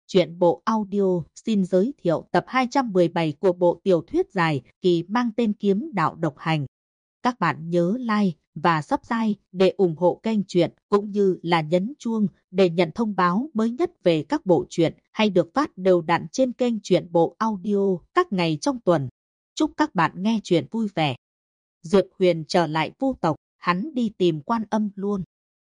Truyện bộ audio xin giới thiệu tập 217 của bộ tiểu thuyết dài Kỳ mang tên Kiếm Đạo Độc Hành. Các bạn nhớ like và subscribe để ủng hộ kênh truyện cũng như là nhấn chuông để nhận thông báo mới nhất về các bộ truyện hay được phát đều đặn trên kênh truyện bộ audio các ngày trong tuần. Chúc các bạn nghe truyện vui vẻ. Diệp Huyền trở lại Vu tộc, hắn đi tìm Quan Âm luôn.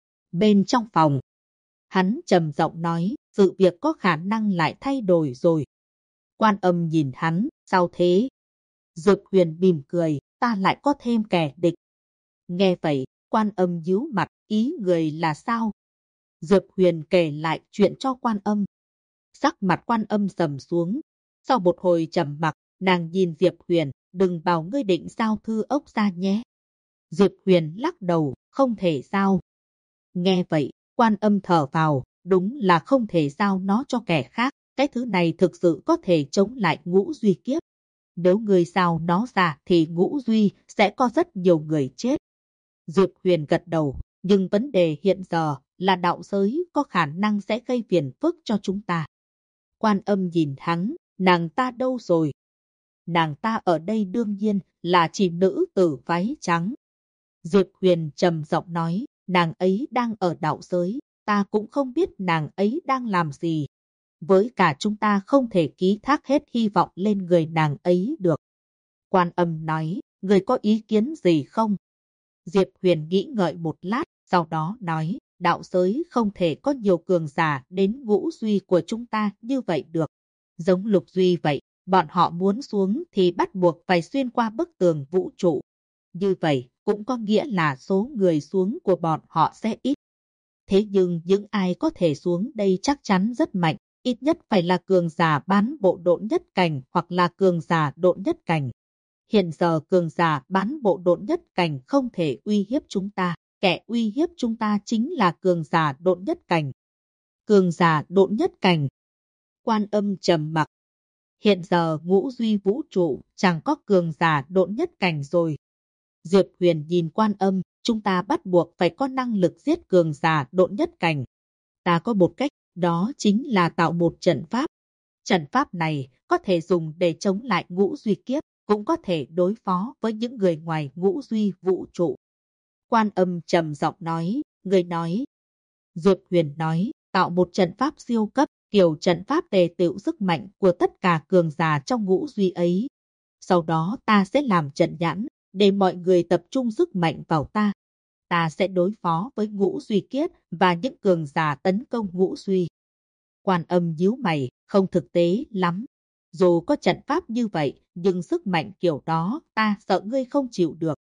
Bên trong phòng, hắn trầm giọng nói, sự việc có khả năng lại thay đổi rồi. Quan Âm nhìn hắn, sao thế? Diệp Huyền mỉm cười, ta lại có thêm kẻ địch. Nghe vậy, Quan Âm nhíu mặt, ý người là sao? Diệp Huyền kể lại chuyện cho Quan Âm. Sắc mặt Quan Âm trầm xuống. Sau một hồi trầm mặc, nàng nhìn Diệp Huyền, đừng bảo ngươi định giao thư ốc ra nhé. Diệp Huyền lắc đầu, không thể giao. Nghe vậy, Quan Âm thở vào, đúng là không thể giao nó cho kẻ khác. Cái thứ này thực sự có thể chống lại Ngũ Duy kiếp. Nếu người giao nó ra thì Ngũ Duy sẽ có rất nhiều người chết. Diệp Huyền gật đầu, nhưng vấn đề hiện giờ là đạo giới có khả năng sẽ gây phiền phức cho chúng ta. Quan Âm nhìn hắn, nàng ta đâu rồi? Nàng ta ở đây đương nhiên là chỉ nữ tử váy trắng. Diệp Huyền trầm giọng nói, nàng ấy đang ở đạo giới, ta cũng không biết nàng ấy đang làm gì. Với cả chúng ta không thể ký thác hết hy vọng lên người nàng ấy được. Quan Âm nói, người có ý kiến gì không? Diệp Huyền nghĩ ngợi một lát, sau đó nói, đạo giới không thể có nhiều cường giả đến Ngũ Duy của chúng ta như vậy được. Giống Lục Duy vậy, bọn họ muốn xuống thì bắt buộc phải xuyên qua bức tường vũ trụ. Như vậy cũng có nghĩa là số người xuống của bọn họ sẽ ít. Thế nhưng những ai có thể xuống đây chắc chắn rất mạnh, ít nhất phải là cường giả bán bộ độn nhất cảnh hoặc là cường giả độn nhất cảnh. Hiện giờ cường giả bán bộ độn nhất cảnh không thể uy hiếp chúng ta, kẻ uy hiếp chúng ta chính là cường giả độn nhất cảnh. Cường giả độn nhất cảnh. Quan Âm trầm mặc. Hiện giờ Ngũ Duy vũ trụ chẳng có cường giả độn nhất cảnh rồi. Diệp Huyền nhìn Quan Âm, chúng ta bắt buộc phải có năng lực giết cường giả độn nhất cảnh. Ta có một cách, đó chính là tạo một trận pháp. Trận pháp này có thể dùng để chống lại Ngũ Duy kiếp, cũng có thể đối phó với những người ngoài Ngũ Duy vũ trụ. Quan Âm trầm giọng nói, người nói. Diệp Huyền nói, tạo một trận pháp siêu cấp, kiểu trận pháp tề tựu sức mạnh của tất cả cường giả trong Ngũ Duy ấy. Sau đó ta sẽ làm trận nhãn, để mọi người tập trung sức mạnh vào ta. Ta sẽ đối phó với Ngũ Duy kiếp và những cường giả tấn công Ngũ Duy. Quan Âm nhíu mày, không thực tế lắm. Dù có trận pháp như vậy, nhưng sức mạnh kiểu đó ta sợ ngươi không chịu được.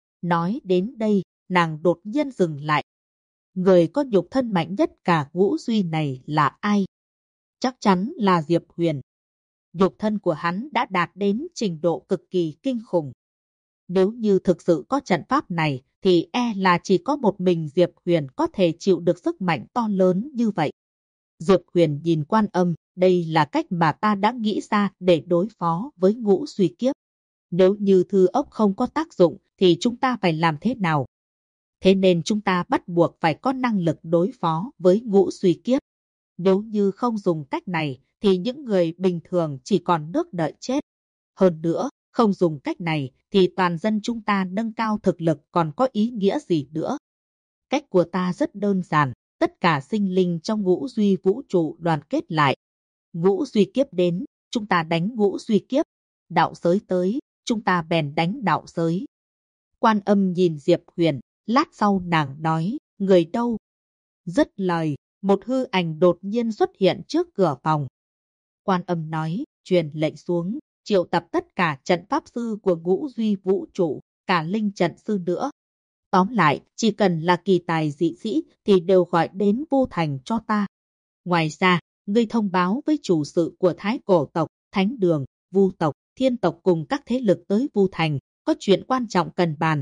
Nói đến đây, nàng đột nhiên dừng lại. Người có nhục thân mạnh nhất cả Ngũ Duy này là ai? Chắc chắn là Diệp Huyền. Nhục thân của hắn đã đạt đến trình độ cực kỳ kinh khủng. Nếu như thực sự có trận pháp này, thì e là chỉ có một mình Diệp Huyền có thể chịu được sức mạnh to lớn như vậy. Diệp Huyền nhìn Quan Âm, đây là cách mà ta đã nghĩ ra để đối phó với Ngũ Duy kiếp. Nếu như thư ốc không có tác dụng, thì chúng ta phải làm thế nào? Thế nên chúng ta bắt buộc phải có năng lực đối phó với Ngũ Duy kiếp. Nếu như không dùng cách này, thì những người bình thường chỉ còn nước đợi chết. Hơn nữa, không dùng cách này, thì toàn dân chúng ta nâng cao thực lực còn có ý nghĩa gì nữa? Cách của ta rất đơn giản, tất cả sinh linh trong Ngũ Duy vũ trụ đoàn kết lại. Ngũ Duy kiếp đến, chúng ta đánh Ngũ Duy kiếp. Đạo giới tới, chúng ta bèn đánh đạo giới. Quan Âm nhìn Diệp Huyền, lát sau nàng nói, người đâu? Dứt lời, một hư ảnh đột nhiên xuất hiện trước cửa phòng. Quan Âm nói, truyền lệnh xuống, triệu tập tất cả trận pháp sư của Ngũ Duy vũ trụ, cả linh trận sư nữa. Tóm lại, chỉ cần là kỳ tài dị sĩ thì đều gọi đến Vu Thành cho ta. Ngoài ra, ngươi thông báo với chủ sự của Thái Cổ tộc, Thánh Đường, Vu tộc, Thiên tộc cùng các thế lực tới Vu Thành, có chuyện quan trọng cần bàn.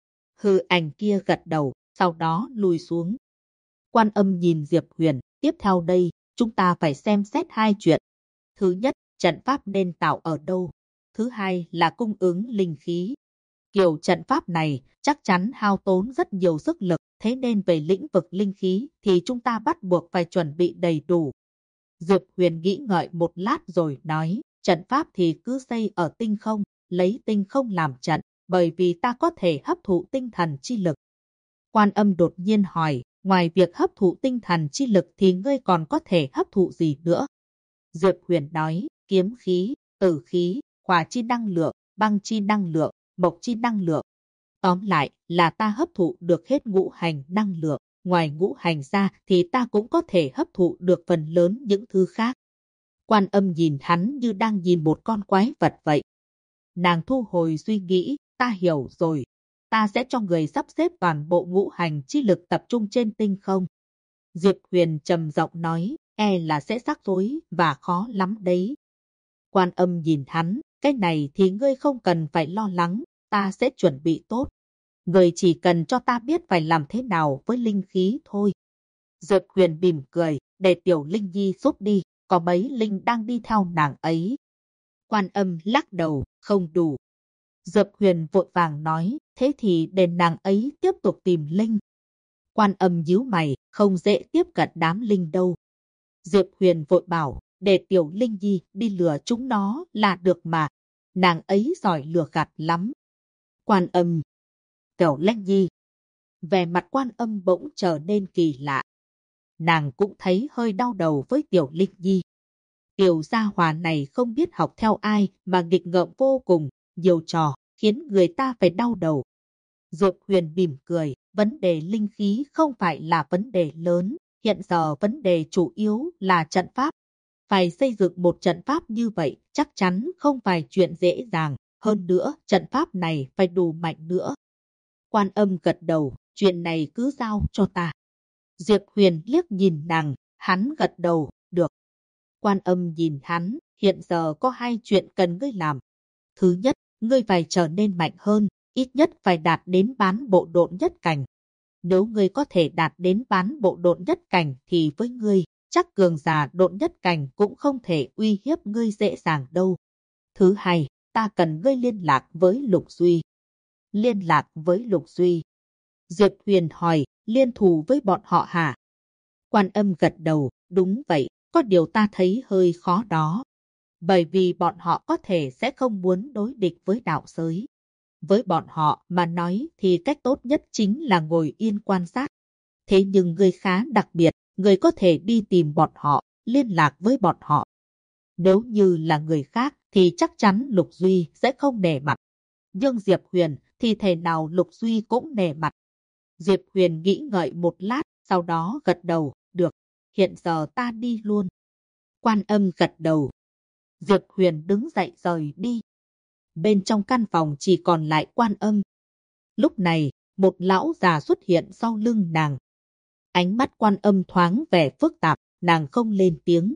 Hư ảnh kia gật đầu, sau đó lùi xuống. Quan Âm nhìn Diệp Huyền, tiếp theo đây, chúng ta phải xem xét hai chuyện. Thứ nhất, trận pháp nên tạo ở đâu? Thứ hai là cung ứng linh khí. Kiểu trận pháp này chắc chắn hao tốn rất nhiều sức lực, thế nên về lĩnh vực linh khí thì chúng ta bắt buộc phải chuẩn bị đầy đủ. Diệp Huyền nghĩ ngợi một lát rồi nói, trận pháp thì cứ xây ở tinh không, lấy tinh không làm trận, bởi vì ta có thể hấp thụ tinh thần chi lực. Quan Âm đột nhiên hỏi, ngoài việc hấp thụ tinh thần chi lực thì ngươi còn có thể hấp thụ gì nữa? Diệp Huyền nói, kiếm khí, tử khí, hỏa chi năng lượng, băng chi năng lượng, mộc chi năng lượng. Tóm lại là ta hấp thụ được hết ngũ hành năng lượng, ngoài ngũ hành ra thì ta cũng có thể hấp thụ được phần lớn những thứ khác. Quan Âm nhìn hắn như đang nhìn một con quái vật vậy. Nàng thu hồi suy nghĩ, ta hiểu rồi. Ta sẽ cho người sắp xếp toàn bộ ngũ hành chi lực tập trung trên tinh không. Diệp Huyền trầm giọng nói, là sẽ rắc rối và khó lắm đấy. Quan Âm nhìn hắn, cái này thì ngươi không cần phải lo lắng, ta sẽ chuẩn bị tốt. Ngươi chỉ cần cho ta biết phải làm thế nào với linh khí thôi. Diệp Huyền mỉm cười, để Tiểu Linh Nhi giúp đi, có mấy linh đang đi theo nàng ấy. Quan Âm lắc đầu, không đủ. Diệp Huyền vội vàng nói, thế thì để nàng ấy tiếp tục tìm linh. Quan Âm nhíu mày, không dễ tiếp cận đám linh đâu. Diệp Huyền vội bảo, để Tiểu Linh Nhi đi lừa chúng nó là được mà. Nàng ấy giỏi lừa gạt lắm. Quan Âm, Tiểu Linh Nhi. Vẻ mặt Quan Âm bỗng trở nên kỳ lạ. Nàng cũng thấy hơi đau đầu với Tiểu Linh Nhi. Tiểu gia hỏa này không biết học theo ai mà nghịch ngợm vô cùng, nhiều trò, khiến người ta phải đau đầu. Diệp Huyền mỉm cười, vấn đề linh khí không phải là vấn đề lớn, hiện giờ vấn đề chủ yếu là trận pháp. Phải xây dựng một trận pháp như vậy chắc chắn không phải chuyện dễ dàng, hơn nữa trận pháp này phải đủ mạnh nữa. Quan Âm gật đầu, chuyện này cứ giao cho ta. Diệp Huyền liếc nhìn nàng, hắn gật đầu, được. Quan Âm nhìn hắn, hiện giờ có hai chuyện cần ngươi làm. Thứ nhất, ngươi phải trở nên mạnh hơn, ít nhất phải đạt đến bán bộ độn nhất cảnh. Nếu ngươi có thể đạt đến bán bộ độn nhất cảnh thì với ngươi, chắc cường giả độn nhất cảnh cũng không thể uy hiếp ngươi dễ dàng đâu. Thứ hai, ta cần ngươi liên lạc với Lục Duy. Liên lạc với Lục Duy. Diệp Huyền hỏi, liên thủ với bọn họ hả? Quan Âm gật đầu, đúng vậy, có điều ta thấy hơi khó đó. Bởi vì bọn họ có thể sẽ không muốn đối địch với đạo giới. Với bọn họ mà nói thì cách tốt nhất chính là ngồi yên quan sát. Thế nhưng người khá đặc biệt, người có thể đi tìm bọn họ, liên lạc với bọn họ. Nếu như là người khác thì chắc chắn Lục Duy sẽ không nể mặt. Nhưng Diệp Huyền thì thể nào Lục Duy cũng nể mặt. Diệp Huyền nghĩ ngợi một lát, sau đó gật đầu, được, hiện giờ ta đi luôn. Quan Âm gật đầu. Diệp Huyền đứng dậy rời đi. Bên trong căn phòng chỉ còn lại Quan Âm. Lúc này, một lão già xuất hiện sau lưng nàng. Ánh mắt Quan Âm thoáng vẻ phức tạp, nàng không lên tiếng.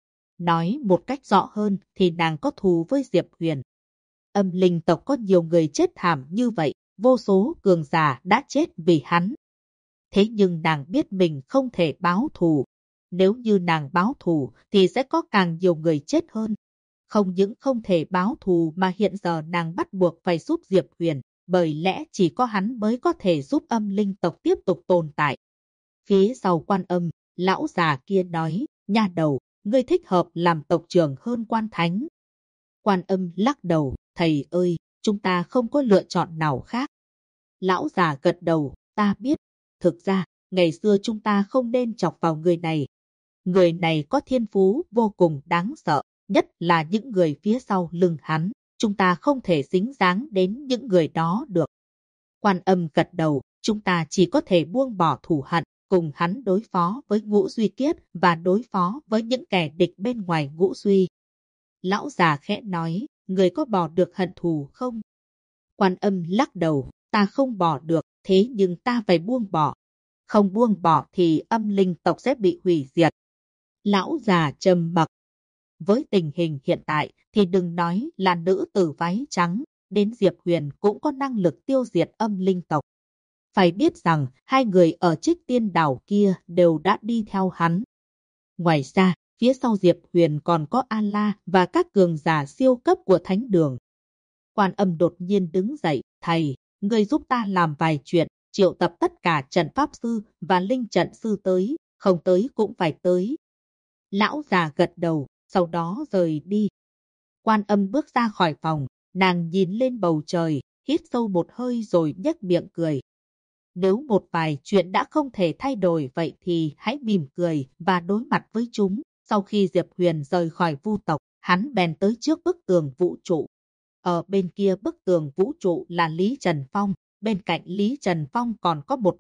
Nói một cách rõ hơn thì nàng có thù với Diệp Huyền. Âm linh tộc có nhiều người chết thảm như vậy, vô số cường giả đã chết vì hắn. Thế nhưng nàng biết mình không thể báo thù. Nếu như nàng báo thù thì sẽ có càng nhiều người chết hơn. Không những không thể báo thù mà hiện giờ nàng bắt buộc phải giúp Diệp Huyền, bởi lẽ chỉ có hắn mới có thể giúp âm linh tộc tiếp tục tồn tại. Phía sau Quan Âm, lão già kia nói, nha đầu, ngươi thích hợp làm tộc trưởng hơn Quan Thánh. Quan Âm lắc đầu, thầy ơi, chúng ta không có lựa chọn nào khác. Lão già gật đầu, ta biết, thực ra, ngày xưa chúng ta không nên chọc vào người này. Người này có thiên phú vô cùng đáng sợ, nhất là những người phía sau lưng hắn. Chúng ta không thể dính dáng đến những người đó được. Quan Âm gật đầu, chúng ta chỉ có thể buông bỏ thù hận, cùng hắn đối phó với Ngũ Duy Kiết và đối phó với những kẻ địch bên ngoài Ngũ Duy. Lão già khẽ nói, người có bỏ được hận thù không? Quan Âm lắc đầu, ta không bỏ được, thế nhưng ta phải buông bỏ. Không buông bỏ thì âm linh tộc sẽ bị hủy diệt. Lão già trầm mặc. Với tình hình hiện tại thì đừng nói là nữ tử váy trắng, đến Diệp Huyền cũng có năng lực tiêu diệt âm linh tộc. Phải biết rằng hai người ở Trích Tiên Đảo kia đều đã đi theo hắn. Ngoài ra, phía sau Diệp Huyền còn có A-la và các cường giả siêu cấp của Thánh Đường. Quan Âm đột nhiên đứng dậy, thầy, người giúp ta làm vài chuyện, triệu tập tất cả trận pháp sư và linh trận sư tới, không tới cũng phải tới. Lão già gật đầu, sau đó rời đi. Quan Âm bước ra khỏi phòng, nàng nhìn lên bầu trời, hít sâu một hơi rồi nhếch miệng cười. Nếu một vài chuyện đã không thể thay đổi vậy thì hãy mỉm cười và đối mặt với chúng. Sau khi Diệp Huyền rời khỏi Vu tộc, hắn bèn tới trước bức tường vũ trụ. Ở bên kia bức tường vũ trụ là Lý Trần Phong, bên cạnh Lý Trần Phong còn có một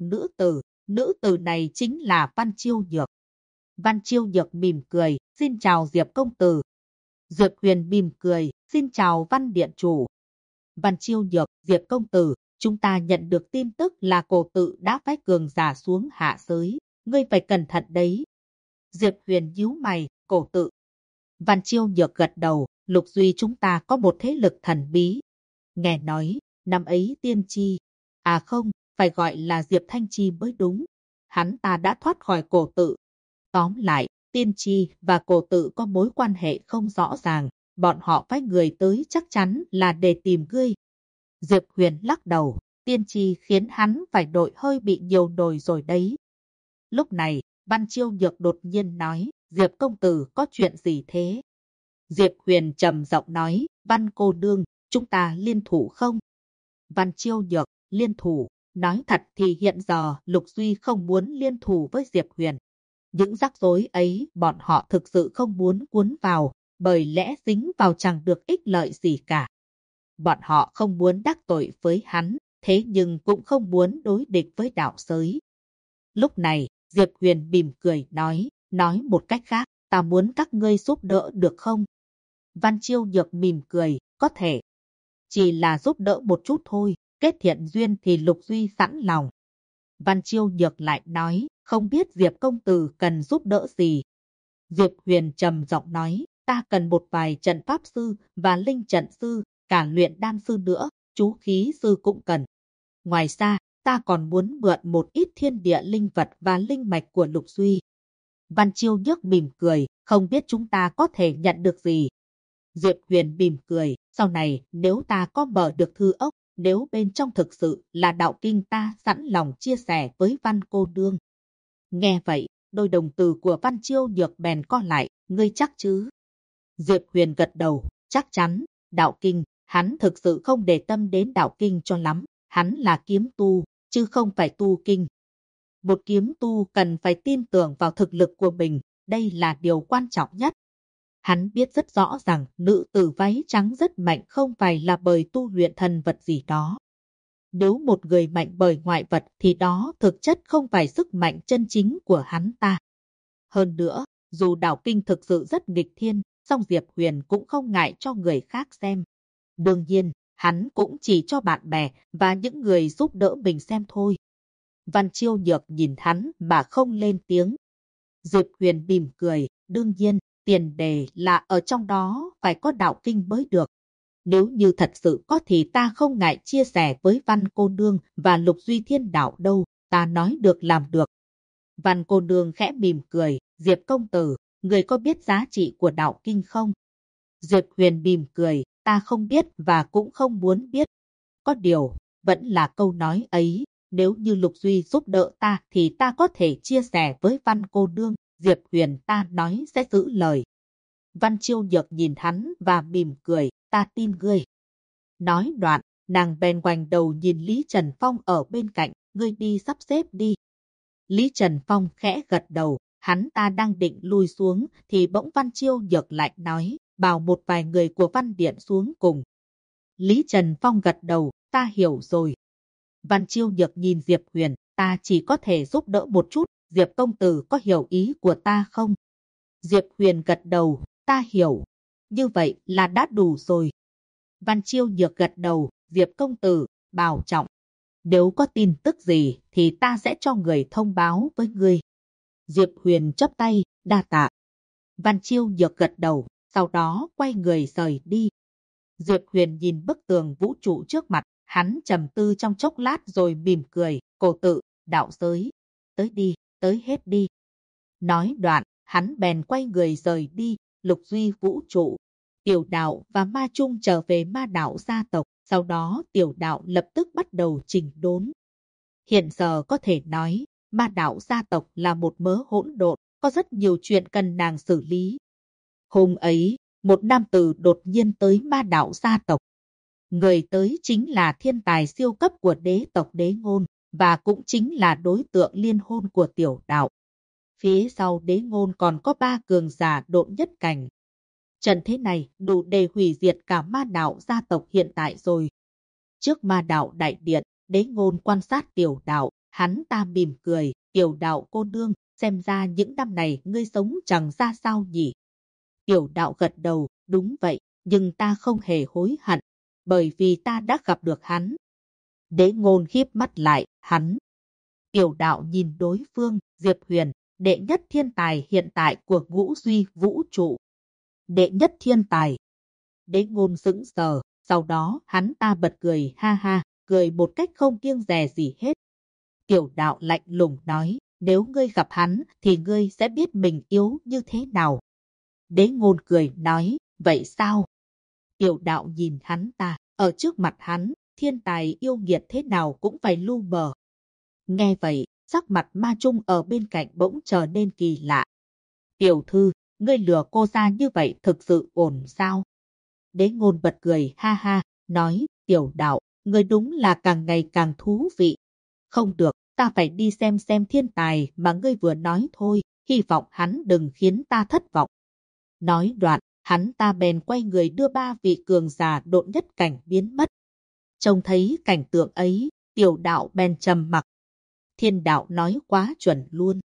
nữ tử này chính là Văn Chiêu Nhược. Văn Chiêu Nhược mỉm cười, xin chào Diệp công tử. Diệp Huyền mỉm cười, xin chào Văn điện chủ. Văn Chiêu Nhược, Diệp công tử, chúng ta nhận được tin tức là cổ tự đã phái cường giả xuống hạ giới, ngươi phải cẩn thận đấy. Diệp Huyền nhíu mày, cổ tự. Văn Chiêu Nhược gật đầu, Lục Duy chúng ta có một thế lực thần bí. Nghe nói, năm ấy tiên tri, à không, phải gọi là Diệp Thanh Chi mới đúng. Hắn ta đã thoát khỏi cổ tự. Tóm lại, tiên tri và cổ tự có mối quan hệ không rõ ràng, bọn họ phái người tới chắc chắn là để tìm ngươi. Diệp Huyền lắc đầu, tiên tri khiến hắn phải đội hơi bị nhiều nồi rồi đấy. Lúc này, Văn Chiêu Nhược đột nhiên nói, Diệp công tử có chuyện gì thế? Diệp Huyền trầm giọng nói, Văn cô nương, chúng ta liên thủ không? Văn Chiêu Nhược, liên thủ, nói thật thì hiện giờ Lục Duy không muốn liên thủ với Diệp Huyền. Những rắc rối ấy bọn họ thực sự không muốn cuốn vào, bởi lẽ dính vào chẳng được ích lợi gì cả. Bọn họ không muốn đắc tội với hắn, thế nhưng cũng không muốn đối địch với đạo giới. Lúc này, Diệp Huyền mỉm cười nói một cách khác, ta muốn các ngươi giúp đỡ được không? Văn Chiêu Nhược mỉm cười, có thể. Chỉ là giúp đỡ một chút thôi, kết thiện duyên thì Lục Duy sẵn lòng. Văn Chiêu Nhược lại nói, không biết Diệp công tử cần giúp đỡ gì. Diệp Huyền trầm giọng nói, ta cần một vài trận pháp sư và linh trận sư, cả luyện đan sư nữa, chú khí sư cũng cần. Ngoài ra, ta còn muốn mượn một ít thiên địa linh vật và linh mạch của Lục Duy. Văn Chiêu Nhược mỉm cười, không biết chúng ta có thể nhận được gì. Diệp Huyền mỉm cười, sau này nếu ta có mở được thư ốc, nếu bên trong thực sự là đạo kinh ta sẵn lòng chia sẻ với Văn cô nương. Nghe vậy, đôi đồng tử của Văn Chiêu Nhược bèn co lại, ngươi chắc chứ? Diệp Huyền gật đầu, chắc chắn, đạo kinh, hắn thực sự không để tâm đến đạo kinh cho lắm, hắn là kiếm tu, chứ không phải tu kinh. Một kiếm tu cần phải tin tưởng vào thực lực của mình, đây là điều quan trọng nhất. Hắn biết rất rõ rằng nữ tử váy trắng rất mạnh không phải là bởi tu luyện thần vật gì đó. Nếu một người mạnh bởi ngoại vật thì đó thực chất không phải sức mạnh chân chính của hắn ta. Hơn nữa, dù đạo kinh thực sự rất nghịch thiên, song Diệp Huyền cũng không ngại cho người khác xem. Đương nhiên, hắn cũng chỉ cho bạn bè và những người giúp đỡ mình xem thôi. Văn Chiêu Nhược nhìn hắn mà không lên tiếng. Diệp Huyền mỉm cười, đương nhiên, tiền đề là ở trong đó phải có đạo kinh mới được. Nếu như thật sự có thì ta không ngại chia sẻ với Văn cô nương và Lục Duy Thiên đạo đâu, ta nói được làm được. Văn cô nương khẽ mỉm cười, Diệp công tử, người có biết giá trị của đạo kinh không? Diệp Huyền mỉm cười, ta không biết và cũng không muốn biết. Có điều, vẫn là câu nói ấy, nếu như Lục Duy giúp đỡ ta thì ta có thể chia sẻ với Văn cô nương, Diệp Huyền ta nói sẽ giữ lời. Văn Chiêu Nhược nhìn hắn và mỉm cười, ta tin ngươi. Nói đoạn, nàng bèn ngoảnh đầu nhìn Lý Trần Phong ở bên cạnh, ngươi đi sắp xếp đi. Lý Trần Phong khẽ gật đầu, hắn ta đang định lui xuống thì bỗng Văn Chiêu Nhược lại nói, bảo một vài người của Văn Điện xuống cùng. Lý Trần Phong gật đầu, ta hiểu rồi. Văn Chiêu Nhược nhìn Diệp Huyền, ta chỉ có thể giúp đỡ một chút, Diệp công tử có hiểu ý của ta không? Diệp Huyền gật đầu, ta hiểu. Như vậy là đã đủ rồi. Văn Chiêu Nhược gật đầu, Diệp công tử, bảo trọng. Nếu có tin tức gì thì ta sẽ cho người thông báo với ngươi. Diệp Huyền chắp tay, đa tạ. Văn Chiêu Nhược gật đầu, sau đó quay người rời đi. Diệp Huyền nhìn bức tường vũ trụ trước mặt, hắn trầm tư trong chốc lát rồi mỉm cười, cổ tự, đạo giới. Tới đi, tới hết đi. Nói đoạn, hắn bèn quay người rời đi, Lục Duy vũ trụ. Tiểu đạo và Ma Trung trở về Ma đạo gia tộc, sau đó tiểu đạo lập tức bắt đầu chỉnh đốn. Hiện giờ có thể nói, Ma đạo gia tộc là một mớ hỗn độn, có rất nhiều chuyện cần nàng xử lý. Hôm ấy, một nam tử đột nhiên tới Ma đạo gia tộc. Người tới chính là thiên tài siêu cấp của đế tộc Đế Ngôn, và cũng chính là đối tượng liên hôn của tiểu đạo. Phía sau Đế Ngôn còn có 3 cường giả độn nhất cảnh. Trận thế này đủ để hủy diệt cả Ma đạo gia tộc hiện tại rồi. Trước Ma đạo đại điện, Đế Ngôn quan sát tiểu đạo, hắn ta mỉm cười, tiểu đạo cô nương, xem ra những năm này ngươi sống chẳng ra sao nhỉ. Tiểu đạo gật đầu, đúng vậy, nhưng ta không hề hối hận, bởi vì ta đã gặp được hắn. Đế Ngôn híp mắt lại, hắn. Tiểu đạo nhìn đối phương, Diệp Huyền, đệ nhất thiên tài hiện tại của ngũ duy vũ trụ. Đệ nhất thiên tài. Đế Ngôn sững sờ, sau đó hắn ta bật cười ha ha, cười một cách không kiêng dè gì hết. Tiểu đạo lạnh lùng nói, nếu ngươi gặp hắn thì ngươi sẽ biết mình yếu như thế nào. Đế Ngôn cười nói, vậy sao? Tiểu đạo nhìn hắn ta, ở trước mặt hắn, thiên tài yêu nghiệt thế nào cũng phải lu mờ. Nghe vậy, sắc mặt Ma Trung ở bên cạnh bỗng trở nên kỳ lạ. Tiểu thư, ngươi lừa cô ra như vậy thực sự ổn sao? Đế Ngôn bật cười ha ha, nói, tiểu đạo, ngươi đúng là càng ngày càng thú vị. Không được, ta phải đi xem thiên tài mà ngươi vừa nói thôi, hy vọng hắn đừng khiến ta thất vọng. Nói đoạn, hắn ta bèn quay người đưa 3 vị cường giả độn nhất cảnh biến mất. Trông thấy cảnh tượng ấy, tiểu đạo bèn trầm mặc. Thiên đạo nói quá chuẩn luôn.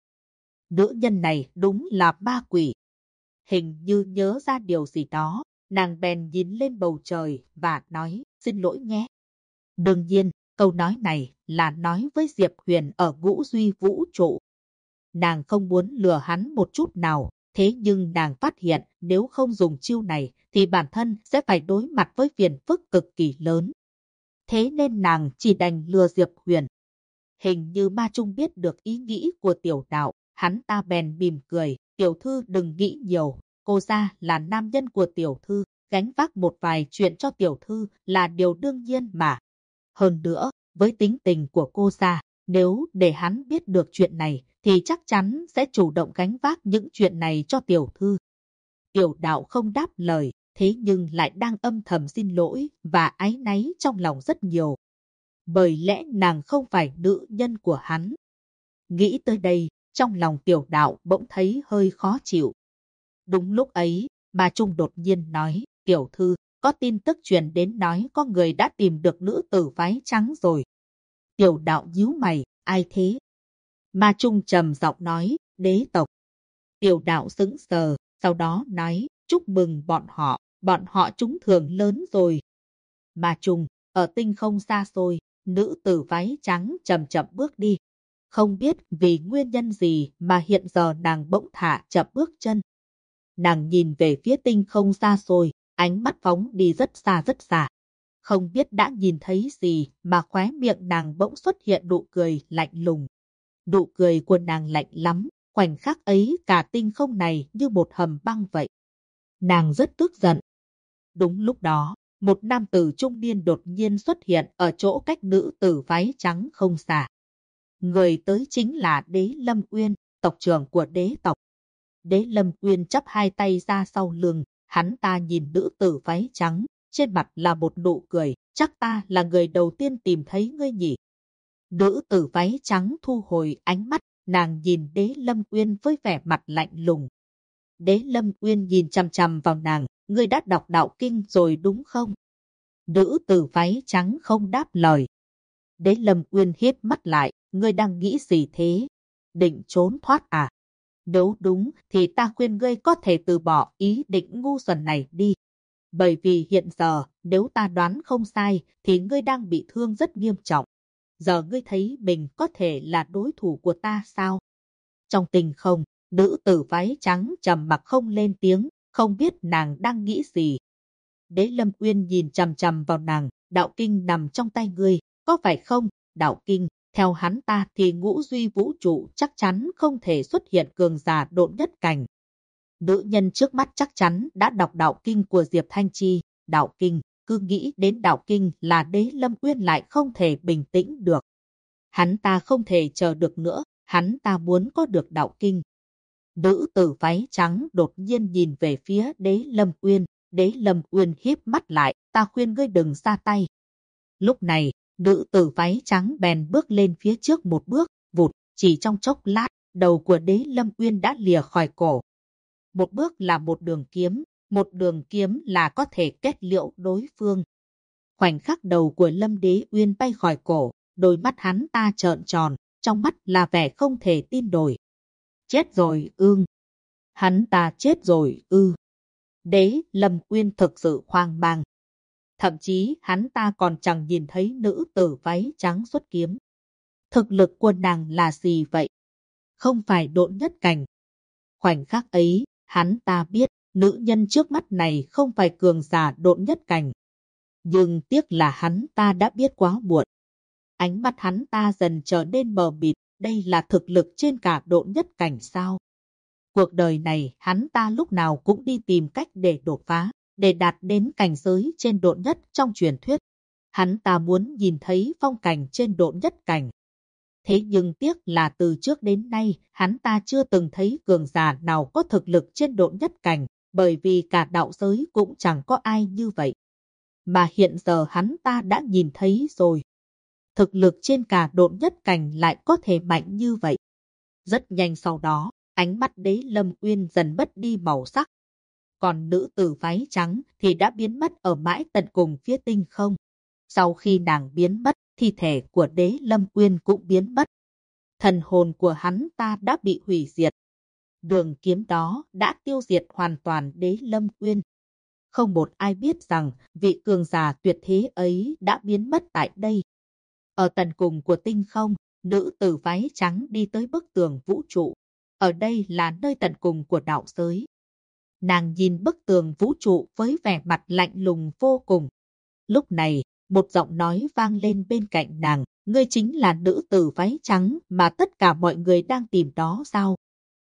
Nữ nhân này đúng là ma quỷ. Hình như nhớ ra điều gì đó, nàng bèn nhìn lên bầu trời và nói, xin lỗi nhé. Đương nhiên, câu nói này là nói với Diệp Huyền ở ngũ duy vũ trụ. Nàng không muốn lừa hắn một chút nào, thế nhưng nàng phát hiện nếu không dùng chiêu này thì bản thân sẽ phải đối mặt với phiền phức cực kỳ lớn. Thế nên nàng chỉ đành lừa Diệp Huyền. Hình như Ma Trung biết được ý nghĩ của tiểu đạo, hắn ta bèn mỉm cười, tiểu thư đừng nghĩ nhiều, cô gia là nam nhân của tiểu thư, gánh vác một vài chuyện cho tiểu thư là điều đương nhiên mà. Hơn nữa, với tính tình của cô gia, nếu để hắn biết được chuyện này thì chắc chắn sẽ chủ động gánh vác những chuyện này cho tiểu thư. Tiểu đạo không đáp lời, thế nhưng lại đang âm thầm xin lỗi và áy náy trong lòng rất nhiều. Bởi lẽ nàng không phải nữ nhân của hắn. Nghĩ tới đây, trong lòng tiểu đạo bỗng thấy hơi khó chịu. Đúng lúc ấy, Ma Trung đột nhiên nói, tiểu thư, có tin tức truyền đến nói có người đã tìm được nữ tử váy trắng rồi. Tiểu đạo nhíu mày, ai thế? Ma Trung trầm giọng nói, đế tộc. Tiểu đạo sững sờ, sau đó nói, chúc mừng bọn họ trúng thưởng lớn rồi. Ma Trung, ở tinh không xa xôi, nữ tử váy trắng chậm chậm bước đi. Không biết vì nguyên nhân gì mà hiện giờ nàng bỗng thả chậm bước chân. Nàng nhìn về phía tinh không xa xôi, ánh mắt phóng đi rất xa rất xa. Không biết đã nhìn thấy gì mà khóe miệng nàng bỗng xuất hiện nụ cười lạnh lùng. Nụ cười của nàng lạnh lắm, khoảnh khắc ấy cả tinh không này như một hầm băng vậy. Nàng rất tức giận. Đúng lúc đó, một nam tử trung niên đột nhiên xuất hiện ở chỗ cách nữ tử váy trắng không xa. Người tới chính là Đế Lâm Uyên, tộc trưởng của đế tộc. Đế Lâm Uyên chắp hai tay ra sau lưng, hắn ta nhìn nữ tử váy trắng, trên mặt là một nụ cười, chắc ta là người đầu tiên tìm thấy ngươi nhỉ. Nữ tử váy trắng thu hồi ánh mắt, nàng nhìn Đế Lâm Uyên với vẻ mặt lạnh lùng. Đế Lâm Uyên nhìn chằm chằm vào nàng, ngươi đã đọc đạo kinh rồi đúng không? Nữ tử váy trắng không đáp lời. Đế Lâm Uyên híp mắt lại, ngươi đang nghĩ gì thế? Định trốn thoát à? Nếu đúng thì ta khuyên ngươi có thể từ bỏ ý định ngu xuẩn này đi. Bởi vì hiện giờ, nếu ta đoán không sai, thì ngươi đang bị thương rất nghiêm trọng. Giờ ngươi thấy mình có thể là đối thủ của ta sao? Trong tinh không, nữ tử váy trắng trầm mặc không lên tiếng, không biết nàng đang nghĩ gì. Đế Lâm Uyên nhìn chằm chằm vào nàng, đạo kinh nằm trong tay ngươi, có phải không? Đạo kinh, theo hắn ta thì ngũ duy vũ trụ chắc chắn không thể xuất hiện cường giả độn nhất cảnh. Nữ nhân trước mắt chắc chắn đã đọc đạo kinh của Diệp Thanh Chi, đạo kinh, cứ nghĩ đến đạo kinh là Đế Lâm Uyên lại không thể bình tĩnh được. Hắn ta không thể chờ được nữa, hắn ta muốn có được đạo kinh. Nữ tử váy trắng đột nhiên nhìn về phía Đế Lâm Uyên. Đế Lâm Uyên híp mắt lại, ta khuyên ngươi đừng ra tay. Lúc này, nữ tử váy trắng bèn bước lên phía trước một bước, vụt, chỉ trong chốc lát, đầu của Đế Lâm Uyên đã lìa khỏi cổ. Một bước là một đường kiếm là có thể kết liễu đối phương. Khoảnh khắc đầu của Lâm Đế Uyên bay khỏi cổ, đôi mắt hắn ta trợn tròn, trong mắt là vẻ không thể tin nổi. Chết rồi ư? Hắn ta chết rồi ư? Đế Lâm Uyên thực sự hoang mang. Thậm chí hắn ta còn chẳng nhìn thấy nữ tử váy trắng xuất kiếm. Thực lực của nàng là gì vậy? Không phải độn nhất cảnh. Khoảnh khắc ấy, hắn ta biết nữ nhân trước mắt này không phải cường giả độn nhất cảnh. Nhưng tiếc là hắn ta đã biết quá muộn. Ánh mắt hắn ta dần trở nên mờ mịt, đây là thực lực trên cả độn nhất cảnh sao? Cuộc đời này hắn ta lúc nào cũng đi tìm cách để đột phá, để đạt đến cảnh giới trên độn nhất trong truyền thuyết. Hắn ta muốn nhìn thấy phong cảnh trên độn nhất cảnh. Thế nhưng tiếc là từ trước đến nay, hắn ta chưa từng thấy cường giả nào có thực lực trên độn nhất cảnh, bởi vì cả đạo giới cũng chẳng có ai như vậy. Mà hiện giờ hắn ta đã nhìn thấy rồi. Thực lực trên cả độn nhất cảnh lại có thể mạnh như vậy. Rất nhanh sau đó, ánh mắt Đế Lâm Uyên dần mất đi màu sắc. Còn nữ tử váy trắng thì đã biến mất ở mãi tận cùng phía tinh không. Sau khi nàng biến mất, thi thể của Đế Lâm Uyên cũng biến mất. Thần hồn của hắn ta đã bị hủy diệt. Đường kiếm đó đã tiêu diệt hoàn toàn Đế Lâm Uyên. Không một ai biết rằng vị cường giả tuyệt thế ấy đã biến mất tại đây. Ở tận cùng của tinh không, nữ tử váy trắng đi tới bức tường vũ trụ. Ở đây là nơi tận cùng của đạo giới. Nàng nhìn bức tường vũ trụ với vẻ mặt lạnh lùng vô cùng. Lúc này, một giọng nói vang lên bên cạnh nàng, ngươi chính là nữ tử váy trắng mà tất cả mọi người đang tìm đó sao?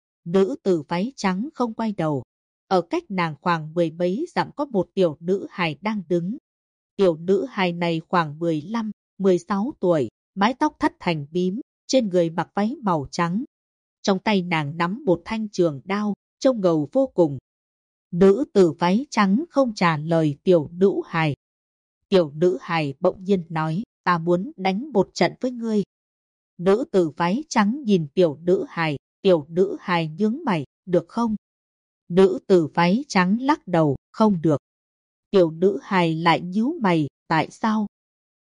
Nữ tử váy trắng không quay đầu. Ở cách nàng khoảng 10 mấy dặm có một tiểu nữ hài đang đứng. Tiểu nữ hài này khoảng 15, 16 tuổi, mái tóc thắt thành bím, trên người mặc váy màu trắng. Trong tay nàng nắm một thanh trường đao, trông ngầu vô cùng. Nữ tử váy trắng không trả lời tiểu nữ hài. Tiểu nữ hài bỗng nhiên nói, ta muốn đánh một trận với ngươi. Nữ tử váy trắng nhìn tiểu nữ hài nhướng mày, được không? Nữ tử váy trắng lắc đầu, không được. Tiểu nữ hài lại nhíu mày, tại sao?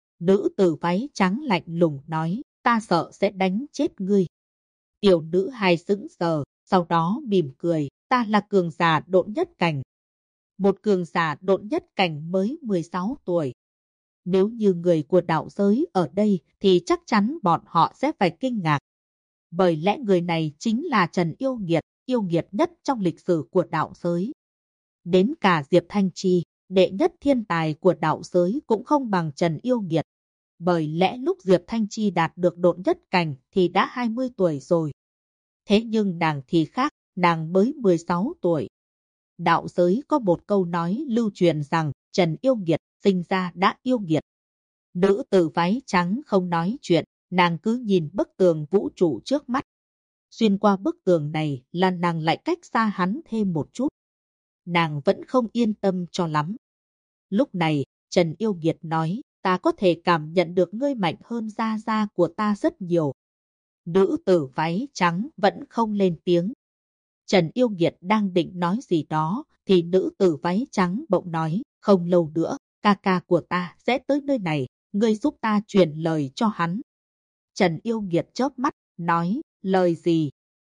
Nữ tử váy trắng lạnh lùng nói, ta sợ sẽ đánh chết ngươi. Tiểu nữ hài sững sờ, sau đó mỉm cười, ta là cường giả độn nhất cảnh. Một cường giả độn nhất cảnh mới 16 tuổi. Nếu như người của đạo giới ở đây thì chắc chắn bọn họ sẽ phải kinh ngạc. Bởi lẽ người này chính là Trần yêu nghiệt nhất trong lịch sử của đạo giới. Đến cả Diệp Thanh Chi, đệ nhất thiên tài của đạo giới cũng không bằng Trần yêu nghiệt. Bởi lẽ lúc Diệp Thanh Chi đạt được độn nhất cảnh thì đã 20 tuổi rồi. Thế nhưng nàng thì khác, nàng mới 16 tuổi. Đạo giới có một câu nói lưu truyền rằng Trần yêu nghiệt sinh ra đã yêu nghiệt. Nữ tử váy trắng không nói chuyện, nàng cứ nhìn bức tường vũ trụ trước mắt. Xuyên qua bức tường này là nàng lại cách xa hắn thêm một chút. Nàng vẫn không yên tâm cho lắm. Lúc này, Trần yêu nghiệt nói, ta có thể cảm nhận được ngươi mạnh hơn gia gia của ta rất nhiều. Nữ tử váy trắng vẫn không lên tiếng. Trần yêu nghiệt đang định nói gì đó, thì nữ tử váy trắng bỗng nói, không lâu nữa, ca ca của ta sẽ tới nơi này, ngươi giúp ta truyền lời cho hắn. Trần yêu nghiệt chớp mắt, nói, lời gì?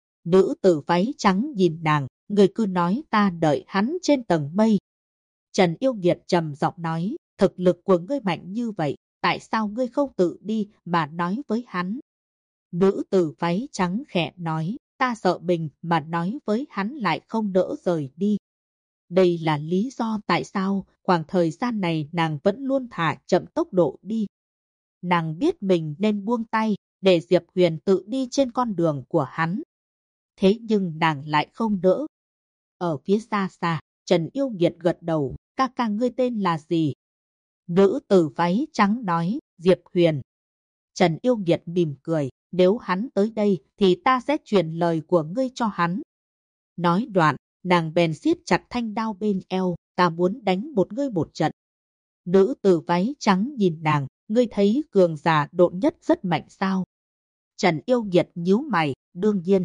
Nữ tử váy trắng nhìn nàng, ngươi cứ nói ta đợi hắn trên tầng mây. Trần yêu nghiệt trầm giọng nói, thực lực của ngươi mạnh như vậy, tại sao ngươi không tự đi mà nói với hắn? Nữ tử váy trắng khẽ nói, ta sợ mình mà nói với hắn lại không đỡ rời đi. Đây là lý do tại sao khoảng thời gian này nàng vẫn luôn thả chậm tốc độ đi. Nàng biết mình nên buông tay để Diệp Huyền tự đi trên con đường của hắn. Thế nhưng nàng lại không đỡ. Ở phía xa xa, Trần yêu nghiệt gật đầu, ca ca ngươi tên là gì? Nữ tử váy trắng nói, Diệp Huyền. Trần yêu nghiệt mỉm cười, nếu hắn tới đây thì ta sẽ truyền lời của ngươi cho hắn. Nói đoạn, nàng bèn siết chặt thanh đao bên eo, ta muốn đánh một ngươi một trận. Nữ tử váy trắng nhìn nàng, ngươi thấy cường giả độn nhất rất mạnh sao? Trần Yêu Nghiệt nhíu mày, đương nhiên.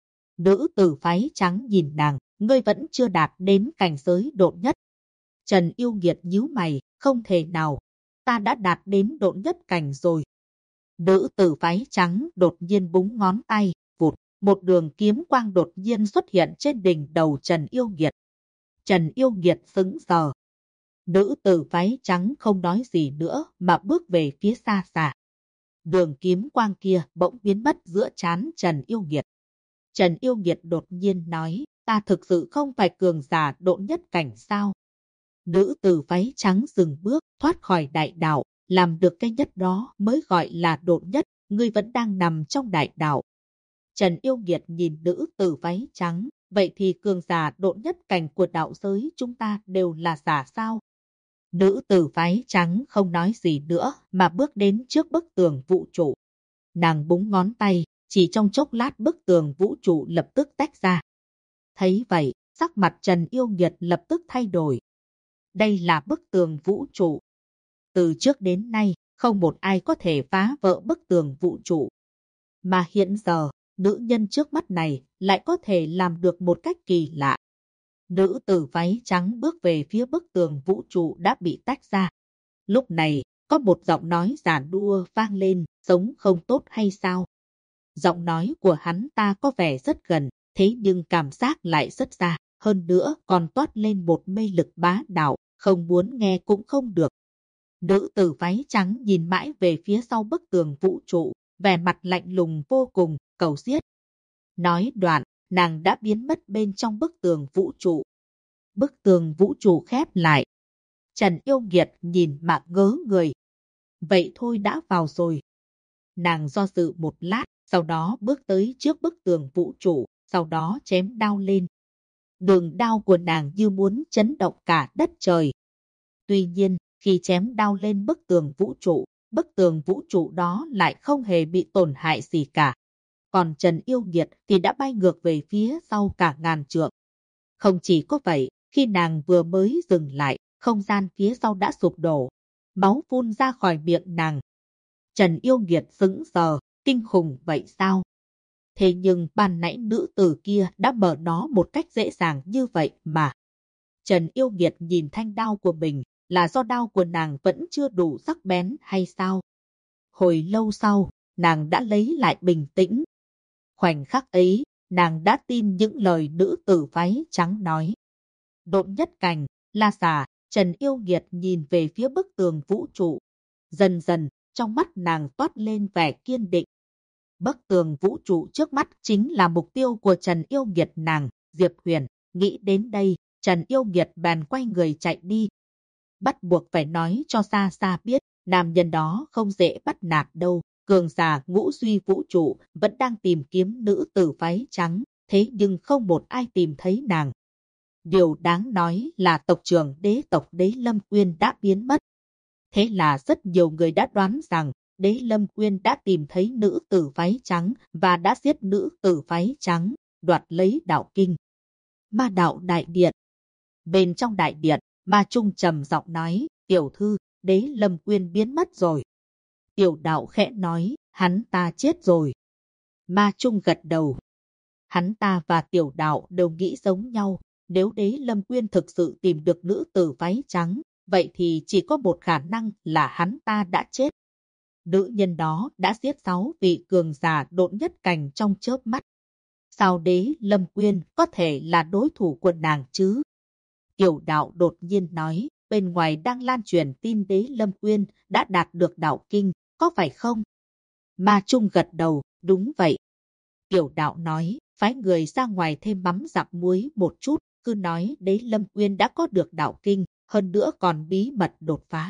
Nữ tử váy trắng nhìn nàng, ngươi vẫn chưa đạt đến cảnh giới độn nhất. Trần Yêu Nghiệt nhíu mày, không thể nào, ta đã đạt đến độn nhất cảnh rồi. Nữ tử váy trắng đột nhiên búng ngón tay, vụt, một đường kiếm quang đột nhiên xuất hiện trên đỉnh đầu Trần Yêu Nghiệt. Trần Yêu Nghiệt sững sờ. Nữ tử váy trắng không nói gì nữa mà bước về phía xa xa. Đường kiếm quang kia bỗng biến mất giữa trán Trần Yêu Nghiệt. Trần Yêu Nghiệt đột nhiên nói, ta thực sự không phải cường giả độn nhất cảnh sao? Nữ tử váy trắng dừng bước, thoát khỏi đại đạo, làm được cái nhất đó mới gọi là độn nhất, ngươi vẫn đang nằm trong đại đạo. Trần Yêu Nghiệt nhìn nữ tử váy trắng, vậy thì cường giả độn nhất cảnh của đạo giới chúng ta đều là giả sao? Nữ tử váy trắng không nói gì nữa mà bước đến trước bức tường vũ trụ. Nàng búng ngón tay, chỉ trong chốc lát bức tường vũ trụ lập tức tách ra. Thấy vậy, sắc mặt Trần Yêu Nghiệt lập tức thay đổi. Đây là bức tường vũ trụ. Từ trước đến nay, không một ai có thể phá vỡ bức tường vũ trụ. Mà hiện giờ, nữ nhân trước mắt này lại có thể làm được một cách kỳ lạ. Nữ tử váy trắng bước về phía bức tường vũ trụ đã bị tách ra. Lúc này, có một giọng nói giản đua vang lên, sống không tốt hay sao? Giọng nói của hắn ta có vẻ rất gần, thế nhưng cảm giác lại rất xa. Hơn nữa còn toát lên một mê lực bá đạo, không muốn nghe cũng không được. Nữ tử váy trắng nhìn mãi về phía sau bức tường vũ trụ, vẻ mặt lạnh lùng vô cùng, cầu giết. Nói đoạn, nàng đã biến mất bên trong bức tường vũ trụ. Bức tường vũ trụ khép lại. Trần Yêu Nghiệt nhìn mà ngớ người. Vậy thôi đã vào rồi. Nàng do dự một lát, sau đó bước tới trước bức tường vũ trụ, sau đó chém đao lên. Đường đao của nàng như muốn chấn động cả đất trời. Tuy nhiên, khi chém đao lên bức tường vũ trụ đó lại không hề bị tổn hại gì cả. Còn Trần Yêu Nghiệt thì đã bay ngược về phía sau cả ngàn trượng. Không chỉ có vậy, khi nàng vừa mới dừng lại, không gian phía sau đã sụp đổ. Máu phun ra khỏi miệng nàng. Trần Yêu Nghiệt sững sờ, kinh khủng vậy sao? Thế nhưng ban nãy nữ tử kia đã mở nó một cách dễ dàng như vậy mà. Trần Yêu Nghiệt nhìn thanh đao của mình, là do đao của nàng vẫn chưa đủ sắc bén hay sao? Hồi lâu sau, nàng đã lấy lại bình tĩnh. Khoảnh khắc ấy, nàng đã tin những lời nữ tử váy trắng nói. Độn nhất cảnh, la xà, Trần Yêu Nghiệt nhìn về phía bức tường vũ trụ. Dần dần, trong mắt nàng toát lên vẻ kiên định. Bức tường vũ trụ trước mắt chính là mục tiêu của Trần Yêu Nghiệt nàng, Diệp Huyền. Nghĩ đến đây, Trần Yêu Nghiệt bèn quay người chạy đi. Bắt buộc phải nói cho xa xa biết, nam nhân đó không dễ bắt nạt đâu. Cường giả ngũ duy vũ trụ vẫn đang tìm kiếm nữ tử váy trắng, thế nhưng không một ai tìm thấy nàng. Điều đáng nói là tộc trưởng đế tộc Đế Lâm Quyên đã biến mất. Thế là rất nhiều người đã đoán rằng Đế Lâm Quyên đã tìm thấy nữ tử váy trắng và đã giết nữ tử váy trắng, đoạt lấy đạo kinh. Ma đạo đại điện. Bên trong đại điện, Ma Trung trầm giọng nói, tiểu thư, Đế Lâm Quyên biến mất rồi. Tiểu đạo khẽ nói, hắn ta chết rồi. Ma Trung gật đầu. Hắn ta và tiểu đạo đều nghĩ giống nhau. Nếu Đế Lâm Quyên thực sự tìm được nữ tử váy trắng, vậy thì chỉ có một khả năng là hắn ta đã chết. Nữ nhân đó đã giết 6 vị cường giả độn nhất cảnh trong chớp mắt. Sao Đế Lâm Quyên có thể là đối thủ của nàng chứ? Tiểu đạo đột nhiên nói, bên ngoài đang lan truyền tin Đế Lâm Quyên đã đạt được đạo kinh, có phải không? Ma Trung gật đầu, đúng vậy. Tiểu đạo nói, phái người ra ngoài thêm mắm dặm muối một chút, cứ nói Đế Lâm Quyên đã có được đạo kinh, hơn nữa còn bí mật đột phá.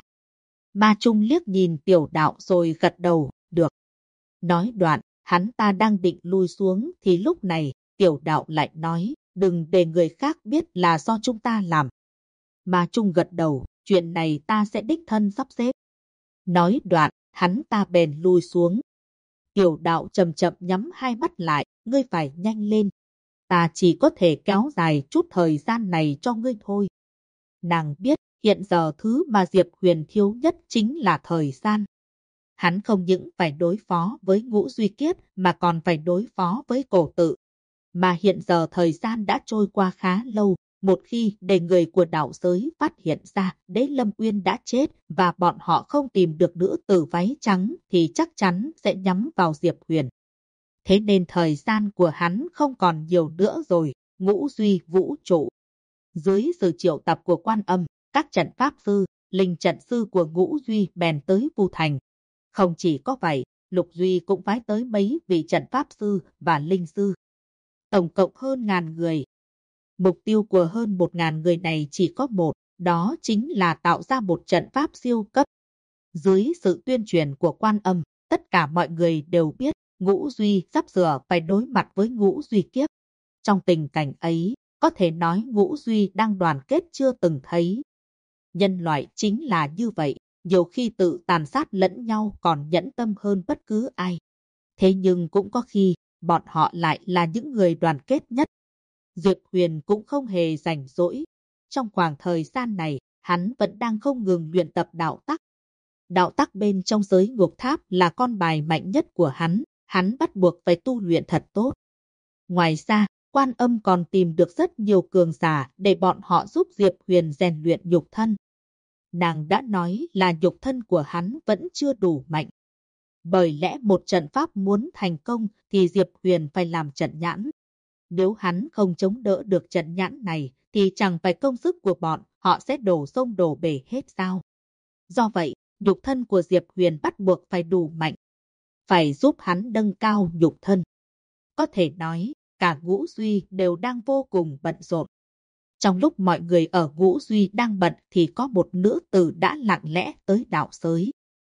Ma Trung liếc nhìn tiểu đạo rồi gật đầu, được. Nói đoạn, hắn ta đang định lui xuống thì lúc này, tiểu đạo lại nói, đừng để người khác biết là do chúng ta làm. Ma Trung gật đầu, chuyện này ta sẽ đích thân sắp xếp. Nói đoạn, hắn ta bèn lui xuống. Tiểu đạo chậm chậm nhắm hai mắt lại, ngươi phải nhanh lên. ta chỉ có thể kéo dài chút thời gian này cho ngươi thôi. Nàng biết hiện giờ thứ mà Diệp Huyền thiếu nhất chính là thời gian. Hắn không những phải đối phó với Ngũ Duy Kiếp mà còn phải đối phó với Cổ Tự. Mà hiện giờ thời gian đã trôi qua khá lâu, một khi để người của đạo giới phát hiện ra Đế Lâm Uyên đã chết và bọn họ không tìm được nữ tử váy trắng thì chắc chắn sẽ nhắm vào Diệp Huyền. Thế nên thời gian của hắn không còn nhiều nữa rồi. Ngũ Duy Vũ Trụ. Dưới sự triệu tập của Quan Âm, các trận pháp sư, linh trận sư của Ngũ Duy bèn tới Vu Thành. Không chỉ có vậy, Lục Duy cũng phái tới mấy vị trận pháp sư và linh sư. Tổng cộng hơn 1000 người. Mục tiêu của hơn 1000 người này chỉ có một, đó chính là tạo ra một trận pháp siêu cấp. Dưới sự tuyên truyền của Quan Âm, tất cả mọi người đều biết Ngũ Duy sắp sửa phải đối mặt với Ngũ Duy Kiếp. Trong tình cảnh ấy, có thể nói Ngũ Duy đang đoàn kết chưa từng thấy. Nhân loại chính là như vậy, nhiều khi tự tàn sát lẫn nhau còn nhẫn tâm hơn bất cứ ai. Thế nhưng cũng có khi, bọn họ lại là những người đoàn kết nhất. Diệp Huyền cũng không hề rảnh rỗi. Trong khoảng thời gian này, hắn vẫn đang không ngừng luyện tập đạo tắc. Đạo tắc bên trong giới ngục tháp là con bài mạnh nhất của hắn bắt buộc phải tu luyện thật tốt. Ngoài ra, Quan Âm còn tìm được rất nhiều cường giả để bọn họ giúp Diệp Huyền rèn luyện nhục thân. Nàng đã nói là nhục thân của hắn vẫn chưa đủ mạnh. Bởi lẽ một trận pháp muốn thành công thì Diệp Huyền phải làm trận nhãn. Nếu hắn không chống đỡ được trận nhãn này thì chẳng phải công sức của bọn họ sẽ đổ sông đổ bể hết sao. Do vậy, nhục thân của Diệp Huyền bắt buộc phải đủ mạnh. Phải giúp hắn nâng cao nhục thân. Có thể nói, cả Ngũ Duy đều đang vô cùng bận rộn. Trong lúc mọi người ở Ngũ Duy đang bận thì có một nữ tử đã lặng lẽ tới đạo giới.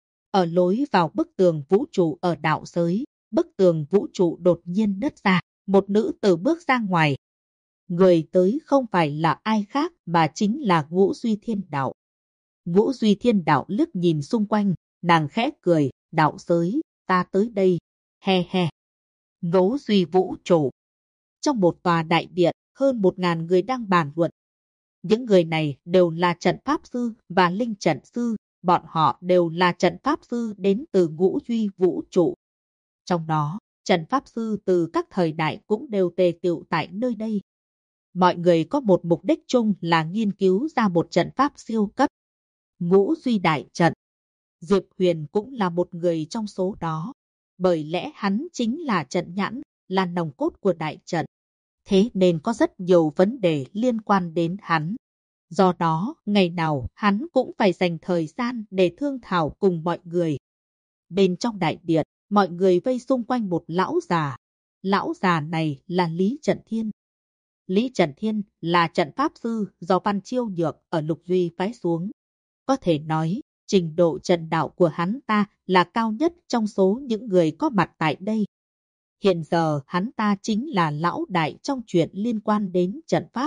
Ở lối vào bức tường vũ trụ ở đạo giới, bức tường vũ trụ đột nhiên nứt ra, một nữ tử bước ra ngoài. Người tới không phải là ai khác mà chính là Ngũ Duy Thiên Đạo. Ngũ Duy Thiên Đạo liếc nhìn xung quanh, nàng khẽ cười, đạo giới, ta tới đây, he he. Ngũ Duy Vũ Trụ. Trong một tòa đại điện, hơn 1000 người đang bàn luận. Những người này đều là trận pháp sư và linh trận sư, bọn họ đều là trận pháp sư đến từ Ngũ Duy Vũ Trụ. Trong đó, trận pháp sư từ các thời đại cũng đều tề tựu tại nơi đây. Mọi người có một mục đích chung là nghiên cứu ra một trận pháp siêu cấp. Ngũ Duy Đại Trận. Diệp Huyền cũng là một người trong số đó. Bởi lẽ hắn chính là trận nhãn, là nòng cốt của đại trận. Thế nên có rất nhiều vấn đề liên quan đến hắn. Do đó, ngày nào hắn cũng phải dành thời gian để thương thảo cùng mọi người. Bên trong đại điện, mọi người vây xung quanh một lão già. Lão già này là Lý Trận Thiên. Lý Trận Thiên là trận pháp sư do Văn Chiêu Nhược ở Lục Duy phái xuống. Có thể nói, trình độ trận đạo của hắn ta là cao nhất trong số những người có mặt tại đây. Hiện giờ hắn ta chính là lão đại trong chuyện liên quan đến trận pháp.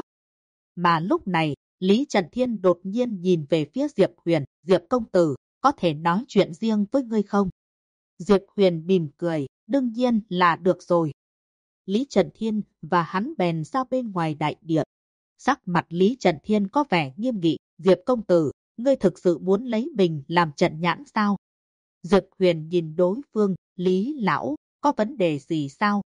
Mà lúc này, Lý Trận Thiên đột nhiên nhìn về phía Diệp Huyền. Diệp công tử, có thể nói chuyện riêng với ngươi không? Diệp Huyền mỉm cười, đương nhiên là được rồi. Lý Trận Thiên và hắn bèn ra bên ngoài đại điện. Sắc mặt Lý Trận Thiên có vẻ nghiêm nghị. Diệp công tử, ngươi thực sự muốn lấy mình làm trận nhãn sao? Diệp Huyền nhìn đối phương, Lý lão, có vấn đề gì sao?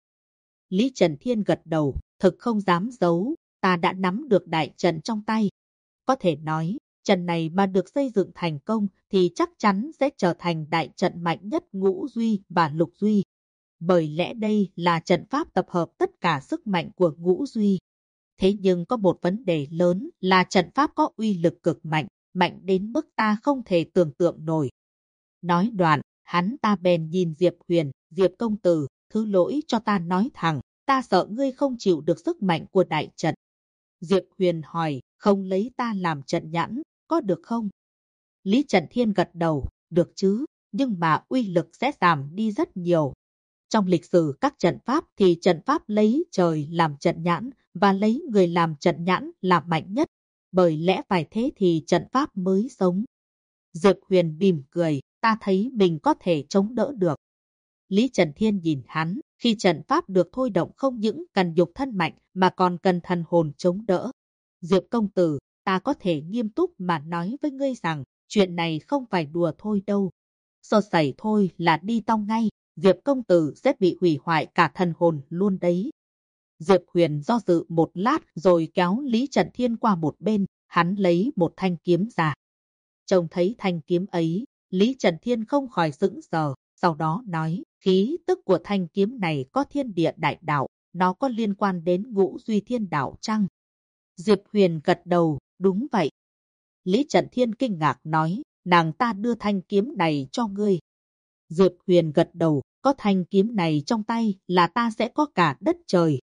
Lý Trận Thiên gật đầu, thực không dám giấu, ta đã nắm được đại trận trong tay. Có thể nói, trận này mà được xây dựng thành công thì chắc chắn sẽ trở thành đại trận mạnh nhất Ngũ Duy và Lục Duy. Bởi lẽ đây là trận pháp tập hợp tất cả sức mạnh của Ngũ Duy. Thế nhưng có một vấn đề lớn là trận pháp có uy lực cực mạnh, mạnh đến mức ta không thể tưởng tượng nổi. Nói đoạn, hắn ta bèn nhìn Diệp Huyền, Diệp công tử, thứ lỗi cho ta nói thẳng, ta sợ ngươi không chịu được sức mạnh của đại trận. Diệp Huyền hỏi, không lấy ta làm trận nhãn, có được không? Lý Trận Thiên gật đầu, được chứ, nhưng mà uy lực sẽ giảm đi rất nhiều. Trong lịch sử các trận pháp thì trận pháp lấy trời làm trận nhãn và lấy người làm trận nhãn là mạnh nhất, bởi lẽ phải thế thì trận pháp mới sống. Diệp Huyền mỉm cười, ta thấy mình có thể chống đỡ được. Lý Trần Thiên nhìn hắn, khi trận pháp được thôi động không những cần nhục thân mạnh mà còn cần thần hồn chống đỡ. Diệp công tử, ta có thể nghiêm túc mà nói với ngươi rằng, chuyện này không phải đùa thôi đâu. Sơ sẩy thôi là đi tong ngay, Diệp công tử sẽ bị hủy hoại cả thần hồn luôn đấy. Diệp Huyền do dự một lát rồi kéo Lý Trần Thiên qua một bên, hắn lấy một thanh kiếm ra. Trông thấy thanh kiếm ấy, Lý Trần Thiên không khỏi sững sờ, sau đó nói, khí tức của thanh kiếm này có thiên địa đại đạo, nó có liên quan đến Ngũ Duy Thiên Đạo chăng? Diệp Huyền gật đầu, đúng vậy. Lý Trần Thiên kinh ngạc nói, nàng ta đưa thanh kiếm này cho ngươi. Diệp Huyền gật đầu, có thanh kiếm này trong tay là ta sẽ có cả đất trời.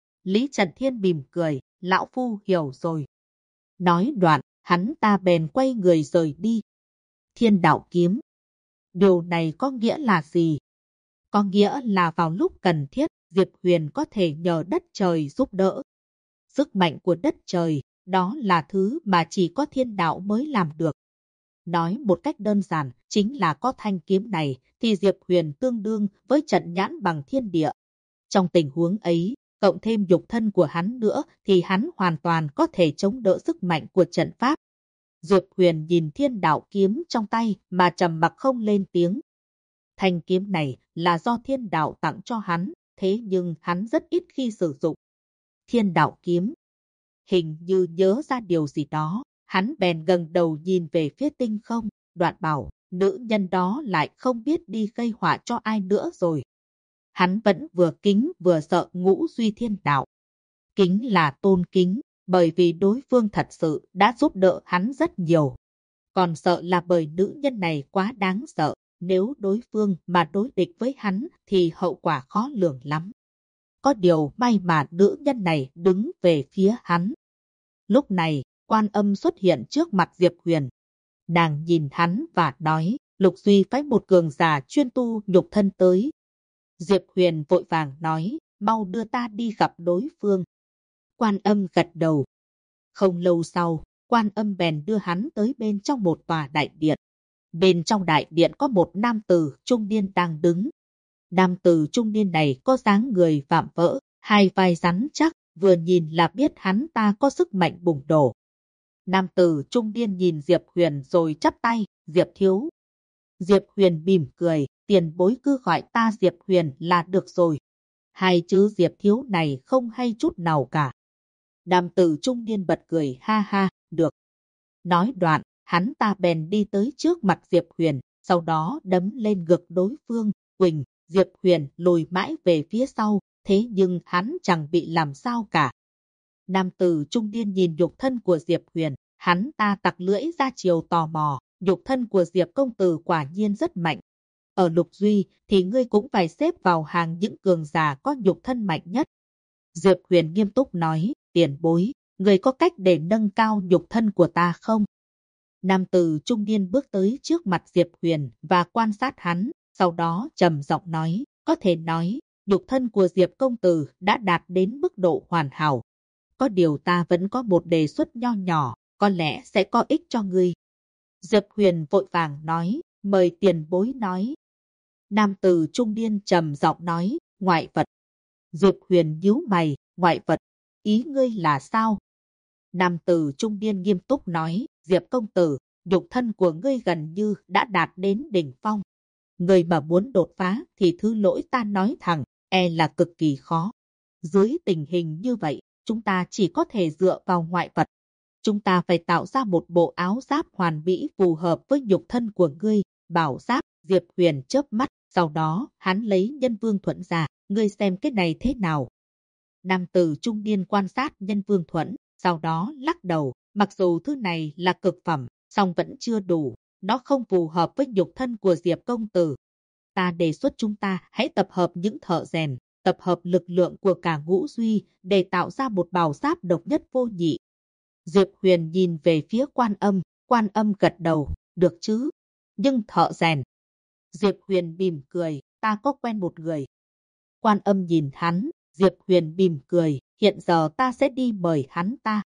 Lý Trần Thiên mỉm cười, lão phu hiểu rồi. Nói đoạn, hắn ta bèn quay người rời đi. Thiên đạo kiếm. Điều này có nghĩa là gì? Có nghĩa là vào lúc cần thiết, Diệp Huyền có thể nhờ đất trời giúp đỡ. Sức mạnh của đất trời, đó là thứ mà chỉ có thiên đạo mới làm được. Nói một cách đơn giản, chính là có thanh kiếm này, thì Diệp Huyền tương đương với trận nhãn bằng thiên địa. Trong tình huống ấy, cộng thêm nhục thân của hắn nữa, thì hắn hoàn toàn có thể chống đỡ sức mạnh của trận pháp. Diệp Huyền nhìn thiên đạo kiếm trong tay mà trầm mặc không lên tiếng. Thanh kiếm này là do thiên đạo tặng cho hắn, thế nhưng hắn rất ít khi sử dụng. Thiên đạo kiếm. Hình như nhớ ra điều gì đó, hắn bèn gần đầu nhìn về phía tinh không, đoạn bảo, nữ nhân đó lại không biết đi gây họa cho ai nữa rồi. Hắn vẫn vừa kính vừa sợ Ngũ Duy Thiên Đạo. Kính là tôn kính, bởi vì đối phương thật sự đã giúp đỡ hắn rất nhiều. Còn sợ là bởi nữ nhân này quá đáng sợ, nếu đối phương mà đối địch với hắn thì hậu quả khó lường lắm. Có điều may mà nữ nhân này đứng về phía hắn. Lúc này, Quan Âm xuất hiện trước mặt Diệp Huyền. Nàng nhìn hắn và nói, Lục Duy phái một cường giả chuyên tu nhục thân tới. Diệp Huyền vội vàng nói, mau đưa ta đi gặp đối phương. Quan Âm gật đầu. Không lâu sau, Quan Âm bèn đưa hắn tới bên trong một tòa đại điện. Bên trong đại điện có một nam tử trung niên đang đứng. Nam tử trung niên này có dáng người vạm vỡ, hai vai rắn chắc, vừa nhìn là biết hắn ta có sức mạnh bùng nổ. Nam tử trung niên nhìn Diệp Huyền rồi chắp tay, Diệp thiếu. Diệp Huyền mỉm cười, tiền bối cứ gọi ta Diệp Huyền là được rồi. Hai chữ Diệp thiếu này không hay chút nào cả. Nam tử trung niên bật cười ha ha, được. Nói đoạn, hắn ta bèn đi tới trước mặt Diệp Huyền, sau đó đấm lên ngực đối phương, quỳnh. Diệp Huyền lùi mãi về phía sau, thế nhưng hắn chẳng bị làm sao cả. Nam tử trung niên nhìn nhục thân của Diệp Huyền, hắn ta tặc lưỡi ra chiều tò mò, nhục thân của Diệp công tử quả nhiên rất mạnh. Ở Lục Duy thì ngươi cũng phải xếp vào hàng những cường giả có nhục thân mạnh nhất. Diệp Huyền nghiêm túc nói, tiền bối, ngươi có cách để nâng cao nhục thân của ta không? Nam tử trung niên bước tới trước mặt Diệp Huyền và quan sát hắn, sau đó trầm giọng nói, có thể nói, nhục thân của Diệp công tử đã đạt đến mức độ hoàn hảo. Có điều ta vẫn có một đề xuất nho nhỏ, có lẽ sẽ có ích cho ngươi. Diệp Huyền vội vàng nói, mời tiền bối nói. Nam tử trung niên trầm giọng nói, ngoại vật. Diệp Huyền nhíu mày, ngoại vật, ý ngươi là sao? Nam tử trung niên nghiêm túc nói, Diệp công tử, nhục thân của ngươi gần như đã đạt đến đỉnh phong. Người mà muốn đột phá thì thứ lỗi ta nói thẳng, e là cực kỳ khó. Dưới tình hình như vậy, chúng ta chỉ có thể dựa vào ngoại vật. Chúng ta phải tạo ra một bộ áo giáp hoàn mỹ phù hợp với nhục thân của ngươi. Bảo giáp, Diệp Huyền chớp mắt, sau đó hắn lấy Nhân Vương Thuẫn ra, ngươi xem cái này thế nào. Nam tử trung niên quan sát Nhân Vương Thuẫn, sau đó lắc đầu, mặc dù thứ này là cực phẩm, song vẫn chưa đủ, nó không phù hợp với nhục thân của Diệp công tử. Ta đề xuất chúng ta hãy tập hợp những thợ rèn, tập hợp lực lượng của cả Ngũ Duy để tạo ra một bảo giáp độc nhất vô nhị. Diệp Huyền nhìn về phía Quan Âm gật đầu, được chứ, nhưng thợ rèn. Diệp Huyền mỉm cười, ta có quen một người. Quan Âm nhìn hắn, Diệp Huyền mỉm cười, hiện giờ ta sẽ đi mời hắn ta.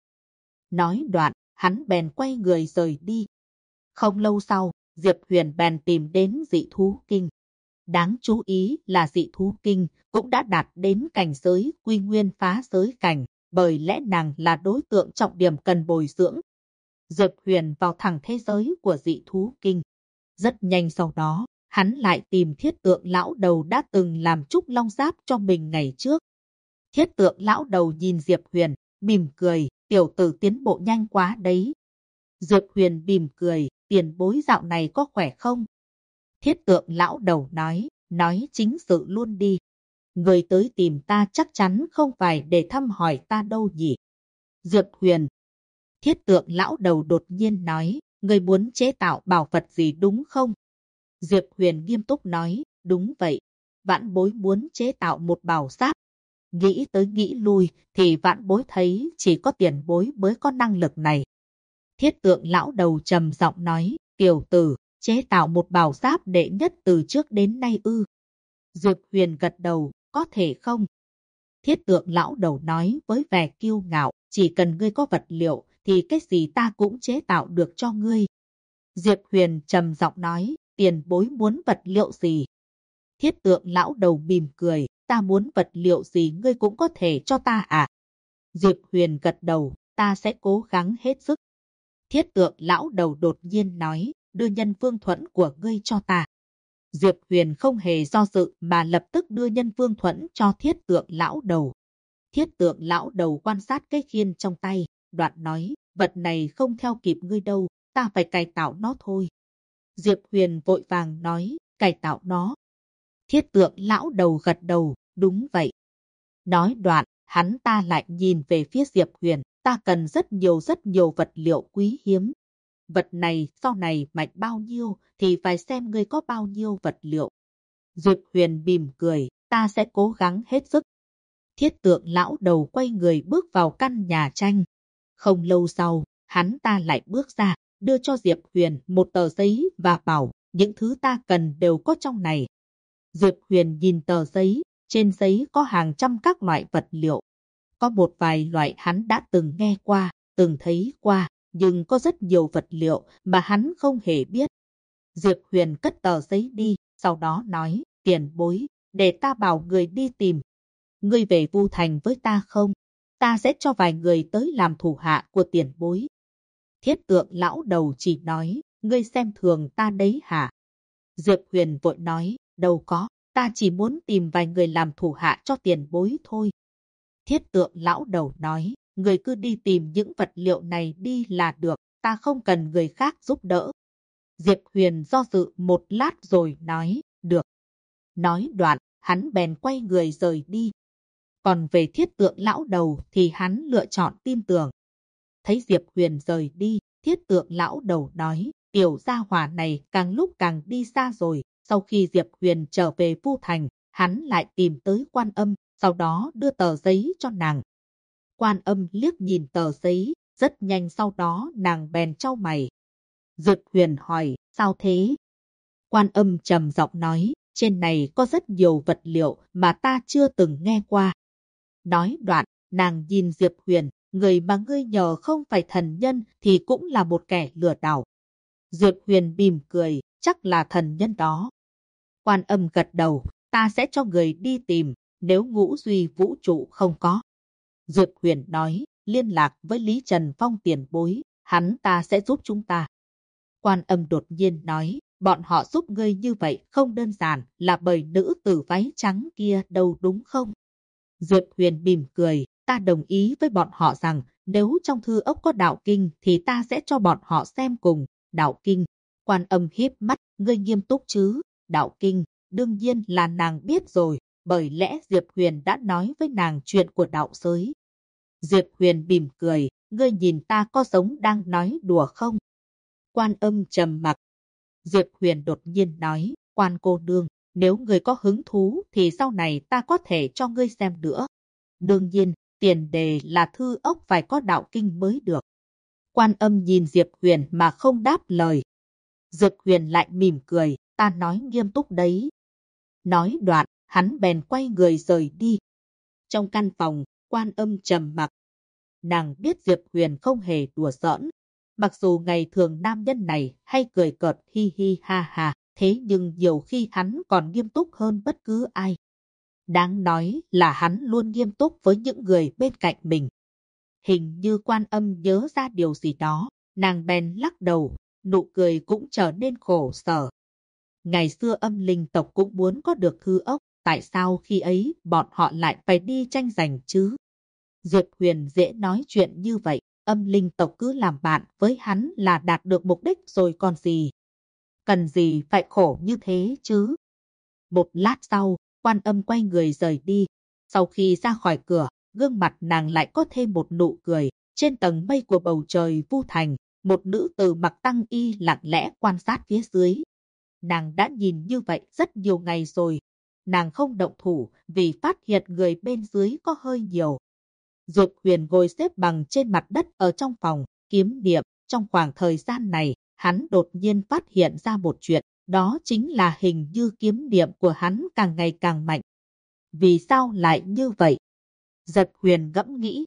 Nói đoạn, hắn bèn quay người rời đi. Không lâu sau, Diệp Huyền bèn tìm đến dị thú kinh. Đáng chú ý là dị thú kinh cũng đã đạt đến cảnh giới quy nguyên phá giới cảnh, bởi lẽ nàng là đối tượng trọng điểm cần bồi dưỡng. Diệp Huyền vào thẳng thế giới của dị thú kinh. Rất nhanh sau đó, hắn lại tìm thiết tượng lão đầu đã từng làm trúc long giáp cho mình ngày trước. Thiết tượng lão đầu nhìn Diệp Huyền, mỉm cười, tiểu tử tiến bộ nhanh quá đấy. Diệp Huyền mỉm cười, tiền bối dạo này có khỏe không? Thiết tượng lão đầu nói chính sự luôn đi. Người tới tìm ta chắc chắn không phải để thăm hỏi ta đâu nhỉ? Diệp Huyền. Thiết tượng lão đầu đột nhiên nói, người muốn chế tạo bảo vật gì đúng không? Diệp Huyền nghiêm túc nói, đúng vậy. Vãn bối muốn chế tạo một bảo giáp. Nghĩ tới nghĩ lui thì vãn bối thấy chỉ có tiền bối mới có năng lực này. Thiết tượng lão đầu trầm giọng nói, tiểu tử, chế tạo một bảo giáp đệ nhất từ trước đến nay ư? Diệp Huyền gật đầu, có thể không? Thiết tượng lão đầu nói với vẻ kiêu ngạo, chỉ cần ngươi có vật liệu thì cái gì ta cũng chế tạo được cho ngươi. Diệp Huyền trầm giọng nói, tiền bối muốn vật liệu gì? Thiết tượng lão đầu mỉm cười, ta muốn vật liệu gì ngươi cũng có thể cho ta à? Diệp Huyền gật đầu, ta sẽ cố gắng hết sức. Thiết tượng lão đầu đột nhiên nói, đưa nhân vương thuẫn của ngươi cho ta. Diệp Huyền không hề do dự mà lập tức đưa nhân vương thuẫn cho thiết tượng lão đầu. Thiết tượng lão đầu quan sát cái khiên trong tay, đoạn nói, vật này không theo kịp ngươi đâu, ta phải cải tạo nó thôi. Diệp Huyền vội vàng nói, cải tạo nó. Thiết tượng lão đầu gật đầu, đúng vậy. Nói đoạn, hắn ta lại nhìn về phía Diệp Huyền, ta cần rất nhiều vật liệu quý hiếm. Vật này sau này mạnh bao nhiêu thì phải xem ngươi có bao nhiêu vật liệu. Diệp Huyền mỉm cười, ta sẽ cố gắng hết sức. Thiết tượng lão đầu quay người bước vào căn nhà tranh. Không lâu sau, hắn ta lại bước ra, đưa cho Diệp Huyền một tờ giấy và bảo, những thứ ta cần đều có trong này. Diệp Huyền nhìn tờ giấy, trên giấy có hàng trăm các loại vật liệu. Có một vài loại hắn đã từng nghe qua, từng thấy qua, nhưng có rất nhiều vật liệu mà hắn không hề biết. Diệp Huyền cất tờ giấy đi, sau đó nói, tiền bối, để ta bảo người đi tìm. Ngươi về Vu Thành với ta không? Ta sẽ cho vài người tới làm thủ hạ của tiền bối. Thiết tượng lão đầu chỉ nói, ngươi xem thường ta đấy hả? Diệp Huyền vội nói, đâu có, ta chỉ muốn tìm vài người làm thủ hạ cho tiền bối thôi. Thiết tượng lão đầu nói, người cứ đi tìm những vật liệu này đi là được, ta không cần người khác giúp đỡ. Diệp Huyền do dự một lát rồi nói, được. Nói đoạn, hắn bèn quay người rời đi. Còn về thiết tượng lão đầu thì hắn lựa chọn tin tưởng. Thấy Diệp Huyền rời đi, thiết tượng lão đầu nói, tiểu gia hỏa này càng lúc càng đi xa rồi. Sau khi Diệp Huyền trở về Vu Thành, hắn lại tìm tới Quan Âm, sau đó đưa tờ giấy cho nàng. Quan Âm liếc nhìn tờ giấy, rất nhanh sau đó nàng bèn chau mày. Diệp Huyền hỏi, sao thế? Quan Âm trầm giọng nói, trên này có rất nhiều vật liệu mà ta chưa từng nghe qua. Nói đoạn, nàng nhìn Diệp Huyền, người mà ngươi nhờ không phải thần nhân thì cũng là một kẻ lừa đảo. Diệp Huyền mỉm cười, chắc là thần nhân đó. Quan Âm gật đầu, ta sẽ cho người đi tìm, nếu ngũ duy vũ trụ không có. Diệp Huyền nói, liên lạc với Lý Trần Phong tiền bối, hắn ta sẽ giúp chúng ta. Quan Âm đột nhiên nói, bọn họ giúp ngươi như vậy không đơn giản là bởi nữ tử váy trắng kia đâu đúng không? Diệp Huyền mỉm cười, ta đồng ý với bọn họ rằng nếu trong thư ốc có đạo kinh thì ta sẽ cho bọn họ xem cùng. Đạo kinh. Quan Âm híp mắt, ngươi nghiêm túc chứ? Đạo kinh, đương nhiên là nàng biết rồi, bởi lẽ Diệp Huyền đã nói với nàng chuyện của đạo giới. Diệp Huyền mỉm cười, ngươi nhìn ta có giống đang nói đùa không? Quan Âm trầm mặc. Diệp Huyền đột nhiên nói, Quan cô nương, nếu ngươi có hứng thú thì sau này ta có thể cho ngươi xem nữa. Đương nhiên, tiền đề là thư ốc phải có đạo kinh mới được. Quan Âm nhìn Diệp Huyền mà không đáp lời. Diệp Huyền lại mỉm cười, ta nói nghiêm túc đấy. Nói đoạn, hắn bèn quay người rời đi. Trong căn phòng, Quan Âm trầm mặc. Nàng biết Diệp Huyền không hề đùa giỡn. Mặc dù ngày thường nam nhân này hay cười cợt hi hi ha ha, thế nhưng nhiều khi hắn còn nghiêm túc hơn bất cứ ai. Đáng nói là hắn luôn nghiêm túc với những người bên cạnh mình. Hình như Quan Âm nhớ ra điều gì đó, nàng bèn lắc đầu, nụ cười cũng trở nên khổ sở. Ngày xưa Âm Linh tộc cũng muốn có được Thư Ốc, tại sao khi ấy bọn họ lại phải đi tranh giành chứ? Diệp Huyền dễ nói chuyện như vậy, Âm Linh tộc cứ làm bạn với hắn là đạt được mục đích rồi còn gì. Cần gì phải khổ như thế chứ? Một lát sau, Quan Âm quay người rời đi. Sau khi ra khỏi cửa, gương mặt nàng lại có thêm một nụ cười. Trên tầng mây của bầu trời Vu Thành, một nữ tử mặc tăng y lặng lẽ quan sát phía dưới. Nàng đã nhìn như vậy rất nhiều ngày rồi. Nàng không động thủ vì phát hiện người bên dưới có hơi nhiều. Diệp Huyền ngồi xếp bằng trên mặt đất ở trong phòng, kiếm niệm. Trong khoảng thời gian này, hắn đột nhiên phát hiện ra một chuyện, đó chính là hình như kiếm niệm của hắn càng ngày càng mạnh. Vì sao lại như vậy? Diệp Huyền ngẫm nghĩ.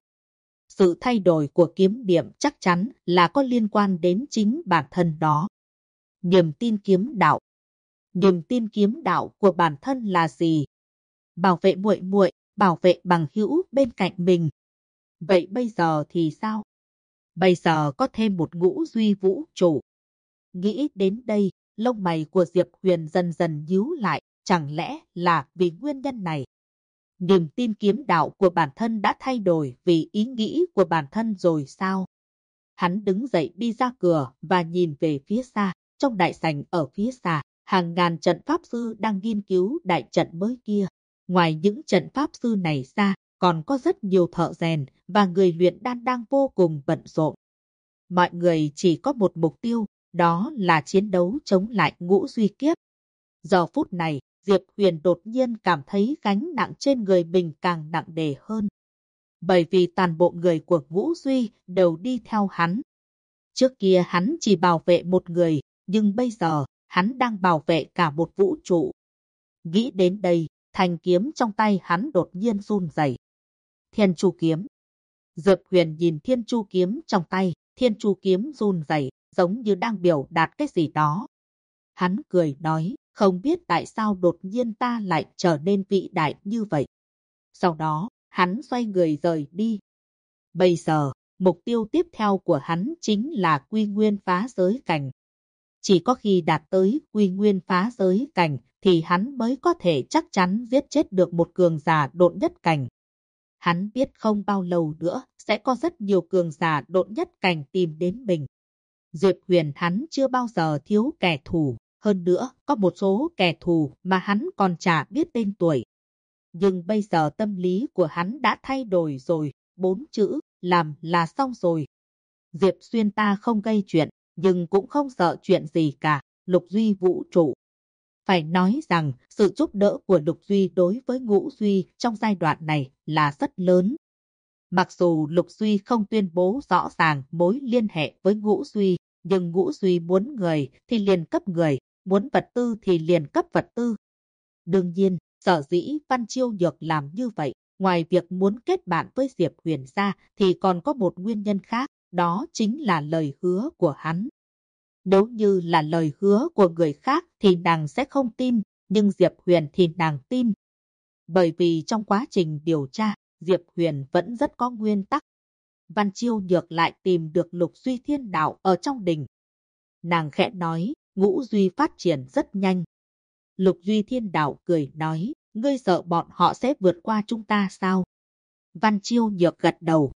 Sự thay đổi của kiếm niệm chắc chắn là có liên quan đến chính bản thân đó. Niềm tin kiếm đạo. Niềm tin kiếm đạo của bản thân là gì? Bảo vệ muội muội, bảo vệ bằng hữu bên cạnh mình. Vậy bây giờ thì sao? Bây giờ có thêm một ngũ duy vũ trụ. Nghĩ đến đây, lông mày của Diệp Huyền dần dần nhíu lại, chẳng lẽ là vì nguyên nhân này? Niềm tin kiếm đạo của bản thân đã thay đổi vì ý nghĩ của bản thân rồi sao? Hắn đứng dậy đi ra cửa và nhìn về phía xa, trong đại sảnh ở phía xa, hàng ngàn trận pháp sư đang nghiên cứu đại trận mới kia. Ngoài những trận pháp sư này ra, còn có rất nhiều thợ rèn và người luyện đan đang vô cùng bận rộn. Mọi người chỉ có một mục tiêu, đó là chiến đấu chống lại ngũ duy kiếp. Giờ phút này, Diệp Huyền đột nhiên cảm thấy gánh nặng trên người mình càng nặng nề hơn. Bởi vì toàn bộ người của ngũ duy đều đi theo hắn. Trước kia hắn chỉ bảo vệ một người, nhưng bây giờ hắn đang bảo vệ cả một vũ trụ. Nghĩ đến đây, thanh kiếm trong tay hắn đột nhiên run rẩy. Thiên Chu kiếm. Diệp Huyền nhìn Thiên Chu kiếm trong tay, Thiên Chu kiếm run rẩy, giống như đang biểu đạt cái gì đó. Hắn cười nói, không biết tại sao đột nhiên ta lại trở nên vĩ đại như vậy. Sau đó, hắn xoay người rời đi. Bây giờ, mục tiêu tiếp theo của hắn chính là quy nguyên phá giới cảnh. Chỉ có khi đạt tới quy nguyên phá giới cảnh thì hắn mới có thể chắc chắn giết chết được một cường giả độn nhất cảnh. Hắn biết không bao lâu nữa sẽ có rất nhiều cường giả độn nhất cảnh tìm đến mình. Diệp Huyền hắn chưa bao giờ thiếu kẻ thù, hơn nữa có một số kẻ thù mà hắn còn chả biết tên tuổi. Nhưng bây giờ tâm lý của hắn đã thay đổi rồi, 4 chữ, làm là xong rồi. Diệp Xuyên ta không gây chuyện, nhưng cũng không sợ chuyện gì cả, Lục Duy vũ trụ. Phải nói rằng, sự giúp đỡ của Lục Duy đối với Ngũ Duy trong giai đoạn này là rất lớn. Mặc dù Lục Duy không tuyên bố rõ ràng mối liên hệ với Ngũ Duy, nhưng Ngũ Duy muốn người thì liền cấp người, muốn vật tư thì liền cấp vật tư. Đương nhiên, sở dĩ Văn Chiêu Nhược làm như vậy, ngoài việc muốn kết bạn với Diệp Huyền ra thì còn có một nguyên nhân khác, đó chính là lời hứa của hắn. Nếu như là lời hứa của người khác thì nàng sẽ không tin, nhưng Diệp Huyền thì nàng tin. Bởi vì trong quá trình điều tra, Diệp Huyền vẫn rất có nguyên tắc. Văn Chiêu Nhược lại tìm được Lục Duy Thiên Đạo ở trong đình. Nàng khẽ nói, Ngũ Duy phát triển rất nhanh. Lục Duy Thiên Đạo cười nói, ngươi sợ bọn họ sẽ vượt qua chúng ta sao? Văn Chiêu Nhược gật đầu.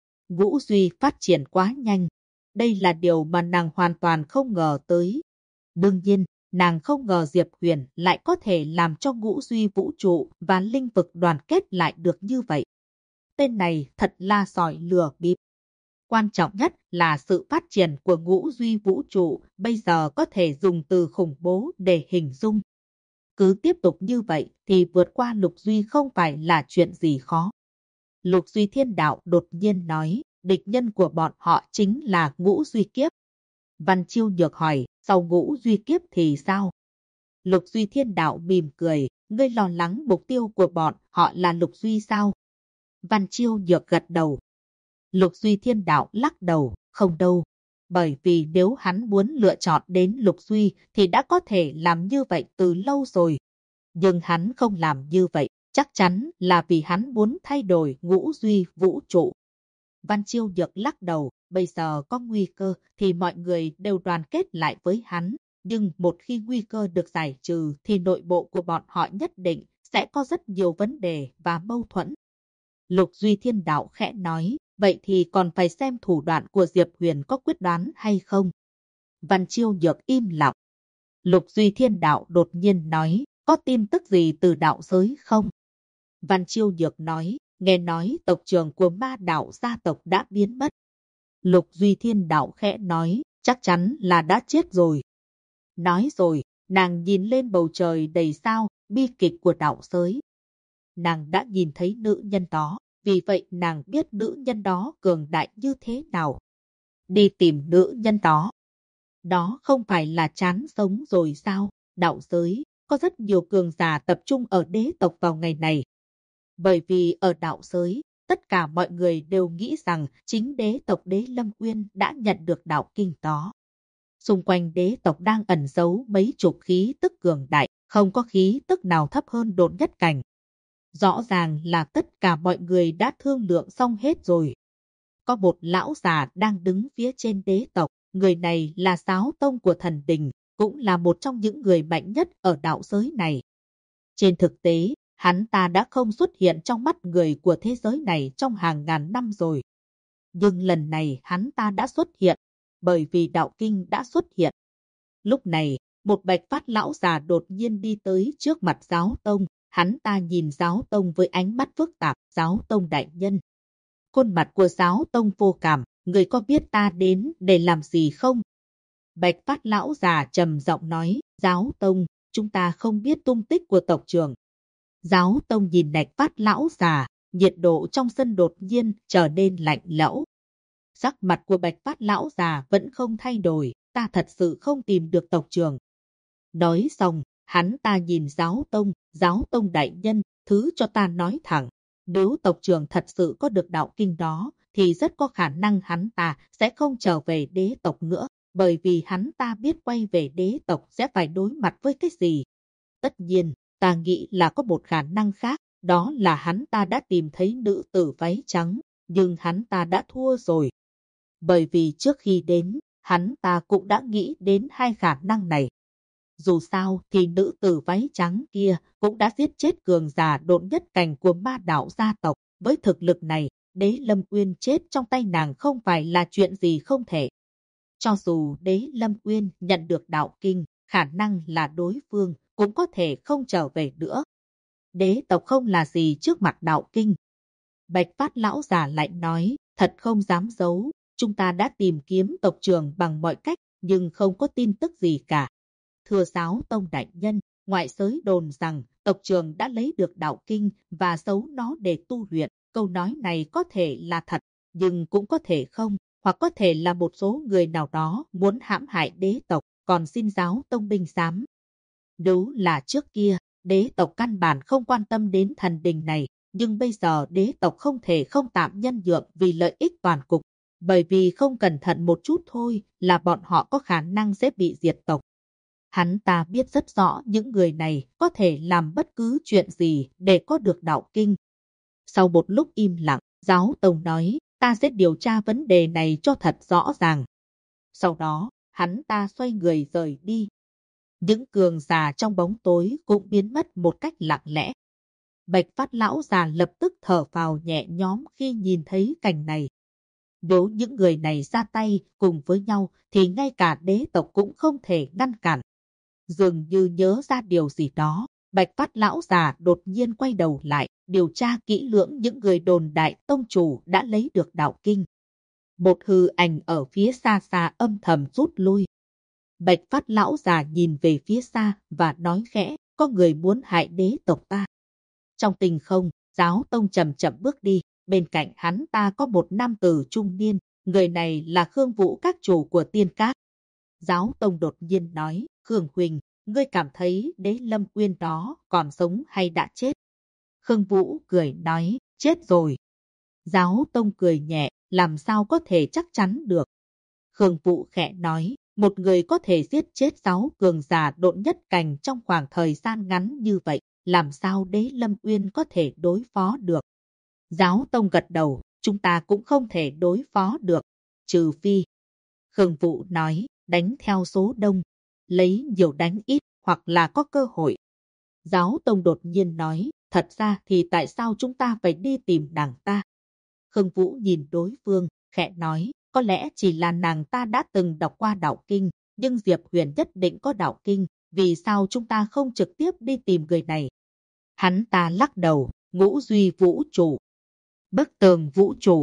Ngũ Duy phát triển quá nhanh. Đây là điều mà nàng hoàn toàn không ngờ tới. Đương nhiên, nàng không ngờ Diệp Huyền lại có thể làm cho Ngũ Duy vũ trụ và linh vực đoàn kết lại được như vậy. Tên này thật là giỏi lừa bịp. Quan trọng nhất là sự phát triển của Ngũ Duy vũ trụ bây giờ có thể dùng từ khủng bố để hình dung. Cứ tiếp tục như vậy thì vượt qua Lục Duy không phải là chuyện gì khó. Lục Duy Thiên Đạo đột nhiên nói, địch nhân của bọn họ chính là Ngũ Duy Kiếp. Văn Chiêu Nhược hỏi, sau Ngũ Duy Kiếp thì sao? Lục Duy Thiên Đạo mỉm cười, ngươi lo lắng mục tiêu của bọn họ là Lục Duy sao? Văn Chiêu Nhược gật đầu. Lục Duy Thiên Đạo lắc đầu, không đâu. Bởi vì nếu hắn muốn lựa chọn đến Lục Duy thì đã có thể làm như vậy từ lâu rồi. Nhưng hắn không làm như vậy, chắc chắn là vì hắn muốn thay đổi ngũ duy vũ trụ. Văn Chiêu Nhược lắc đầu, bây giờ có nguy cơ thì mọi người đều đoàn kết lại với hắn. Nhưng một khi nguy cơ được giải trừ thì nội bộ của bọn họ nhất định sẽ có rất nhiều vấn đề và mâu thuẫn. Lục Duy Thiên Đạo khẽ nói, vậy thì còn phải xem thủ đoạn của Diệp Huyền có quyết đoán hay không. Văn Chiêu Nhược im lặng. Lục Duy Thiên Đạo đột nhiên nói, có tin tức gì từ đạo giới không? Văn Chiêu Nhược nói, nghe nói tộc trưởng của ma đạo gia tộc đã biến mất. Lục Duy Thiên Đạo khẽ nói, chắc chắn là đã chết rồi. Nói rồi, nàng nhìn lên bầu trời đầy sao, bi kịch của đạo giới. Nàng đã nhìn thấy nữ nhân đó, vì vậy nàng biết nữ nhân đó cường đại như thế nào. Đi tìm nữ nhân đó. Đó không phải là chán sống rồi sao? Đạo giới, có rất nhiều cường giả tập trung ở đế tộc vào ngày này. Bởi vì ở đạo giới, tất cả mọi người đều nghĩ rằng chính đế tộc Đế Lâm Uyên đã nhận được đạo kinh đó. Xung quanh đế tộc đang ẩn giấu mấy chục khí tức cường đại, không có khí tức nào thấp hơn độn nhất cảnh. Rõ ràng là tất cả mọi người đã thương lượng xong hết rồi. Có một lão già đang đứng phía trên đế tộc, người này là giáo tông của thần đình, cũng là một trong những người mạnh nhất ở đạo giới này. Trên thực tế, hắn ta đã không xuất hiện trong mắt người của thế giới này trong hàng ngàn năm rồi. Nhưng lần này hắn ta đã xuất hiện, bởi vì đạo kinh đã xuất hiện. Lúc này, một bạch phát lão già đột nhiên đi tới trước mặt giáo tông, hắn ta nhìn giáo tông với ánh mắt phức tạp, giáo tông đại nhân. Khuôn mặt của giáo tông vô cảm, người có biết ta đến để làm gì không? Bạch phát lão già trầm giọng nói, giáo tông, chúng ta không biết tung tích của tộc trưởng. Giáo tông nhìn bạch phát lão già, nhiệt độ trong sân đột nhiên trở nên lạnh lẽo. Sắc mặt của bạch phát lão già vẫn không thay đổi, ta thật sự không tìm được tộc trưởng. Nói xong, hắn ta nhìn giáo tông đại nhân, thứ cho ta nói thẳng. Nếu tộc trưởng thật sự có được đạo kinh đó, thì rất có khả năng hắn ta sẽ không trở về đế tộc nữa, bởi vì hắn ta biết quay về đế tộc sẽ phải đối mặt với cái gì. Tất nhiên, ta nghĩ là có một khả năng khác, đó là hắn ta đã tìm thấy nữ tử váy trắng, nhưng hắn ta đã thua rồi. Bởi vì trước khi đến, hắn ta cũng đã nghĩ đến hai khả năng này. Dù sao thì nữ tử váy trắng kia cũng đã giết chết cường giả độn nhất cảnh của ma đạo gia tộc. Với thực lực này, Đế Lâm Uyên chết trong tay nàng không phải là chuyện gì không thể. Cho dù Đế Lâm Uyên nhận được đạo kinh, khả năng là đối phương cũng có thể không trở về nữa. Đế tộc không là gì trước mặt đạo kinh. Bạch phát lão già lại nói, thật không dám giấu, chúng ta đã tìm kiếm tộc trưởng bằng mọi cách, nhưng không có tin tức gì cả. Thưa giáo tông đại nhân, ngoại giới đồn rằng tộc trưởng đã lấy được đạo kinh và giấu nó để tu luyện. Câu nói này có thể là thật, nhưng cũng có thể không, hoặc có thể là một số người nào đó muốn hãm hại đế tộc, còn xin giáo tông binh giám. Nếu là trước kia, đế tộc căn bản không quan tâm đến thần đình này, nhưng bây giờ đế tộc không thể không tạm nhân nhượng vì lợi ích toàn cục, bởi vì không cẩn thận một chút thôi là bọn họ có khả năng sẽ bị diệt tộc. Hắn ta biết rất rõ những người này có thể làm bất cứ chuyện gì để có được đạo kinh. Sau một lúc im lặng, giáo tông nói, ta sẽ điều tra vấn đề này cho thật rõ ràng. Sau đó, hắn ta xoay người rời đi. Những cường giả trong bóng tối cũng biến mất một cách lặng lẽ. Bạch phát lão già lập tức thở phào nhẹ nhõm khi nhìn thấy cảnh này. Nếu những người này ra tay cùng với nhau thì ngay cả đế tộc cũng không thể ngăn cản. Dường như nhớ ra điều gì đó, Bạch phát lão già đột nhiên quay đầu lại, điều tra kỹ lưỡng những người đồn đại tông chủ đã lấy được đạo kinh. Một hư ảnh ở phía xa xa âm thầm rút lui. Bạch phát lão già nhìn về phía xa và nói khẽ, có người muốn hại đế tộc ta. Trong tình không, giáo tông chậm chậm bước đi, bên cạnh hắn ta có một nam tử trung niên, người này là Khương Vũ các chủ của Tiên Các. Giáo tông đột nhiên nói, Khương Huỳnh, ngươi cảm thấy Đế Lâm Uyên đó còn sống hay đã chết? Khương Vũ cười nói, chết rồi. Giáo tông cười nhẹ, làm sao có thể chắc chắn được. Khương Vũ khẽ nói, một người có thể giết chết 6 cường giả độn nhất cảnh trong khoảng thời gian ngắn như vậy, làm sao Đế Lâm Uyên có thể đối phó được? Giáo Tông gật đầu, chúng ta cũng không thể đối phó được, trừ phi. Khương Vũ nói, đánh theo số đông, lấy nhiều đánh ít, hoặc là có cơ hội. Giáo Tông đột nhiên nói, thật ra thì tại sao chúng ta phải đi tìm nàng ta? Khương Vũ nhìn đối phương, khẽ nói, có lẽ chỉ là nàng ta đã từng đọc qua đạo kinh, nhưng Diệp Huyền nhất định có đạo kinh, vì sao chúng ta không trực tiếp đi tìm người này? Hắn ta lắc đầu, ngũ duy vũ trụ, bức tường vũ trụ.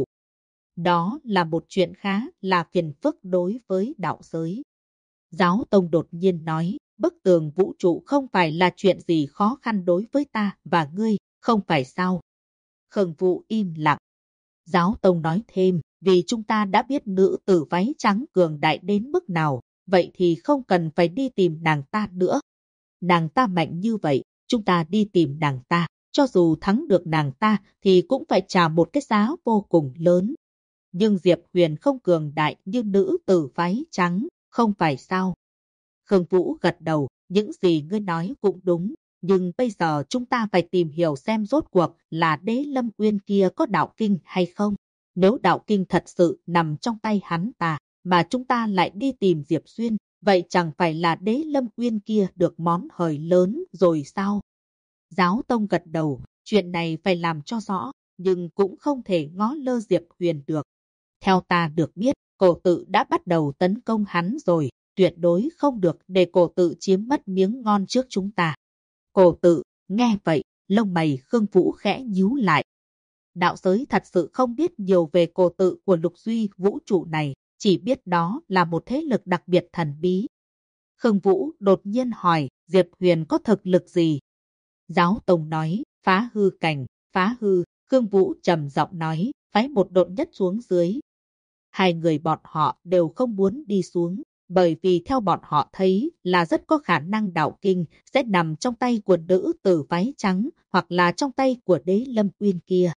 Đó là một chuyện khá là phiền phức đối với đạo giới. Giáo Tông đột nhiên nói, bức tường vũ trụ không phải là chuyện gì khó khăn đối với ta và ngươi, không phải sao? Khương Vũ im lặng. Giáo Tông nói thêm, vì chúng ta đã biết nữ tử váy trắng cường đại đến mức nào, vậy thì không cần phải đi tìm nàng ta nữa. Nàng ta mạnh như vậy, chúng ta đi tìm nàng ta, cho dù thắng được nàng ta thì cũng phải trả một cái giá vô cùng lớn. Nhưng Diệp Huyền không cường đại như nữ tử váy trắng, không phải sao? Khương Vũ gật đầu, những gì ngươi nói cũng đúng, nhưng bây giờ chúng ta phải tìm hiểu xem rốt cuộc là Đế Lâm Uyên kia có đạo kinh hay không. Nếu đạo kinh thật sự nằm trong tay hắn ta, mà chúng ta lại đi tìm Diệp Xuyên, vậy chẳng phải là Đế Lâm Uyên kia được món hời lớn rồi sao? Giáo Tông gật đầu, chuyện này phải làm cho rõ, nhưng cũng không thể ngó lơ Diệp Huyền được. Theo ta được biết, cổ tự đã bắt đầu tấn công hắn rồi, tuyệt đối không được để cổ tự chiếm mất miếng ngon trước chúng ta. Cổ tự, nghe vậy, lông mày Khương Vũ khẽ nhíu lại. Đạo giới thật sự không biết nhiều về cổ tự của lục duy vũ trụ này, chỉ biết đó là một thế lực đặc biệt thần bí. Khương Vũ đột nhiên hỏi, Diệp Huyền có thực lực gì? Giáo Tông nói, phá hư cảnh, phá hư. Khương Vũ trầm giọng nói, phái một độn nhất xuống dưới. Hai người bọn họ đều không muốn đi xuống, bởi vì theo bọn họ thấy là rất có khả năng đạo kinh sẽ nằm trong tay của nữ tử váy trắng hoặc là trong tay của Đế Lâm Uyên kia.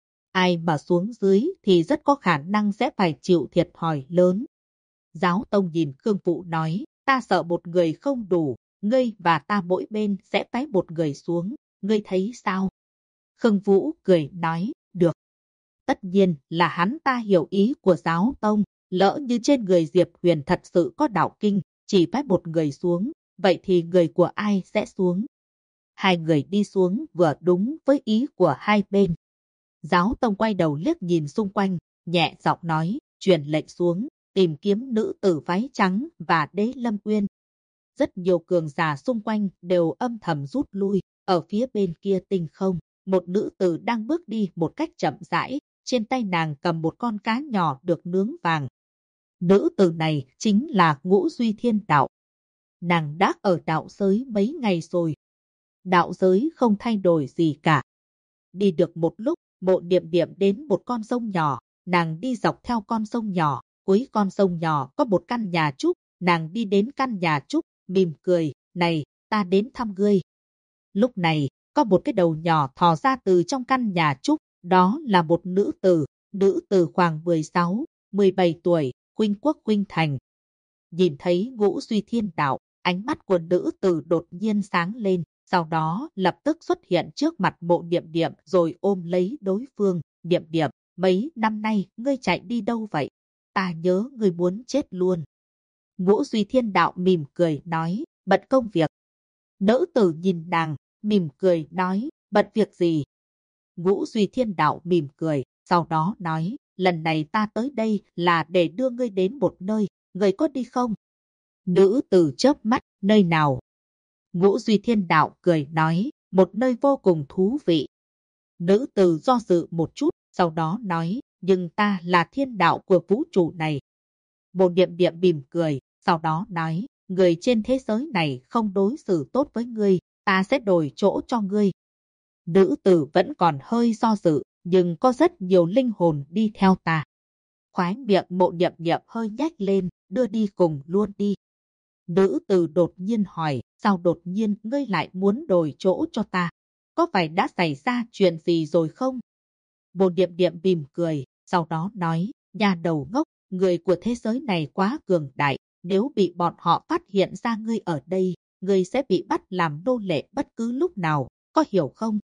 Ai mà xuống dưới thì rất có khả năng sẽ phải chịu thiệt thòi lớn. Giáo Tông nhìn Khương Vũ nói, ta sợ một người không đủ, ngươi và ta mỗi bên sẽ phái một người xuống, ngươi thấy sao? Khương Vũ cười nói, được. Tất nhiên là hắn ta hiểu ý của Giáo Tông, lỡ như trên người Diệp Huyền thật sự có đạo kinh, chỉ phái một người xuống, vậy thì người của ai sẽ xuống? Hai người đi xuống vừa đúng với ý của hai bên. Giáo Tông quay đầu liếc nhìn xung quanh, nhẹ giọng nói, truyền lệnh xuống, tìm kiếm nữ tử váy trắng và Đế Lâm Uyên. Rất nhiều cường giả xung quanh đều âm thầm rút lui, ở phía bên kia tinh không, một nữ tử đang bước đi một cách chậm rãi, trên tay nàng cầm một con cá nhỏ được nướng vàng. Nữ tử này chính là Ngũ Duy Thiên Đạo. Nàng đã ở đạo giới mấy ngày rồi. Đạo giới không thay đổi gì cả. Đi được một lúc, Mộ Điềm Điềm đến một con sông nhỏ, nàng đi dọc theo con sông nhỏ, cuối con sông nhỏ có một căn nhà trúc, nàng đi đến căn nhà trúc, mỉm cười, này, ta đến thăm ngươi. Lúc này, có một cái đầu nhỏ thò ra từ trong căn nhà trúc, đó là một nữ tử khoảng 16, 17 tuổi, khuynh quốc khuynh thành. Nhìn thấy Ngũ Duy Thiên Đạo, ánh mắt của nữ tử đột nhiên sáng lên, sau đó lập tức xuất hiện trước mặt Mộ Điềm Điềm rồi ôm lấy đối phương. Điềm Điềm, mấy năm nay ngươi chạy đi đâu vậy? Ta nhớ ngươi muốn chết luôn. Ngũ Duy Thiên Đạo mỉm cười nói, bận công việc. Nữ tử nhìn nàng, mỉm cười nói, bận việc gì? Ngũ Duy Thiên Đạo mỉm cười, sau đó nói, lần này ta tới đây là để đưa ngươi đến một nơi, ngươi có đi không? Nữ tử chớp mắt, nơi nào? Ngũ Duy Thiên Đạo cười nói, một nơi vô cùng thú vị. Nữ tử do dự một chút, sau đó nói, nhưng ta là thiên đạo của vũ trụ này. Mộ Điềm Điềm mỉm cười, sau đó nói, người trên thế giới này không đối xử tốt với ngươi, ta sẽ đổi chỗ cho ngươi. Nữ tử vẫn còn hơi do dự, nhưng có rất nhiều linh hồn đi theo ta. Khóe miệng Mộ Điềm Điềm hơi nhếch lên, đưa đi cùng luôn đi. Nữ tử đột nhiên hỏi, sao đột nhiên ngươi lại muốn đổi chỗ cho ta? Có phải đã xảy ra chuyện gì rồi không? Mộ Điềm Điềm mỉm cười, sau đó nói, nhà đầu ngốc, người của thế giới này quá cường đại, nếu bị bọn họ phát hiện ra ngươi ở đây, ngươi sẽ bị bắt làm nô lệ bất cứ lúc nào, có hiểu không?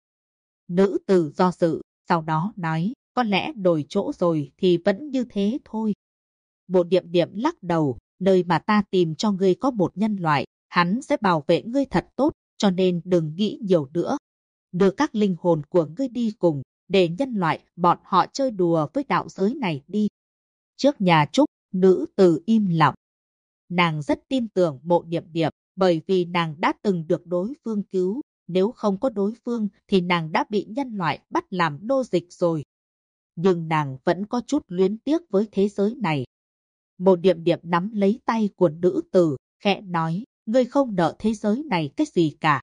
Nữ tử do dự, sau đó nói, có lẽ đổi chỗ rồi thì vẫn như thế thôi. Bộ Điềm Điềm lắc đầu, nơi mà ta tìm cho ngươi có một nhân loại, hắn sẽ bảo vệ ngươi thật tốt, cho nên đừng nghĩ nhiều nữa. Đưa các linh hồn của ngươi đi cùng, để nhân loại bọn họ chơi đùa với đạo giới này đi. Trước nhà Trúc, nữ tử im lặng. Nàng rất tin tưởng Mộ Điềm Điềm, bởi vì nàng đã từng được đối phương cứu. Nếu không có đối phương thì nàng đã bị nhân loại bắt làm nô dịch rồi. Nhưng nàng vẫn có chút luyến tiếc với thế giới này. Mộ Điềm Điềm nắm lấy tay của nữ tử, khẽ nói, ngươi không nợ thế giới này cái gì cả.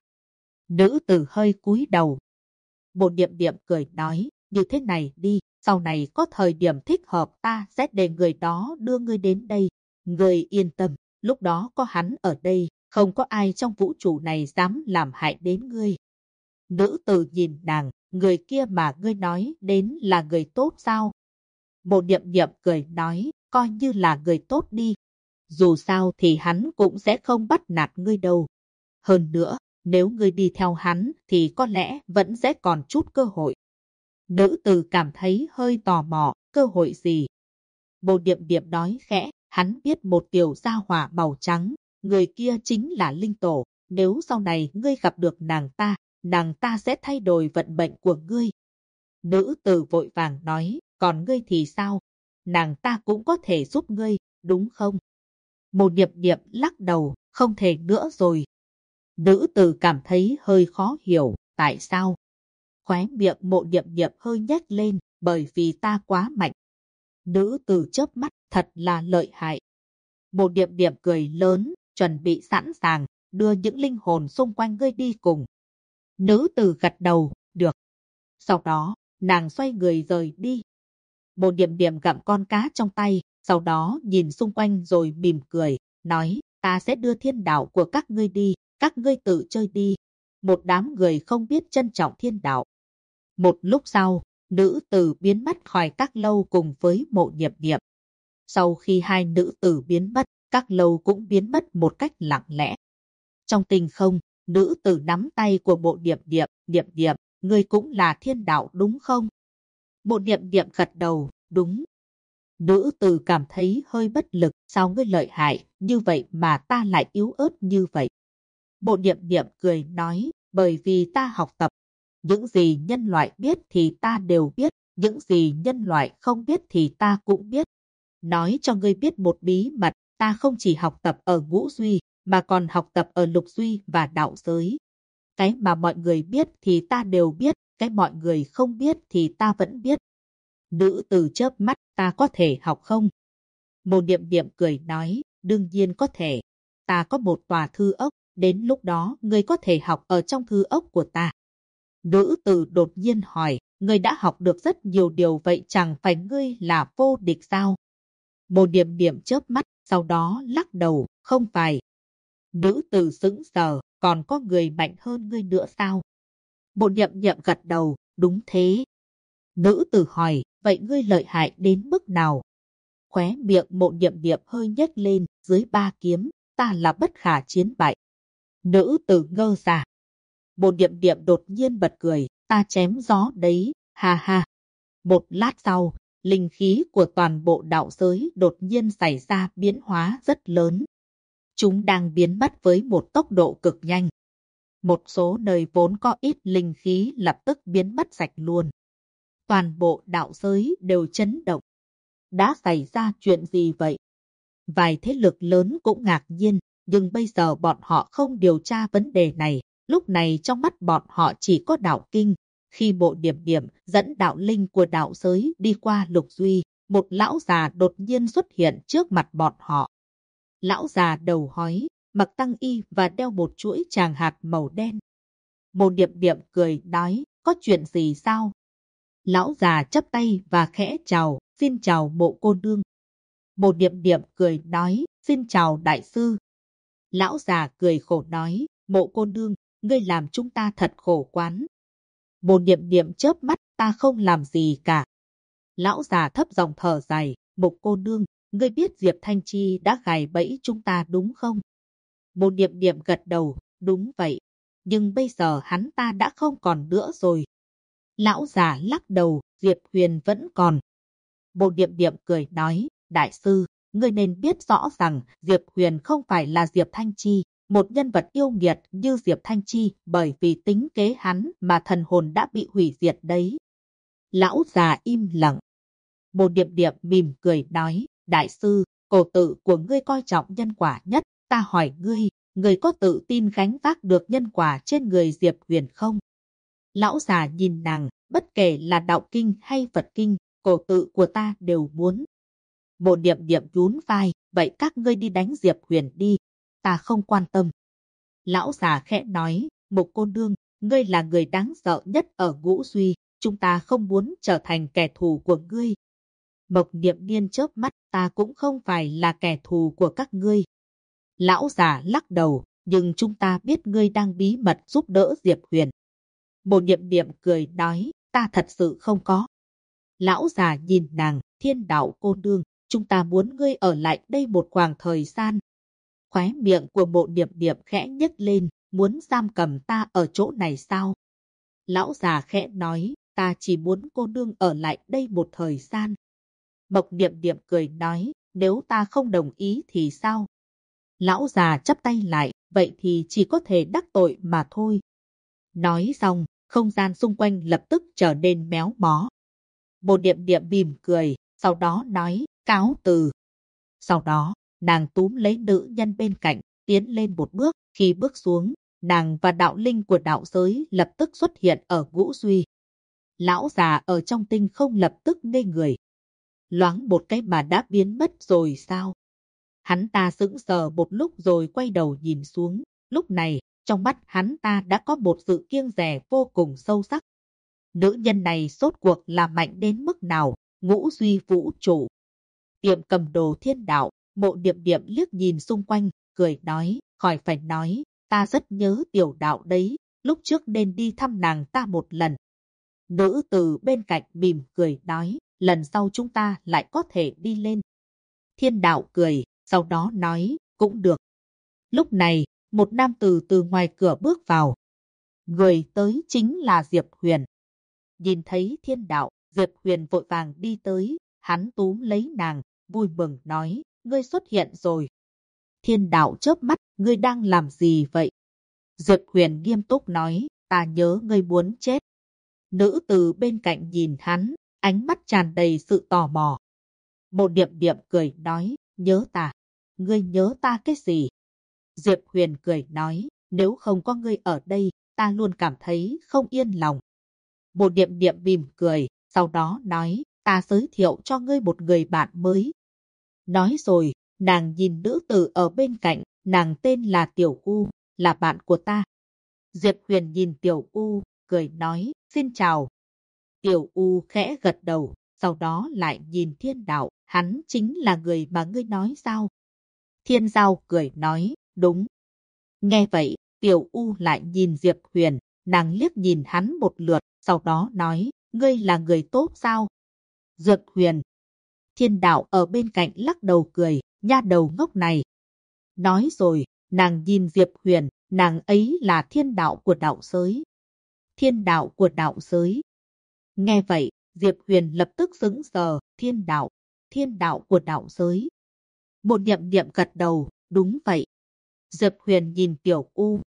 Nữ tử hơi cúi đầu. Mộ Điềm Điềm cười nói, như thế này đi, sau này có thời điểm thích hợp ta sẽ để người đó đưa ngươi đến đây. Ngươi yên tâm, lúc đó có hắn ở đây, không có ai trong vũ trụ này dám làm hại đến ngươi. Nữ tử nhìn nàng, người kia mà ngươi nói đến là người tốt sao? Mộ Điềm Điềm cười nói, coi như là người tốt đi. Dù sao thì hắn cũng sẽ không bắt nạt ngươi đâu. Hơn nữa, nếu ngươi đi theo hắn thì có lẽ vẫn sẽ còn chút cơ hội. Nữ tử cảm thấy hơi tò mò, cơ hội gì? Mộ Điềm Điềm nói khẽ, hắn biết một tiểu gia hỏa màu trắng, người kia chính là linh tổ. Nếu sau này ngươi gặp được nàng ta sẽ thay đổi vận mệnh của ngươi. Nữ tử vội vàng nói, còn ngươi thì sao? Nàng ta cũng có thể giúp ngươi, đúng không? Mộ Điềm Điềm lắc đầu, không thể nữa rồi. Nữ tử cảm thấy hơi khó hiểu, tại sao? Khóe miệng Mộ Điềm Điềm hơi nhếch lên, bởi vì ta quá mạnh. Nữ tử chớp mắt, thật là lợi hại. Mộ Điềm Điềm cười lớn, chuẩn bị sẵn sàng, đưa những linh hồn xung quanh ngươi đi cùng. Nữ tử gật đầu, được. Sau đó, nàng xoay người rời đi. Mộ Điềm Điềm gặm con cá trong tay, sau đó nhìn xung quanh rồi mỉm cười, nói, ta sẽ đưa thiên đạo của các ngươi đi, các ngươi tự chơi đi. Một đám người không biết trân trọng thiên đạo. Một lúc sau, nữ tử biến mất khỏi các lâu cùng với Mộ Điềm Điềm. Sau khi hai nữ tử biến mất, các lâu cũng biến mất một cách lặng lẽ. Trong tinh không, nữ tử nắm tay của Mộ Điềm Điềm, Điềm Điềm, ngươi cũng là thiên đạo đúng không? Mộ Điềm Điềm gật đầu, đúng. Nữ tử cảm thấy hơi bất lực, sao ngươi lợi hại, như vậy mà ta lại yếu ớt như vậy. Mộ Điềm Điềm cười nói, bởi vì ta học tập. Những gì nhân loại biết thì ta đều biết, những gì nhân loại không biết thì ta cũng biết. Nói cho ngươi biết một bí mật, ta không chỉ học tập ở ngũ duy, mà còn học tập ở lục duy và đạo giới. Cái mà mọi người biết thì ta đều biết, cái mọi người không biết thì ta vẫn biết. Nữ tử chớp mắt, ta có thể học không? Mộ Điềm Điềm cười nói, đương nhiên có thể. Ta có một tòa thư ốc, đến lúc đó ngươi có thể học ở trong thư ốc của ta. Nữ tử đột nhiên hỏi, ngươi đã học được rất nhiều điều vậy chẳng phải ngươi là vô địch sao? Mộ Điềm Điềm chớp mắt, sau đó lắc đầu, không phải. Nữ tử sững sờ, còn có người mạnh hơn ngươi nữa sao? Mộ Điềm Điềm gật đầu, đúng thế. Nữ tử hỏi, vậy ngươi lợi hại đến mức nào? Khóe miệng Mộ Điềm Điềm hơi nhếch lên, dưới 3 kiếm, ta là bất khả chiến bại. Nữ tử ngơ ra. Mộ Điềm Điềm đột nhiên bật cười, ta chém gió đấy, ha ha. Một lát sau, linh khí của toàn bộ đạo giới đột nhiên xảy ra biến hóa rất lớn. Chúng đang biến mất với một tốc độ cực nhanh. Một số nơi vốn có ít linh khí lập tức biến mất sạch luôn. Toàn bộ đạo giới đều chấn động. Đã xảy ra chuyện gì vậy? Vài thế lực lớn cũng ngạc nhiên, nhưng bây giờ bọn họ không điều tra vấn đề này. Lúc này trong mắt bọn họ chỉ có đạo kinh. Khi Mộ Điềm Điềm dẫn đạo linh của đạo giới đi qua lục duy, một lão già đột nhiên xuất hiện trước mặt bọn họ. Lão già đầu hói, mặc tăng y và đeo một chuỗi tràng hạt màu đen. Mộ Điềm Điềm cười nói, có chuyện gì sao? Lão già chắp tay và khẽ chào, xin chào Mộ cô nương. Mộ Điềm Điềm cười nói, xin chào đại sư. Lão già cười khổ nói, Mộ cô nương, ngươi làm chúng ta thật khổ quán. Mộ Điềm Điềm chớp mắt, ta không làm gì cả. Lão già thấp giọng thở dài, Mộ cô nương, ngươi biết Diệp Thanh Chi đã gài bẫy chúng ta đúng không? Một Niệm Niệm gật đầu, đúng vậy. Nhưng bây giờ hắn ta đã không còn nữa rồi. Lão già lắc đầu, Diệp Huyền vẫn còn. Một Niệm Niệm cười nói, đại sư, ngươi nên biết rõ rằng Diệp Huyền không phải là Diệp Thanh Chi, một nhân vật yêu nghiệt như Diệp Thanh Chi, bởi vì tính kế hắn mà thần hồn đã bị hủy diệt đấy. Lão già im lặng. Một Niệm Niệm mỉm cười nói, đại sư, cổ tự của ngươi coi trọng nhân quả nhất, ta hỏi ngươi, ngươi có tự tin gánh vác được nhân quả trên người Diệp Huyền không? Lão già nhìn nàng, bất kể là đạo kinh hay Phật kinh, cổ tự của ta đều muốn. Một Niệm Niệm nhún vai, vậy các ngươi đi đánh Diệp Huyền đi, ta không quan tâm. Lão già khẽ nói, Một cô nương, ngươi là người đáng sợ nhất ở Ngũ Duy, chúng ta không muốn trở thành kẻ thù của ngươi. Mộc Niệm Niên chớp mắt, ta cũng không phải là kẻ thù của các ngươi. Lão già lắc đầu, nhưng chúng ta biết ngươi đang bí mật giúp đỡ Diệp Huyền. Một Niệm Niệm cười nói, ta thật sự không có. Lão già nhìn nàng, Thiên đạo cô nương, chúng ta muốn ngươi ở lại đây một khoảng thời gian. Khóe miệng của Một Niệm Niệm khẽ nhếch lên, muốn giam cầm ta ở chỗ này sao? Lão già khẽ nói, ta chỉ muốn cô nương ở lại đây một thời gian. Mộc Niệm Niệm cười nói, nếu ta không đồng ý thì sao? Lão già chắp tay lại, vậy thì chỉ có thể đắc tội mà thôi. Nói xong, không gian xung quanh lập tức trở nên méo mó. Một Niệm Niệm mỉm cười, sau đó nói, cáo từ. Sau đó, nàng túm lấy nữ nhân bên cạnh, tiến lên một bước, khi bước xuống, nàng và đạo linh của đạo giới lập tức xuất hiện ở Ngũ Duy. Lão già ở trong tinh không lập tức ngây người. Loáng một cái mà đã biến mất rồi sao? Hắn ta sững sờ một lúc rồi quay đầu nhìn xuống. Lúc này, trong mắt hắn ta đã có một sự kiêng dè vô cùng sâu sắc. Nữ nhân này rốt cuộc là mạnh đến mức nào? Ngũ Duy vũ trụ. Tiệm cầm đồ Thiên đạo, Mộ Niệm Niệm liếc nhìn xung quanh, cười nói, khỏi phải nói, ta rất nhớ tiểu đạo đấy, lúc trước nên đi thăm nàng ta một lần. Nữ từ bên cạnh mỉm cười nói, lần sau chúng ta lại có thể đi lên. Thiên đạo cười, sau đó nói, cũng được. Lúc này, một nam tử từ ngoài cửa bước vào. Người tới chính là Diệp Huyền. Nhìn thấy Thiên đạo, Diệp Huyền vội vàng đi tới, hắn túm lấy nàng, vui mừng nói, ngươi xuất hiện rồi. Thiên đạo chớp mắt, ngươi đang làm gì vậy? Diệp Huyền nghiêm túc nói, ta nhớ ngươi muốn chết. Nữ từ bên cạnh nhìn hắn, ánh mắt tràn đầy sự tò mò. Một Niệm Niệm cười nói, nhớ ta. Ngươi nhớ ta cái gì? Diệp Huyền cười nói, nếu không có ngươi ở đây, ta luôn cảm thấy không yên lòng. Một Niệm Niệm mỉm cười, sau đó nói, ta giới thiệu cho ngươi một người bạn mới. Nói rồi, nàng nhìn nữ tử ở bên cạnh, nàng tên là Tiểu U, là bạn của ta. Diệp Huyền nhìn Tiểu U, cười nói, xin chào. Tiểu U khẽ gật đầu, sau đó lại nhìn Thiên đạo, hắn chính là người mà ngươi nói sao? Thiên Giao cười nói, đúng. Nghe vậy, Tiểu U lại nhìn Diệp Huyền, nàng liếc nhìn hắn một lượt, sau đó nói, ngươi là người tốt sao? Diệp Huyền. Thiên đạo ở bên cạnh lắc đầu cười, nha đầu ngốc này. Nói rồi, nàng nhìn Diệp Huyền, nàng ấy là thiên đạo của đạo giới. Thiên đạo của đạo giới. Nghe vậy, Diệp Huyền lập tức sững sờ, thiên đạo của đạo giới. Một Niệm Niệm gật đầu, đúng vậy. Diệp Huyền nhìn Tiểu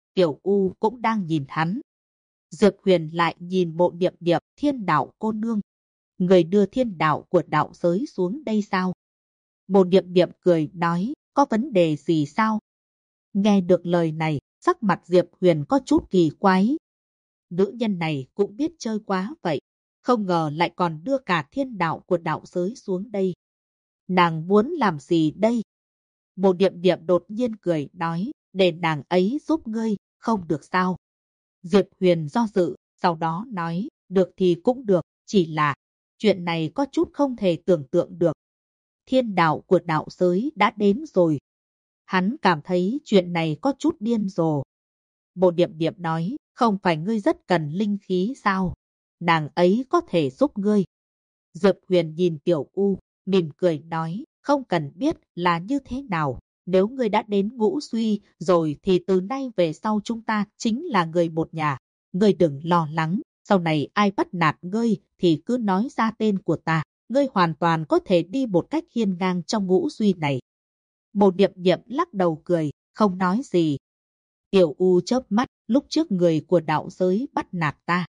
U cũng đang nhìn hắn. Diệp Huyền lại nhìn Một Niệm Niệm, thiên đạo cô nương. Người đưa thiên đạo của đạo giới xuống đây sao? Một Niệm Niệm cười nói, có vấn đề gì sao? Nghe được lời này, sắc mặt Diệp Huyền có chút kỳ quái. Nữ nhân này cũng biết chơi quá vậy. Không ngờ lại còn đưa cả thiên đạo của đạo giới xuống đây. Nàng muốn làm gì đây? Một Niệm Niệm đột nhiên cười nói, để nàng ấy giúp ngươi, không được sao? Diệp Huyền do dự, sau đó nói, được thì cũng được, chỉ là chuyện này có chút không thể tưởng tượng được. Thiên đạo của đạo giới đã đến rồi. Hắn cảm thấy chuyện này có chút điên rồ. Một Niệm Niệm nói, không phải ngươi rất cần linh khí sao? Nàng ấy có thể giúp ngươi. Diệp Huyền nhìn Tiểu U, mỉm cười nói, không cần biết là như thế nào. Nếu ngươi đã đến Ngũ Suy rồi thì từ nay về sau chúng ta chính là người một nhà. Ngươi đừng lo lắng, sau này ai bắt nạt ngươi thì cứ nói ra tên của ta. Ngươi hoàn toàn có thể đi một cách hiên ngang trong Ngũ Suy này. Mộ Điệp Điệp lắc đầu cười, không nói gì. Tiểu U chớp mắt, lúc trước người của đạo giới bắt nạt ta.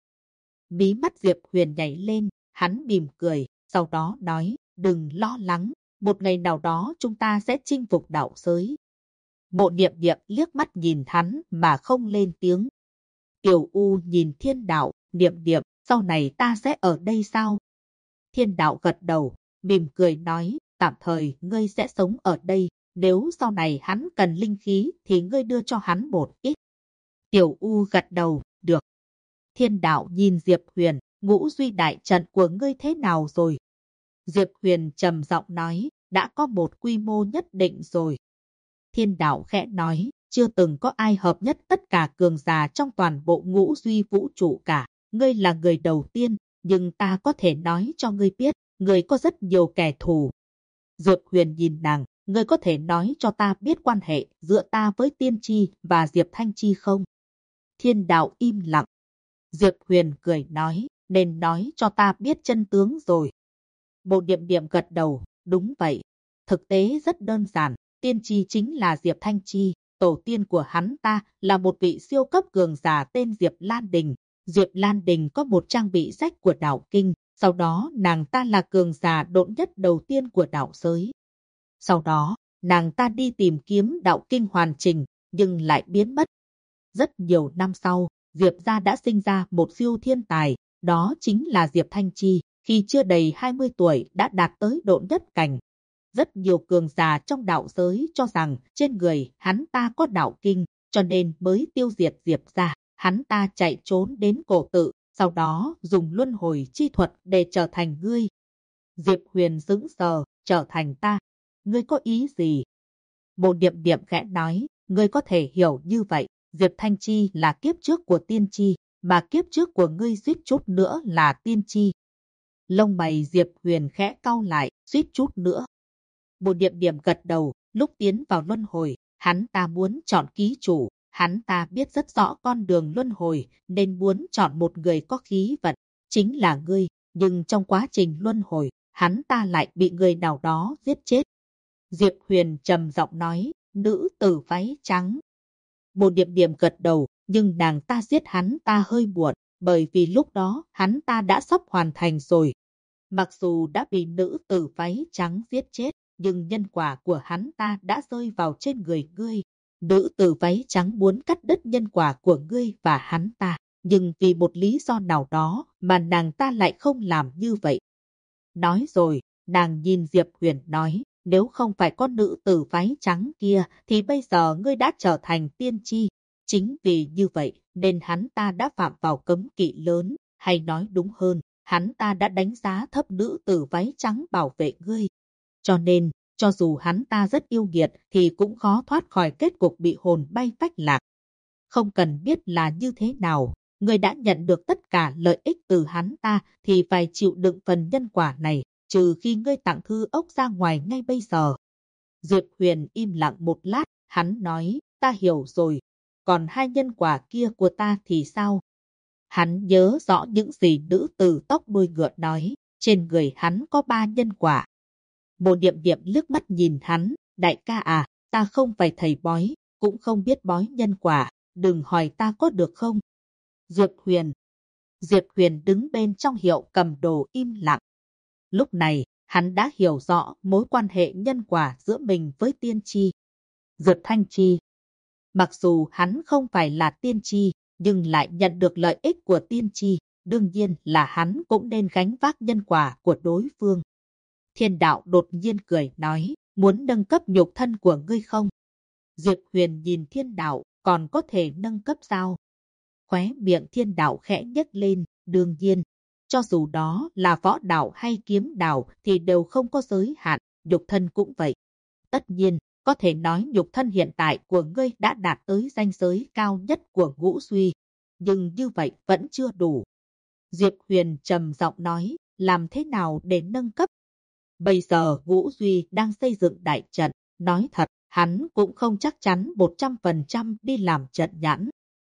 Mí mắt Diệp Huyền nhảy lên, hắn mỉm cười, sau đó nói, đừng lo lắng, một ngày nào đó chúng ta sẽ chinh phục đạo giới. Mộ Điệp Điệp liếc mắt nhìn hắn mà không lên tiếng. Tiểu U nhìn Thiên Đạo, Điệp Điệp, sau này ta sẽ ở đây sao? Thiên Đạo gật đầu, mỉm cười nói, tạm thời ngươi sẽ sống ở đây, nếu sau này hắn cần linh khí thì ngươi đưa cho hắn một ít. Tiểu U gật đầu, được. Thiên Đạo nhìn Diệp Huyền, Ngũ Duy đại trận của ngươi thế nào rồi? Diệp Huyền trầm giọng nói, đã có một quy mô nhất định rồi. Thiên Đạo khẽ nói, chưa từng có ai hợp nhất tất cả cường giả trong toàn bộ Ngũ Duy vũ trụ cả. Ngươi là người đầu tiên, nhưng ta có thể nói cho ngươi biết, ngươi có rất nhiều kẻ thù. Diệp Huyền nhìn nàng, ngươi có thể nói cho ta biết quan hệ giữa ta với Tiên Tri và Diệp Thanh Chi không? Thiên Đạo im lặng. Diệp Huyền cười nói, nên nói cho ta biết chân tướng rồi. Mộ Điệp Điệp gật đầu, đúng vậy. Thực tế rất đơn giản, Tiên Tri chính là Diệp Thanh Chi, tổ tiên của hắn ta là một vị siêu cấp cường giả tên Diệp Lan Đình. Diệp Lan Đình có một trang bị sách của đạo kinh, sau đó nàng ta là cường giả độn nhất đầu tiên của đạo giới. Sau đó, nàng ta đi tìm kiếm đạo kinh hoàn chỉnh, nhưng lại biến mất. Rất nhiều năm sau, Diệp gia đã sinh ra một siêu thiên tài, đó chính là Diệp Thanh Chi, khi chưa đầy 20 tuổi đã đạt tới độn nhất cảnh. Rất nhiều cường giả trong đạo giới cho rằng trên người hắn ta có đạo kinh, cho nên mới tiêu diệt Diệp gia. Hắn ta chạy trốn đến cổ tự, sau đó dùng luân hồi chi thuật để trở thành ngươi. Diệp Huyền sững sờ, trở thành ta. Ngươi có ý gì? Mộ Điệp Điệp khẽ nói, ngươi có thể hiểu như vậy. Diệp Thanh Chi là kiếp trước của Tiên Chi, mà kiếp trước của ngươi suýt chút nữa là Tiên Chi. Lông mày Diệp Huyền khẽ cau lại, suýt chút nữa. Mộ Điệp Điệp gật đầu, lúc tiến vào luân hồi, hắn ta muốn chọn ký chủ. Hắn ta biết rất rõ con đường luân hồi, nên muốn chọn một người có khí vận, chính là ngươi. Nhưng trong quá trình luân hồi, hắn ta lại bị người nào đó giết chết. Diệp Huyền trầm giọng nói, nữ tử váy trắng. Mộ Điệp Điệp gật đầu, nhưng nàng ta giết hắn ta hơi muộn, bởi vì lúc đó hắn ta đã sắp hoàn thành rồi. Mặc dù đã bị nữ tử váy trắng giết chết, nhưng nhân quả của hắn ta đã rơi vào trên người ngươi. Nữ tử váy trắng muốn cắt đứt nhân quả của ngươi và hắn ta, nhưng vì một lý do nào đó mà nàng ta lại không làm như vậy. Nói rồi, nàng nhìn Diệp Huyền nói, nếu không phải có nữ tử váy trắng kia thì bây giờ ngươi đã trở thành tiên tri. Chính vì như vậy nên hắn ta đã phạm vào cấm kỵ lớn, hay nói đúng hơn, hắn ta đã đánh giá thấp nữ tử váy trắng bảo vệ ngươi. Cho nên, cho dù hắn ta rất yêu nghiệt thì cũng khó thoát khỏi kết cục bị hồn bay phách lạc. Không cần biết là như thế nào, người đã nhận được tất cả lợi ích từ hắn ta thì phải chịu đựng phần nhân quả này, trừ khi ngươi tặng thư ốc ra ngoài ngay bây giờ. Diệp Huyền im lặng một lát, hắn nói, ta hiểu rồi, còn hai nhân quả kia của ta thì sao? Hắn nhớ rõ những gì nữ tử tóc đuôi ngựa nói, trên người hắn có 3 nhân quả. Mộ Điệp Điệp liếc mắt nhìn hắn, đại ca à, ta không phải thầy bói, cũng không biết bói nhân quả, đừng hỏi ta có được không? Diệp Huyền đứng bên trong hiệu cầm đồ im lặng. Lúc này, hắn đã hiểu rõ mối quan hệ nhân quả giữa mình với tiên tri. Diệp Thanh Chi. Mặc dù hắn không phải là tiên tri, nhưng lại nhận được lợi ích của tiên tri, đương nhiên là hắn cũng nên gánh vác nhân quả của đối phương. Thiên Đạo đột nhiên cười nói, muốn nâng cấp nhục thân của ngươi không? Diệp Huyền nhìn Thiên Đạo, còn có thể nâng cấp sao? Khóe miệng Thiên Đạo khẽ nhếch lên, đương nhiên. Cho dù đó là võ đạo hay kiếm đạo thì đều không có giới hạn, nhục thân cũng vậy. Tất nhiên, có thể nói nhục thân hiện tại của ngươi đã đạt tới ranh giới cao nhất của ngũ suy. Nhưng như vậy vẫn chưa đủ. Diệp Huyền trầm giọng nói, làm thế nào để nâng cấp? Bây giờ Ngũ Duy đang xây dựng đại trận, nói thật, hắn cũng không chắc chắn 100% đi làm trận nhãn.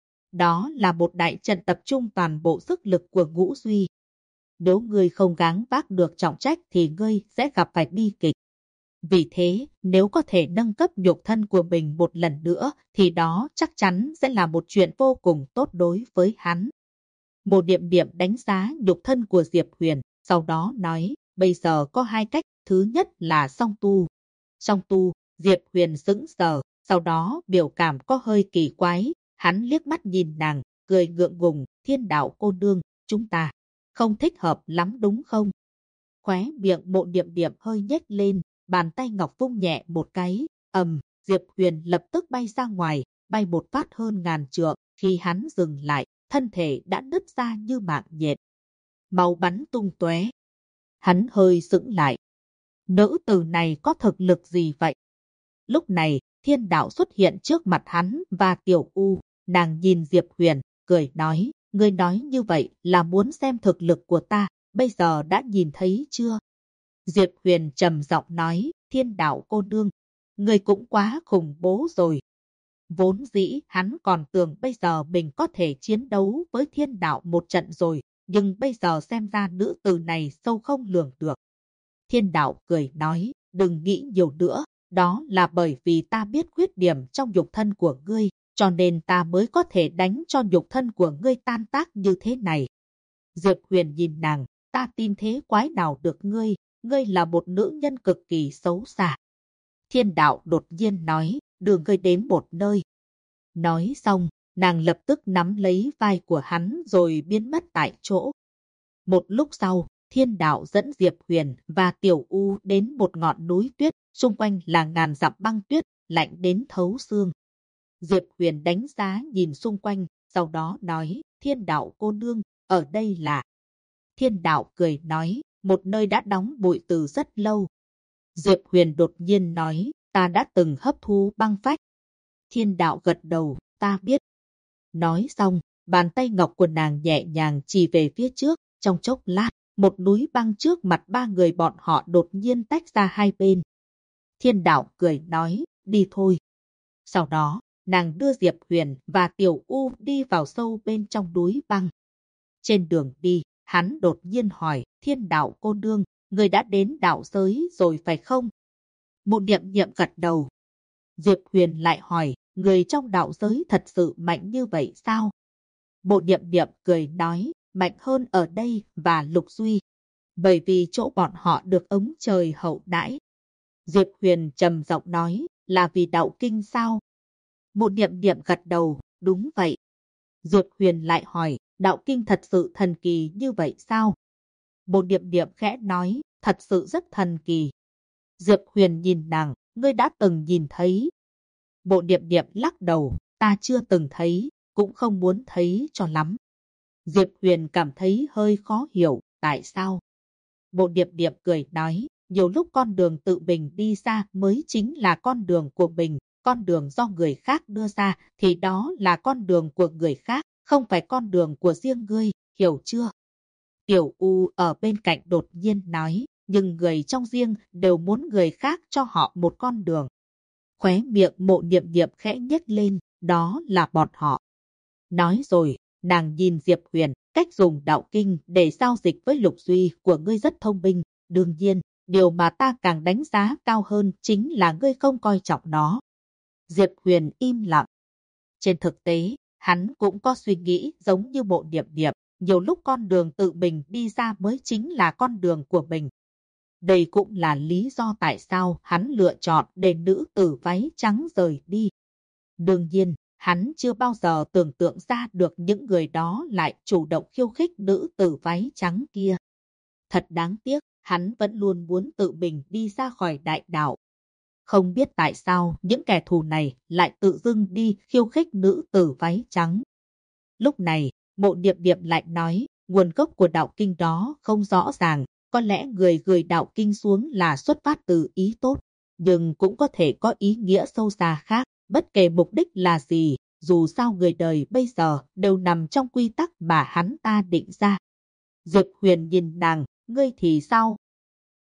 Đó là một đại trận tập trung toàn bộ sức lực của Ngũ Duy. Nếu ngươi không gắng vác được trọng trách thì ngươi sẽ gặp phải bi kịch. Vì thế, nếu có thể nâng cấp nhục thân của mình một lần nữa, thì đó chắc chắn sẽ là một chuyện vô cùng tốt đối với hắn. Mộ Điềm Điềm đánh giá nhục thân của Diệp Huyền, sau đó nói, bây giờ có hai cách, thứ nhất là song tu. Song tu, Diệp Huyền sững sờ, sau đó biểu cảm có hơi kỳ quái, hắn liếc mắt nhìn nàng, cười ngượng ngùng, Thiên Đạo cô nương, chúng ta không thích hợp lắm đúng không? Khóe miệng Mộ Điềm Điềm hơi nhếch lên, bàn tay ngọc vung nhẹ một cái, Diệp Huyền lập tức bay ra ngoài, bay một phát hơn ngàn trượng, khi hắn dừng lại, thân thể đã nứt ra như mạng nhện. Máu bắn tung tóe. Hắn hơi sững lại. Nữ tử này có thực lực gì vậy? Lúc này, Thiên Đạo xuất hiện trước mặt hắn và Tiểu U, nàng nhìn Diệp Huyền, cười nói, ngươi nói như vậy là muốn xem thực lực của ta, bây giờ đã nhìn thấy chưa? Diệp Huyền trầm giọng nói, Thiên Đạo cô nương, ngươi cũng quá khủng bố rồi. Vốn dĩ hắn còn tưởng bây giờ mình có thể chiến đấu với Thiên Đạo một trận rồi, nhưng bây giờ xem ra nữ tử này sâu không lường được. Thiên Đạo cười nói, đừng nghĩ nhiều nữa, đó là bởi vì ta biết khuyết điểm trong nhục thân của ngươi, cho nên ta mới có thể đánh cho nhục thân của ngươi tan tác như thế này. Diệp Huyền nhìn nàng, ta tin thế quái nào được ngươi là một nữ nhân cực kỳ xấu xa. Thiên Đạo đột nhiên nói, đưa ngươi đến một nơi. Nói xong, nàng lập tức nắm lấy vai của hắn rồi biến mất tại chỗ. Một lúc sau, Thiên Đạo dẫn Diệp Huyền và Tiểu U đến một ngọn núi tuyết, xung quanh là ngàn dặm băng tuyết, lạnh đến thấu xương. Diệp Huyền đánh giá nhìn xung quanh, sau đó nói, Thiên Đạo cô nương, ở đây là... Thiên Đạo cười nói, một nơi đã đóng bụi từ rất lâu. Diệp Huyền đột nhiên nói, ta đã từng hấp thu băng phách. Thiên Đạo gật đầu, ta biết. Nói xong, bàn tay ngọc của nàng nhẹ nhàng chỉ về phía trước, trong chốc lát, một núi băng trước mặt ba người bọn họ đột nhiên tách ra hai bên. Thiên Đạo cười nói, đi thôi. Sau đó, nàng đưa Diệp Huyền và Tiểu U đi vào sâu bên trong núi băng. Trên đường đi, hắn đột nhiên hỏi, Thiên Đạo cô nương, người đã đến đạo giới rồi phải không? Mộ Điềm Điềm gật đầu. Diệp Huyền lại hỏi, người trong đạo giới thật sự mạnh như vậy sao? Mộ Điềm Điềm cười nói, mạnh hơn ở đây và Lục Duy. Bởi vì chỗ bọn họ được ống trời hậu đãi. Diệp Huyền trầm giọng nói, là vì đạo kinh sao? Mộ Điềm Điềm gật đầu, đúng vậy. Diệp Huyền lại hỏi, đạo kinh thật sự thần kỳ như vậy sao? Mộ Điềm Điềm khẽ nói, thật sự rất thần kỳ. Diệp Huyền nhìn nàng, ngươi đã từng nhìn thấy. Mộ Điềm Điềm lắc đầu, ta chưa từng thấy, cũng không muốn thấy cho lắm. Diệp Huyền cảm thấy hơi khó hiểu, tại sao? Mộ Điềm Điềm cười nói, nhiều lúc con đường tự mình đi ra mới chính là con đường của mình, con đường do người khác đưa ra thì đó là con đường của người khác, không phải con đường của riêng ngươi, hiểu chưa? Tiểu U ở bên cạnh đột nhiên nói, nhưng người trong riêng đều muốn người khác cho họ một con đường. Khóe miệng Mộ Điềm Điềm khẽ nhếch lên, đó là bọn họ. Nói rồi, nàng nhìn Diệp Huyền, cách dùng đạo kinh để giao dịch với Lục Duy của ngươi rất thông minh. Đương nhiên, điều mà ta càng đánh giá cao hơn chính là ngươi không coi trọng nó. Diệp Huyền im lặng. Trên thực tế, hắn cũng có suy nghĩ giống như Mộ Điềm Điềm, nhiều lúc con đường tự mình đi ra mới chính là con đường của mình. Đây cũng là lý do tại sao hắn lựa chọn để nữ tử váy trắng rời đi. Đương nhiên, hắn chưa bao giờ tưởng tượng ra được những người đó lại chủ động khiêu khích nữ tử váy trắng kia. Thật đáng tiếc, hắn vẫn luôn muốn tự mình đi ra khỏi đại đạo. Không biết tại sao những kẻ thù này lại tự dưng đi khiêu khích nữ tử váy trắng. Lúc này, Mộ Điềm Điềm lại nói, nguồn gốc của đạo kinh đó không rõ ràng, có lẽ người gửi đạo kinh xuống là xuất phát từ ý tốt, nhưng cũng có thể có ý nghĩa sâu xa khác, bất kể mục đích là gì, dù sao người đời bây giờ đều nằm trong quy tắc mà hắn ta định ra. Diệp Huyền nhìn nàng, ngươi thì sao?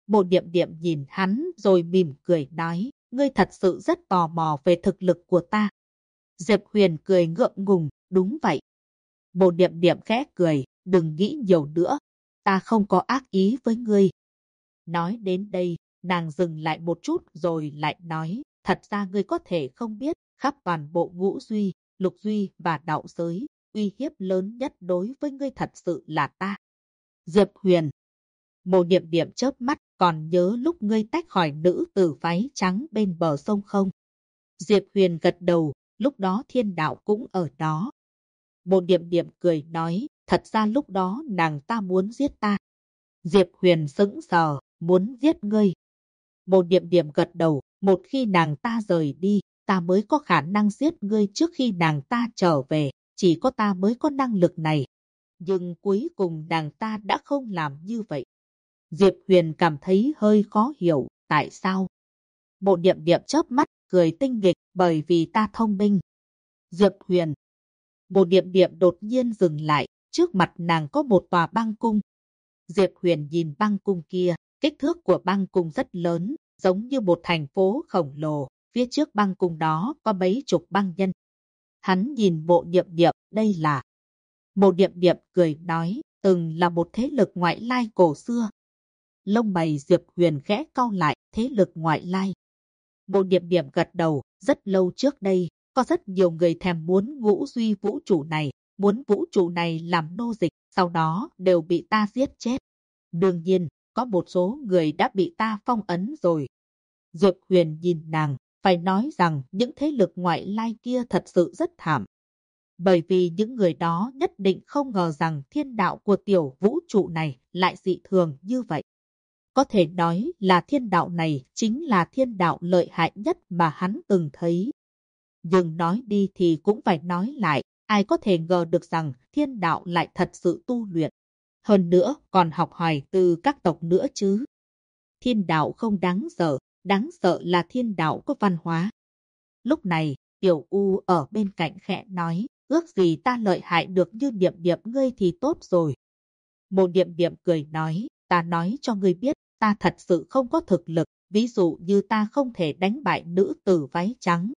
Mộ Điềm Điềm nhìn hắn rồi mỉm cười nói, ngươi thật sự rất tò mò về thực lực của ta. Diệp Huyền cười ngượng ngùng, đúng vậy. Mộ Điềm Điềm khẽ cười, đừng nghĩ nhiều nữa, ta không có ác ý với ngươi. Nói đến đây, nàng dừng lại một chút rồi lại nói, thật ra ngươi có thể không biết, khắp toàn bộ Ngũ Duy, Lục Duy và Đạo Giới, uy hiếp lớn nhất đối với ngươi thật sự là ta. Diệp Huyền. Mộ Điềm Điềm chớp mắt, còn nhớ lúc ngươi tách khỏi nữ tử váy trắng bên bờ sông không? Diệp Huyền gật đầu, lúc đó Thiên Đạo cũng ở đó. Mộ Điềm Điềm cười nói, thật ra lúc đó nàng ta muốn giết ta. Diệp Huyền sững sờ, muốn giết ngươi. Mộ Điềm Điềm gật đầu, một khi nàng ta rời đi, ta mới có khả năng giết ngươi trước khi nàng ta trở về, chỉ có ta mới có năng lực này. Nhưng cuối cùng nàng ta đã không làm như vậy. Diệp Huyền cảm thấy hơi khó hiểu, tại sao? Mộ Điềm Điềm chớp mắt, cười tinh nghịch, bởi vì ta thông minh. Diệp Huyền. Mộ Điềm Điềm đột nhiên dừng lại, trước mặt nàng có một tòa băng cung. Diệp Huyền nhìn băng cung kia, kích thước của băng cung rất lớn, giống như một thành phố khổng lồ, phía trước băng cung đó có mấy chục băng nhân. Hắn nhìn Mộ Điềm Điềm, đây là... Mộ Điềm Điềm cười nói, từng là một thế lực ngoại lai cổ xưa. Lông mày Diệp Huyền khẽ cau lại, thế lực ngoại lai. Mộ Điềm Điềm gật đầu, rất lâu trước đây, có rất nhiều người thèm muốn Ngũ Duy vũ trụ này, muốn vũ trụ này làm nô dịch, sau đó đều bị ta giết chết. Đương nhiên, có một số người đã bị ta phong ấn rồi. Diệp Huyền nhìn nàng, phải nói rằng những thế lực ngoại lai kia thật sự rất thảm. Bởi vì những người đó nhất định không ngờ rằng thiên đạo của tiểu vũ trụ này lại dị thường như vậy. Có thể nói là thiên đạo này chính là thiên đạo lợi hại nhất mà hắn từng thấy. Nhưng nói đi thì cũng phải nói lại, ai có thể ngờ được rằng thiên đạo lại thật sự tu luyện. Hơn nữa còn học hỏi từ các tộc nữa chứ. Thiên đạo không đáng sợ là thiên đạo có văn hóa. Lúc này, Tiểu U ở bên cạnh khẽ nói, ước gì ta lợi hại được như Điềm Điềm ngươi thì tốt rồi. Mộ Điềm Điềm cười nói, ta nói cho ngươi biết, ta thật sự không có thực lực, ví dụ như ta không thể đánh bại nữ tử váy trắng.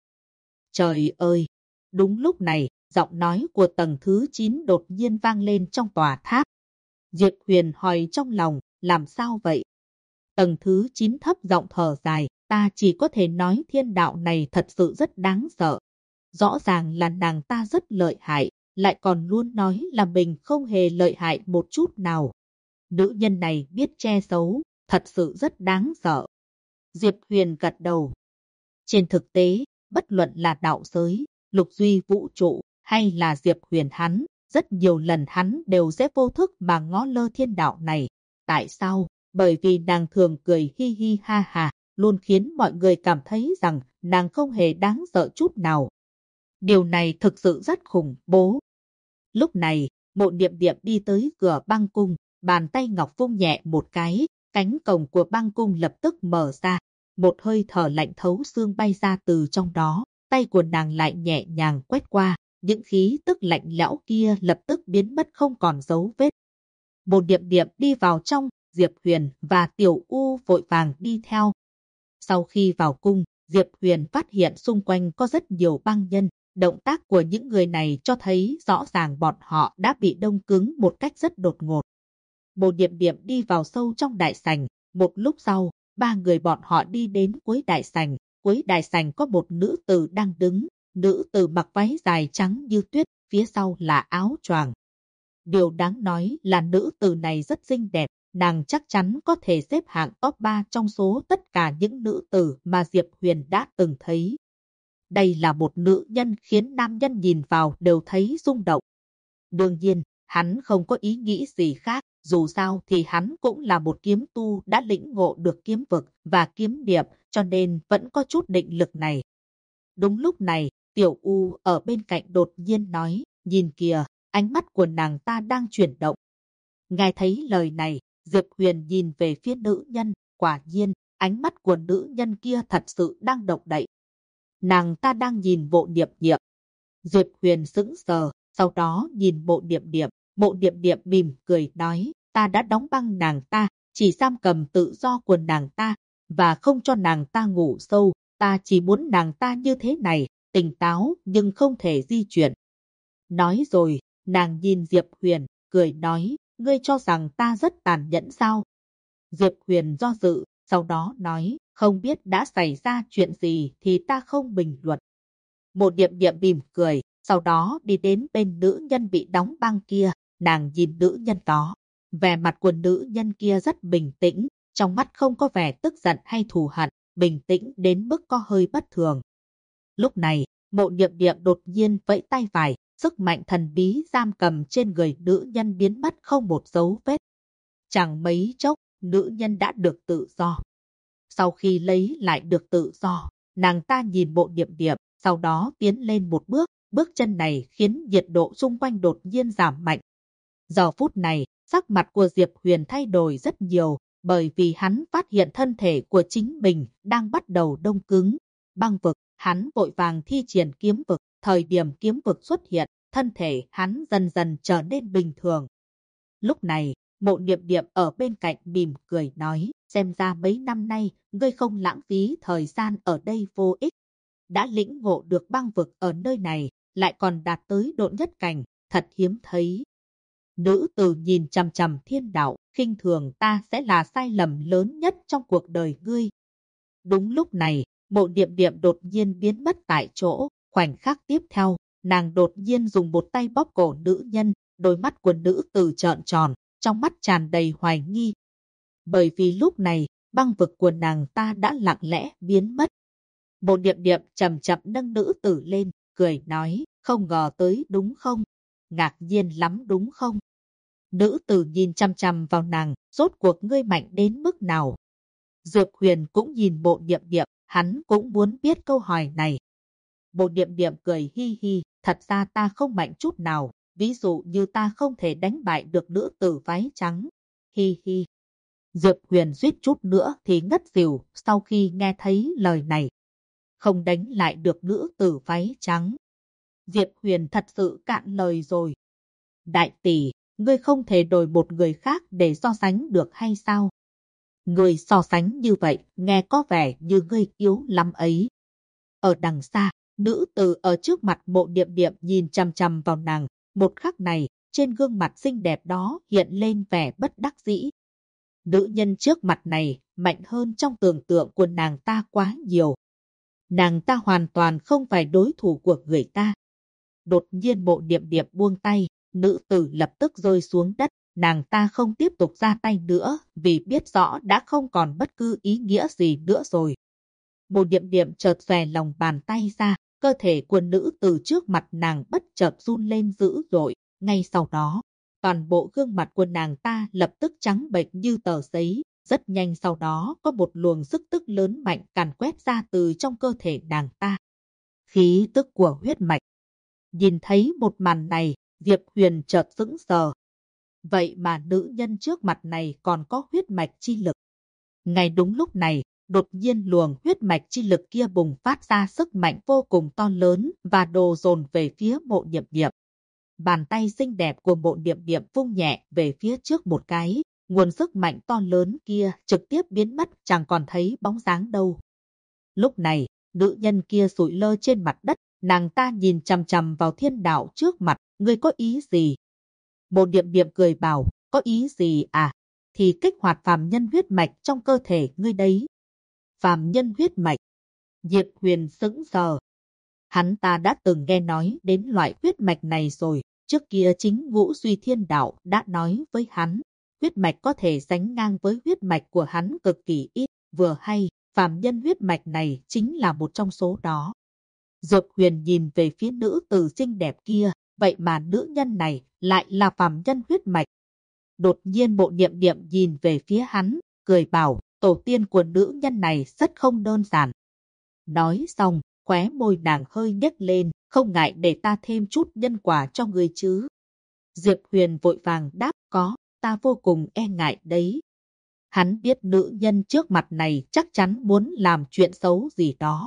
Trời ơi! Đúng lúc này, giọng nói của tầng thứ 9 đột nhiên vang lên trong tòa tháp. Diệp Huyền hỏi trong lòng, làm sao vậy? Tầng thứ 9 thấp giọng thở dài, ta chỉ có thể nói thiên đạo này thật sự rất đáng sợ. Rõ ràng là nàng ta rất lợi hại, lại còn luôn nói là mình không hề lợi hại một chút nào. Nữ nhân này biết che giấu, thật sự rất đáng sợ. Diệp Huyền gật đầu. Trên thực tế, bất luận là đạo giới, Lục Duy vũ trụ, hay là Diệp Huyền hắn, rất nhiều lần hắn đều sẽ vô thức mà ngó lơ thiên đạo này. Tại sao? Bởi vì nàng thường cười hi hi ha ha, luôn khiến mọi người cảm thấy rằng nàng không hề đáng sợ chút nào. Điều này thực sự rất khủng bố. Lúc này, Mộ Điềm Điềm đi tới cửa băng cung, bàn tay ngọc vung nhẹ một cái, cánh cổng của băng cung lập tức mở ra. Một hơi thở lạnh thấu xương bay ra từ trong đó, tay của nàng lại nhẹ nhàng quét qua, những khí tức lạnh lẽo kia lập tức biến mất không còn dấu vết. Mộ Điềm Điềm đi vào trong, Diệp Huyền và Tiểu U vội vàng đi theo. Sau khi vào cung, Diệp Huyền phát hiện xung quanh có rất nhiều băng nhân. Động tác của những người này cho thấy rõ ràng bọn họ đã bị đông cứng một cách rất đột ngột. Mộ Điềm Điềm đi vào sâu trong đại sảnh. Một lúc sau, ba người bọn họ đi đến cuối đại sảnh. Cuối đại sảnh có một nữ tử đang đứng. Nữ tử mặc váy dài trắng như tuyết, phía sau là áo choàng. Điều đáng nói là nữ tử này rất xinh đẹp. Nàng chắc chắn có thể xếp hạng top 3 trong số tất cả những nữ tử mà Diệp Huyền đã từng thấy. Đây là một nữ nhân khiến nam nhân nhìn vào đều thấy rung động. Đương nhiên, hắn không có ý nghĩ gì khác, dù sao thì hắn cũng là một kiếm tu đã lĩnh ngộ được kiếm vực và kiếm điệp, cho nên vẫn có chút định lực này. Đúng lúc này, Tiểu U ở bên cạnh đột nhiên nói, nhìn kìa, ánh mắt của nàng ta đang chuyển động. Nghe thấy lời này, Diệp Huyền nhìn về phía nữ nhân, quả nhiên, ánh mắt của nữ nhân kia thật sự đang động đậy. Nàng ta đang nhìn Mộ Điềm Điềm. Diệp Huyền sững sờ, sau đó nhìn Mộ Điềm Điềm. Mộ Điềm Điềm mỉm cười nói, ta đã đóng băng nàng ta, chỉ giam cầm tự do của nàng ta, và không cho nàng ta ngủ sâu. Ta chỉ muốn nàng ta như thế này, tỉnh táo nhưng không thể di chuyển. Nói rồi, nàng nhìn Diệp Huyền, cười nói, ngươi cho rằng ta rất tàn nhẫn sao? Diệp Huyền do dự, sau đó nói, không biết đã xảy ra chuyện gì thì ta không bình luận. Mộ Điệp Điệp mỉm cười, sau đó đi đến bên nữ nhân bị đóng băng kia, nàng nhìn nữ nhân đó. Vẻ mặt của nữ nhân kia rất bình tĩnh, trong mắt không có vẻ tức giận hay thù hận, bình tĩnh đến mức có hơi bất thường. Lúc này, Mộ Điệp Điệp đột nhiên vẫy tay phải, sức mạnh thần bí giam cầm trên người nữ nhân biến mất không một dấu vết. Chẳng mấy chốc, nữ nhân đã được tự do. Sau khi lấy lại được tự do, nàng ta nhìn Mộ Điệp Điệp, sau đó tiến lên một bước, bước chân này khiến nhiệt độ xung quanh đột nhiên giảm mạnh. Giờ phút này, sắc mặt của Diệp Huyền thay đổi rất nhiều, bởi vì hắn phát hiện thân thể của chính mình đang bắt đầu đông cứng. Băng vực, hắn vội vàng thi triển kiếm vực, thời điểm kiếm vực xuất hiện, thân thể hắn dần dần trở nên bình thường. Lúc này, Mộ Điệp Điệp ở bên cạnh mỉm cười nói, xem ra mấy năm nay, ngươi không lãng phí thời gian ở đây vô ích. Đã lĩnh ngộ được băng vực ở nơi này, lại còn đạt tới độ nhất cảnh, thật hiếm thấy. Nữ tử nhìn chằm chằm thiên đạo, khinh thường ta sẽ là sai lầm lớn nhất trong cuộc đời ngươi. Đúng lúc này, Mộ Điệp Điệp đột nhiên biến mất tại chỗ, khoảnh khắc tiếp theo, nàng đột nhiên dùng một tay bóp cổ nữ nhân, đôi mắt của nữ tử trợn tròn, trong mắt tràn đầy hoài nghi. Bởi vì lúc này, băng vực của nàng ta đã lặng lẽ biến mất. Mộ Điệp Điệp chậm chậm nâng nữ tử lên, cười nói, không ngờ tới đúng không? Ngạc nhiên lắm đúng không? Nữ tử nhìn chăm chăm vào nàng, rốt cuộc ngươi mạnh đến mức nào? Diệp Huyền cũng nhìn Mộ Điệp Điệp, hắn cũng muốn biết câu hỏi này. Mộ Điệp Điệp cười hi hi, thật ra ta không mạnh chút nào, ví dụ như ta không thể đánh bại được nữ tử váy trắng. Hi hi. Diệp Huyền suýt chút nữa thì ngất xỉu sau khi nghe thấy lời này. Không đánh lại được nữ tử váy trắng. Diệp Huyền thật sự cạn lời rồi. Đại tỷ, ngươi không thể đổi một người khác để so sánh được hay sao? Ngươi so sánh như vậy, nghe có vẻ như ngươi yếu lắm ấy. Ở đằng xa, nữ tử ở trước mặt Mộ Điệp Điệp nhìn chằm chằm vào nàng. Một khắc này, trên gương mặt xinh đẹp đó hiện lên vẻ bất đắc dĩ. Nữ nhân trước mặt này mạnh hơn trong tưởng tượng của nàng ta quá nhiều. Nàng ta hoàn toàn không phải đối thủ của người ta. Đột nhiên Mộ Điệp Điệp buông tay, nữ tử lập tức rơi xuống đất. Nàng ta không tiếp tục ra tay nữa vì biết rõ đã không còn bất cứ ý nghĩa gì nữa rồi. Mộ Điệp Điệp chợt xòe lòng bàn tay ra, cơ thể của nữ tử trước mặt nàng bất chợt run lên dữ dội. Ngay sau đó, toàn bộ gương mặt của nàng ta lập tức trắng bệch như tờ giấy. Rất nhanh sau đó có một luồng sức tức lớn mạnh càn quét ra từ trong cơ thể nàng ta. Khí tức của huyết mạch. Nhìn thấy một màn này, Diệp Huyền chợt sững sờ. Vậy mà nữ nhân trước mặt này còn có huyết mạch chi lực. Ngay đúng lúc này, đột nhiên luồng huyết mạch chi lực kia bùng phát ra sức mạnh vô cùng to lớn và đổ dồn về phía Mộ Điệp Điệp. Bàn tay xinh đẹp của Mộ Điệp Điệp vung nhẹ về phía trước một cái, nguồn sức mạnh to lớn kia trực tiếp biến mất, chẳng còn thấy bóng dáng đâu. Lúc này, nữ nhân kia sụi lơ trên mặt đất, nàng ta nhìn chằm chằm vào thiên đạo trước mặt, ngươi có ý gì? Mộ Điệp Điệp cười bảo, có ý gì à? Thì kích hoạt phàm nhân huyết mạch trong cơ thể ngươi đấy. Phàm nhân huyết mạch. Diệp Huyền sững sờ. Hắn ta đã từng nghe nói đến loại huyết mạch này rồi, trước kia chính Ngũ Duy Thiên Đạo đã nói với hắn, huyết mạch có thể sánh ngang với huyết mạch của hắn cực kỳ ít, vừa hay, phàm nhân huyết mạch này chính là một trong số đó. Diệp Huyền nhìn về phía nữ tử xinh đẹp kia, vậy mà nữ nhân này lại là phàm nhân huyết mạch. Đột nhiên Mộ Điệp Điệp nhìn về phía hắn, cười bảo, tổ tiên của nữ nhân này rất không đơn giản. Nói xong, khóe môi nàng hơi nhếch lên, không ngại để ta thêm chút nhân quả cho người chứ. Diệp Huyền vội vàng đáp, có, ta vô cùng e ngại đấy. Hắn biết nữ nhân trước mặt này chắc chắn muốn làm chuyện xấu gì đó.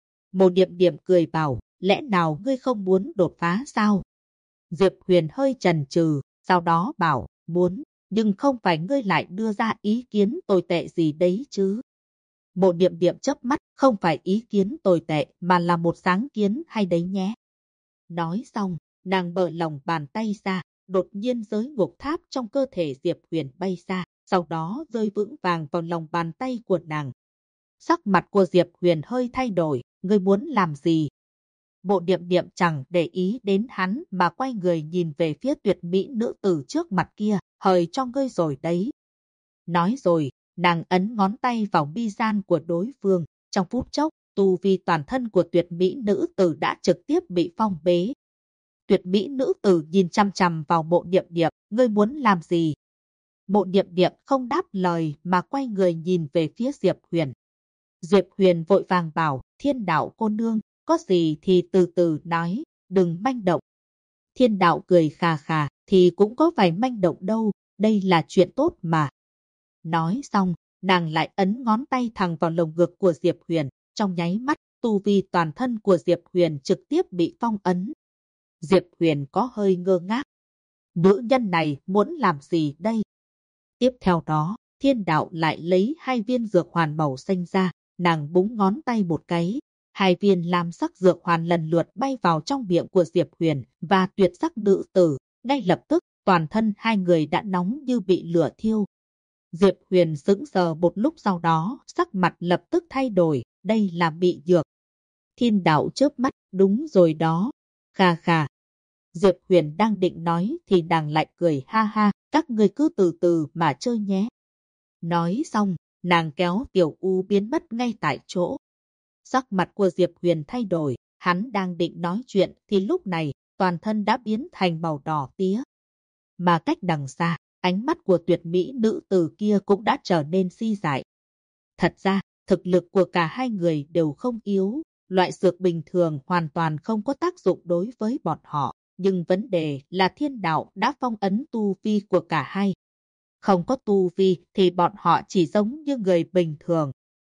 Mộ Điệp Điệp cười bảo, lẽ nào ngươi không muốn đột phá sao? Diệp Huyền hơi chần chừ, sau đó bảo, muốn. nhưng không phải ngươi lại đưa ra ý kiến tồi tệ gì đấy chứ. Mộ Niệm Niệm chớp mắt, không phải ý kiến tồi tệ mà là một sáng kiến hay đấy nhé. Nói xong, nàng mở lòng bàn tay ra, đột nhiên giới ngục tháp trong cơ thể Diệp Huyền bay ra, sau đó rơi vững vàng vào lòng bàn tay của nàng. Sắc mặt của Diệp Huyền hơi thay đổi, ngươi muốn làm gì? Mộ Niệm Niệm chẳng để ý đến hắn mà quay người nhìn về phía tuyệt mỹ nữ tử trước mặt kia, hời cho ngươi rồi đấy. Nói rồi, nàng ấn ngón tay vào mi gian của đối phương, trong phút chốc, tu vi toàn thân của tuyệt mỹ nữ tử đã trực tiếp bị phong bế. Tuyệt mỹ nữ tử nhìn chăm chăm vào Mộ Niệm Niệm, ngươi muốn làm gì? Mộ Niệm Niệm không đáp lời mà quay người nhìn về phía Diệp Huyền. Diệp Huyền vội vàng bảo, Thiên Đạo cô nương, có gì thì từ từ nói, đừng manh động. Thiên Đạo cười khà khà, thì cũng có phải manh động đâu, đây là chuyện tốt mà. Nói xong, nàng lại ấn ngón tay thẳng vào lồng ngực của Diệp Huyền, trong nháy mắt, tu vi toàn thân của Diệp Huyền trực tiếp bị phong ấn. Diệp Huyền có hơi ngơ ngác. Nữ nhân này muốn làm gì đây? Tiếp theo đó, Thiên Đạo lại lấy 2 viên dược hoàn màu xanh ra, nàng búng ngón tay một cái. 2 viên lam sắc dược hoàn lần lượt bay vào trong miệng của Diệp Huyền và tuyệt sắc nữ tử. Ngay lập tức, toàn thân hai người đã nóng như bị lửa thiêu. Diệp Huyền sững sờ một lúc sau đó, sắc mặt lập tức thay đổi, đây là bị dược. Thiên Đạo chớp mắt, đúng rồi đó. Khà khà. Diệp Huyền đang định nói thì nàng lại cười ha ha, các ngươi cứ từ từ mà chơi nhé. Nói xong, nàng kéo Tiểu U biến mất ngay tại chỗ. Sắc mặt của Diệp Huyền thay đổi, hắn đang định nói chuyện thì lúc này toàn thân đã biến thành màu đỏ tía. Mà cách đằng xa, ánh mắt của tuyệt mỹ nữ tử kia cũng đã trở nên si dại. Thật ra, thực lực của cả hai người đều không yếu, loại dược bình thường hoàn toàn không có tác dụng đối với bọn họ. Nhưng vấn đề là Thiên Đạo đã phong ấn tu vi của cả hai. Không có tu vi thì bọn họ chỉ giống như người bình thường.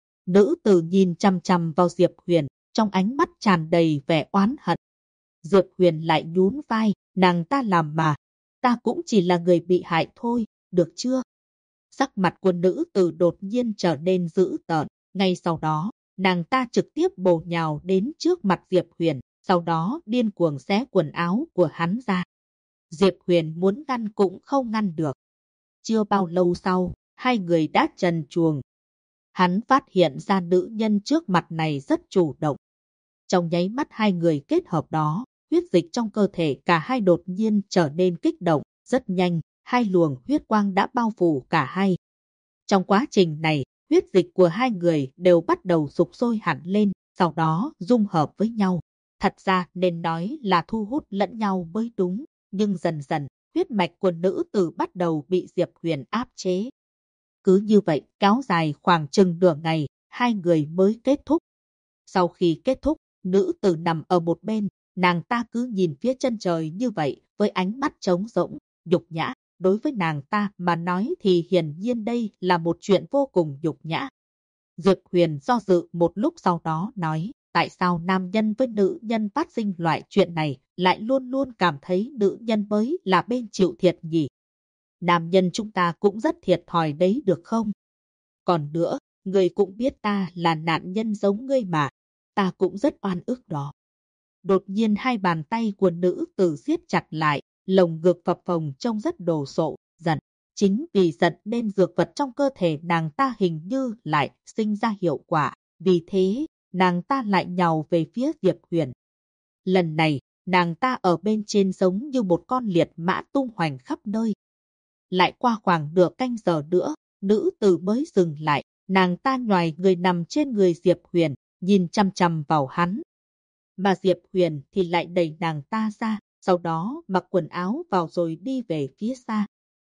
Nữ tử nhìn chăm chăm vào Diệp Huyền, trong ánh mắt tràn đầy vẻ oán hận. Diệp Huyền lại nhún vai, nàng ta làm mà. Ta cũng chỉ là người bị hại thôi, được chưa? Sắc mặt của nữ tử đột nhiên trở nên dữ tợn. Ngay sau đó, nàng ta trực tiếp bổ nhào đến trước mặt Diệp Huyền, sau đó điên cuồng xé quần áo của hắn ra. Diệp Huyền muốn ngăn cũng không ngăn được. Chưa bao lâu sau, hai người đã trần truồng. Hắn phát hiện ra nữ nhân trước mặt này rất chủ động. Trong nháy mắt hai người kết hợp đó, huyết dịch trong cơ thể cả hai đột nhiên trở nên kích động, rất nhanh, hai luồng huyết quang đã bao phủ cả hai. Trong quá trình này, huyết dịch của hai người đều bắt đầu sục sôi hẳn lên, sau đó dung hợp với nhau. Thật ra nên nói là thu hút lẫn nhau mới đúng, nhưng dần dần, huyết mạch của nữ tử bắt đầu bị Diệp Huyền áp chế. Cứ như vậy kéo dài khoảng chừng nửa ngày, hai người mới kết thúc. Sau khi kết thúc, nữ tử nằm ở một bên, nàng ta cứ nhìn phía chân trời như vậy với ánh mắt trống rỗng, nhục nhã. Đối với nàng ta mà nói thì hiển nhiên đây là một chuyện vô cùng nhục nhã. Diệp Huyền do dự một lúc sau đó nói, tại sao nam nhân với nữ nhân phát sinh loại chuyện này lại luôn luôn cảm thấy nữ nhân mới là bên chịu thiệt nhỉ? Nam nhân chúng ta cũng rất thiệt thòi đấy được không? Còn nữa, ngươi cũng biết ta là nạn nhân giống ngươi mà, ta cũng rất oan ức đó. Đột nhiên hai bàn tay của nữ tử siết chặt lại, lồng ngực phập phồng trông rất đồ sộ, giận. Chính vì giận nên dược vật trong cơ thể nàng ta hình như lại sinh ra hiệu quả. Vì thế, nàng ta lại nhào về phía Diệp Huyền. Lần này, nàng ta ở bên trên giống như một con liệt mã tung hoành khắp nơi. Lại qua khoảng nửa canh giờ nữa, nữ tử mới dừng lại. Nàng ta nhoài người nằm trên người Diệp Huyền, nhìn chăm chăm vào hắn. Mà Diệp Huyền thì lại đẩy nàng ta ra, sau đó mặc quần áo vào rồi đi về phía xa.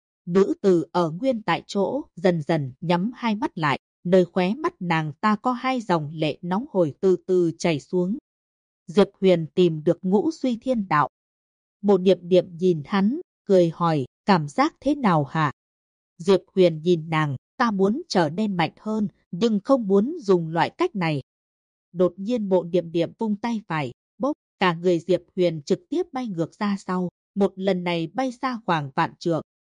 Nữ tử ở nguyên tại chỗ, dần dần nhắm hai mắt lại, nơi khóe mắt nàng ta có hai dòng lệ nóng hổi từ từ chảy xuống. Diệp Huyền tìm được Ngũ Suy Thiên Đạo. Mộ Niệm Niệm nhìn hắn, cười hỏi, cảm giác thế nào hả? Diệp Huyền nhìn nàng, ta muốn trở nên mạnh hơn, nhưng không muốn dùng loại cách này. Đột nhiên Mộ Niệm Niệm vung tay phải, bốc, cả người Diệp Huyền trực tiếp bay ngược ra sau, một lần này bay xa khoảng vạn trượng,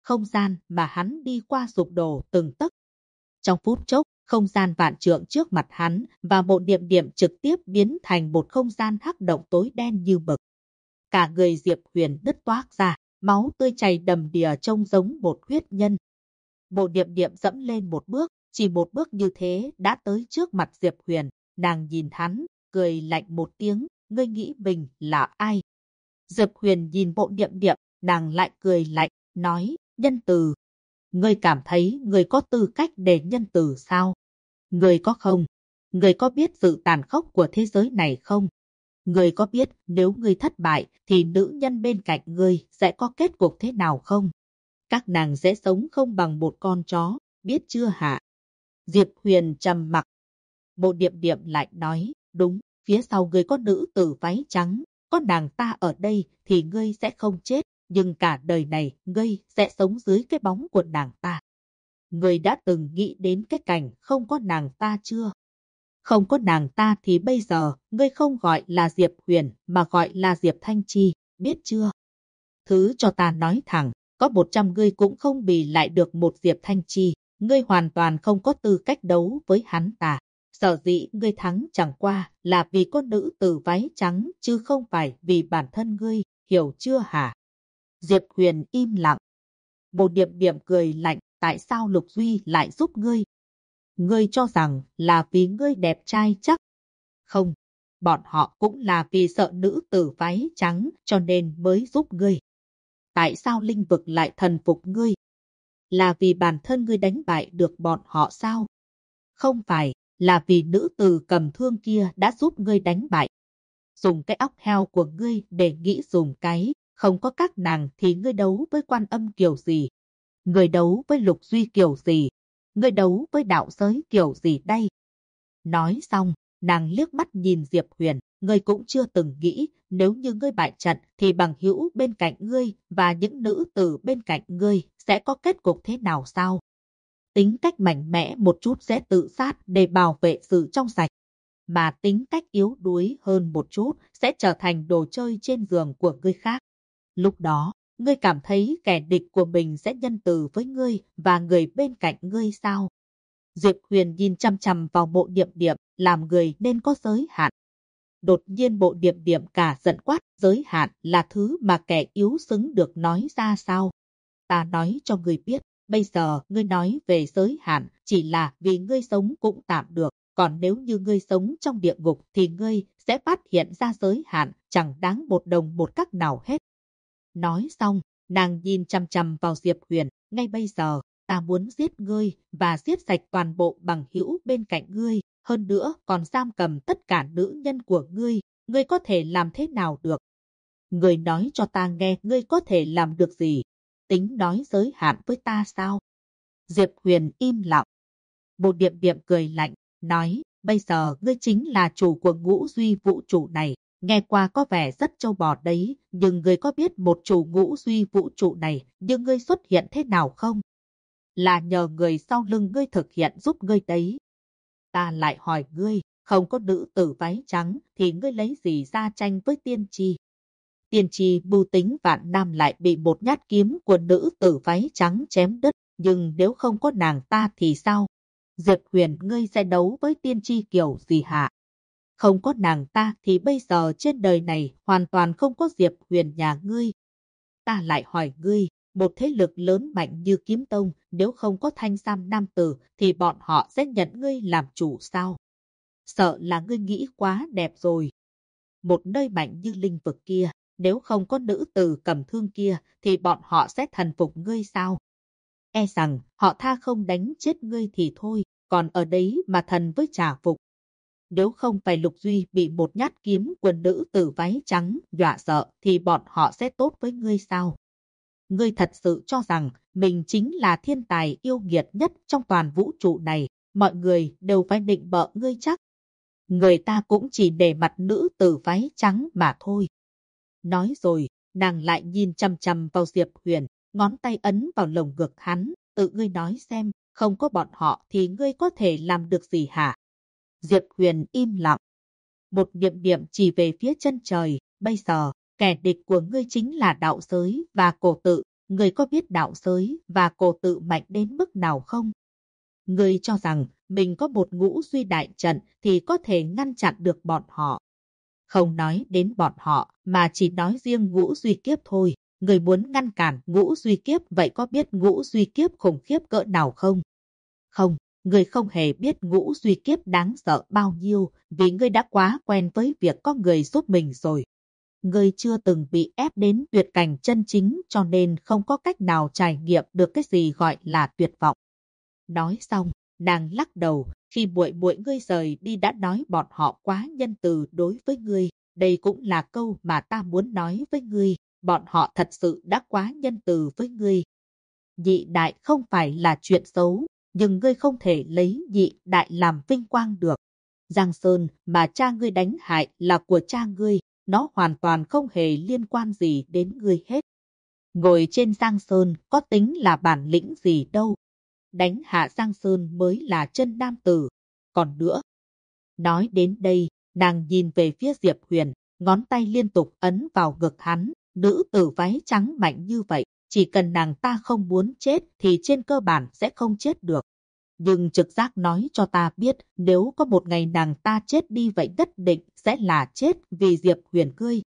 không gian mà hắn đi qua sụp đổ từng tấc. Trong phút chốc, không gian vạn trượng trước mặt hắn và Mộ Niệm Niệm trực tiếp biến thành một không gian hắc động tối đen như mực. Cả người Diệp Huyền đứt toác ra, máu tươi chảy đầm đìa trông giống một huyết nhân. Mộ Niệm Niệm dẫm lên một bước, chỉ một bước như thế đã tới trước mặt Diệp Huyền. Nàng nhìn hắn, cười lạnh một tiếng, ngươi nghĩ mình là ai? Diệp Huyền nhìn Mộ Niệm Niệm, nàng lại cười lạnh, nói, nhân từ. Ngươi cảm thấy ngươi có tư cách để nhân từ sao? Ngươi có không? Ngươi có biết sự tàn khốc của thế giới này không? Ngươi có biết nếu ngươi thất bại thì nữ nhân bên cạnh ngươi sẽ có kết cục thế nào không? Các nàng sẽ sống không bằng một con chó, biết chưa hả? Diệp Huyền trầm mặc. Mộ Niệm Niệm lại nói, đúng, phía sau ngươi có nữ tử váy trắng, có nàng ta ở đây thì ngươi sẽ không chết, nhưng cả đời này ngươi sẽ sống dưới cái bóng của nàng ta. Ngươi đã từng nghĩ đến cái cảnh không có nàng ta chưa? Không có nàng ta thì bây giờ ngươi không gọi là Diệp Huyền mà gọi là Diệp Thanh Chi, biết chưa? Thứ cho ta nói thẳng, có 100 ngươi cũng không bì lại được một Diệp Thanh Chi, ngươi hoàn toàn không có tư cách đấu với hắn ta. Sở dĩ ngươi thắng chẳng qua là vì có nữ tử váy trắng chứ không phải vì bản thân ngươi, hiểu chưa hả? Diệp Huyền im lặng. Mộ Niệm Niệm cười lạnh, tại sao Lục Duy lại giúp ngươi? Ngươi cho rằng là vì ngươi đẹp trai chắc? Không, bọn họ cũng là vì sợ nữ tử váy trắng cho nên mới giúp ngươi. Tại sao linh vực lại thần phục ngươi? Là vì bản thân ngươi đánh bại được bọn họ sao? Không phải, là vì nữ tử cầm thương kia đã giúp ngươi đánh bại. Dùng cái óc heo của ngươi để nghĩ dùng cái, không có các nàng thì ngươi đấu với Quan Âm kiểu gì? Ngươi đấu với Lục Duy kiểu gì? Ngươi đấu với đạo giới kiểu gì đây? Nói xong, nàng liếc mắt nhìn Diệp Huyền, ngươi cũng chưa từng nghĩ nếu như ngươi bại trận thì bằng hữu bên cạnh ngươi và những nữ tử bên cạnh ngươi sẽ có kết cục thế nào sao? Tính cách mạnh mẽ một chút sẽ tự sát để bảo vệ sự trong sạch, mà tính cách yếu đuối hơn một chút sẽ trở thành đồ chơi trên giường của người khác. Lúc đó, ngươi cảm thấy kẻ địch của mình sẽ nhân từ với ngươi và người bên cạnh ngươi sao? Diệp Huyền nhìn chăm chăm vào Mộ Niệm Niệm, làm người nên có giới hạn. Đột nhiên Mộ Niệm Niệm cả giận quát, giới hạn là thứ mà kẻ yếu xứng được nói ra sao? Ta nói cho ngươi biết, bây giờ ngươi nói về giới hạn chỉ là vì ngươi sống cũng tạm được, còn nếu như ngươi sống trong địa ngục thì ngươi sẽ phát hiện ra giới hạn chẳng đáng một đồng một cắc nào hết. Nói xong, nàng nhìn chăm chăm vào Diệp Huyền, ngay bây giờ, ta muốn giết ngươi và giết sạch toàn bộ bằng hữu bên cạnh ngươi, hơn nữa còn giam cầm tất cả nữ nhân của ngươi có thể làm thế nào được? Ngươi nói cho ta nghe ngươi có thể làm được gì? Tính nói giới hạn với ta sao? Diệp Huyền im lặng. Mộ Niệm Niệm cười lạnh, nói, bây giờ ngươi chính là chủ của ngũ duy vũ trụ này. Nghe qua có vẻ rất trâu bò đấy, nhưng ngươi có biết một chủ ngũ duy vũ trụ này, nhưng ngươi xuất hiện thế nào không? Là nhờ người sau lưng ngươi thực hiện giúp ngươi đấy. Ta lại hỏi ngươi, không có nữ tử váy trắng thì ngươi lấy gì ra tranh với tiên tri? Tiên tri mưu tính vạn năm lại bị một nhát kiếm của nữ tử váy trắng chém đứt, nhưng nếu không có nàng ta thì sao? Diệp Huyền ngươi sẽ đấu với tiên tri kiểu gì hả? Không có nàng ta thì bây giờ trên đời này hoàn toàn không có Diệp Huyền nhà ngươi. Ta lại hỏi ngươi, một thế lực lớn mạnh như Kiếm Tông, nếu không có thanh sam nam tử thì bọn họ sẽ nhận ngươi làm chủ sao? Sợ là ngươi nghĩ quá đẹp rồi. Một nơi mạnh như linh vực kia, nếu không có nữ tử cầm thương kia thì bọn họ sẽ thần phục ngươi sao? E rằng họ tha không đánh chết ngươi thì thôi, còn ở đấy mà thần với trả phục. Nếu không phải Lục Duy bị một nhát kiếm của nữ tử váy trắng dọa sợ thì bọn họ sẽ tốt với ngươi sao? Ngươi thật sự cho rằng mình chính là thiên tài yêu nghiệt nhất trong toàn vũ trụ này, mọi người đều phải định bợ ngươi chắc. Người ta cũng chỉ để mặt nữ tử váy trắng mà thôi. Nói rồi, nàng lại nhìn chăm chăm vào Diệp Huyền, ngón tay ấn vào lồng ngực hắn, tự ngươi nói xem, không có bọn họ thì ngươi có thể làm được gì hả? Diệp Huyền im lặng. Một Niệm Niệm chỉ về phía chân trời, bây giờ, kẻ địch của ngươi chính là đạo giới và cổ tự, Ngươi có biết đạo giới và cổ tự mạnh đến mức nào không? Ngươi cho rằng mình có một ngũ duy đại trận thì có thể ngăn chặn được bọn họ. Không nói đến bọn họ mà chỉ nói riêng ngũ duy kiếp thôi. Ngươi muốn ngăn cản ngũ duy kiếp vậy có biết ngũ duy kiếp khủng khiếp cỡ nào không? Không, ngươi không hề biết ngũ duy kiếp đáng sợ bao nhiêu vì ngươi đã quá quen với việc có người giúp mình rồi. Ngươi chưa từng bị ép đến tuyệt cảnh chân chính cho nên không có cách nào trải nghiệm được cái gì gọi là tuyệt vọng. Nói xong, nàng lắc đầu, khi muội muội ngươi rời đi đã nói bọn họ quá nhân từ đối với ngươi. Đây cũng là câu mà ta muốn nói với ngươi, bọn họ thật sự đã quá nhân từ với ngươi. Nhị đại không phải là chuyện xấu, nhưng ngươi không thể lấy nhị đại làm vinh quang được. Giang Sơn mà cha ngươi đánh hại là của cha ngươi, nó hoàn toàn không hề liên quan gì đến ngươi hết. Ngồi trên Giang Sơn có tính là bản lĩnh gì đâu. Đánh hạ Giang Sơn mới là chân nam tử. Còn nữa, nói đến đây, nàng nhìn về phía Diệp Huyền, ngón tay liên tục ấn vào ngực hắn, nữ tử váy trắng mạnh như vậy, chỉ cần nàng ta không muốn chết thì trên cơ bản sẽ không chết được. Nhưng trực giác nói cho ta biết nếu có một ngày nàng ta chết đi vậy nhất định sẽ là chết vì Diệp Huyền ngươi.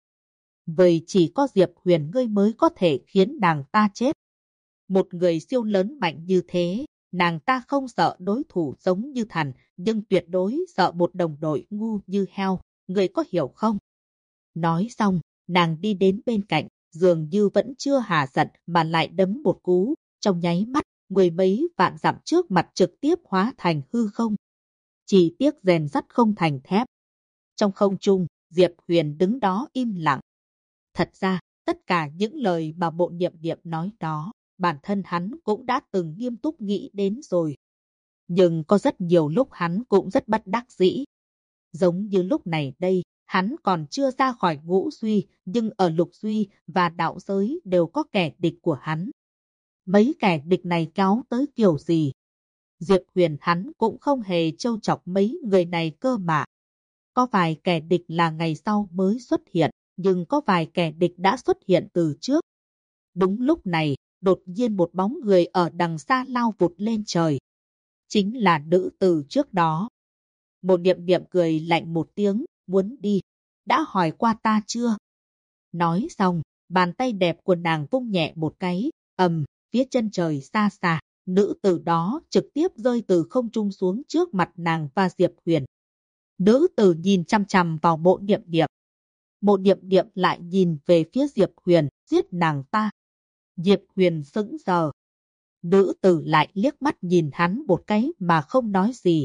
Vậy chỉ có Diệp Huyền ngươi mới có thể khiến nàng ta chết. Một người siêu lớn mạnh như thế, nàng ta không sợ đối thủ giống như thần, nhưng tuyệt đối sợ một đồng đội ngu như heo, người có hiểu không? Nói xong, nàng đi đến bên cạnh, dường như vẫn chưa hà giận mà lại đấm một cú, trong nháy mắt, mười mấy vạn dặm trước mặt trực tiếp hóa thành hư không. Chỉ tiếc rèn sắt không thành thép. Trong không trung, Diệp Huyền đứng đó im lặng. Thật ra, tất cả những lời mà Mộ Niệm Niệm nói đó, bản thân hắn cũng đã từng nghiêm túc nghĩ đến rồi. Nhưng có rất nhiều lúc hắn cũng rất bất đắc dĩ. Giống như lúc này đây, hắn còn chưa ra khỏi ngũ duy, nhưng ở lục duy và đạo giới đều có kẻ địch của hắn. Mấy kẻ địch này kéo tới kiểu gì? Diệp Huyền hắn cũng không hề trêu chọc mấy người này cơ mà. Có vài kẻ địch là ngày sau mới xuất hiện, nhưng có vài kẻ địch đã xuất hiện từ trước. Đúng lúc này, đột nhiên một bóng người ở đằng xa lao vụt lên trời. Chính là nữ tử trước đó. Một Niệm Niệm cười lạnh một tiếng, muốn đi. Đã hỏi qua ta chưa? Nói xong, bàn tay đẹp của nàng vung nhẹ một cái, phía chân trời xa xa, nữ tử đó trực tiếp rơi từ không trung xuống trước mặt nàng và Diệp Huyền. Nữ tử nhìn chăm chăm vào Mộ Niệm Niệm. Mộ Niệm Niệm lại nhìn về phía Diệp Huyền, giết nàng ta. Diệp Huyền sững sờ. Nữ tử lại liếc mắt nhìn hắn một cái mà không nói gì.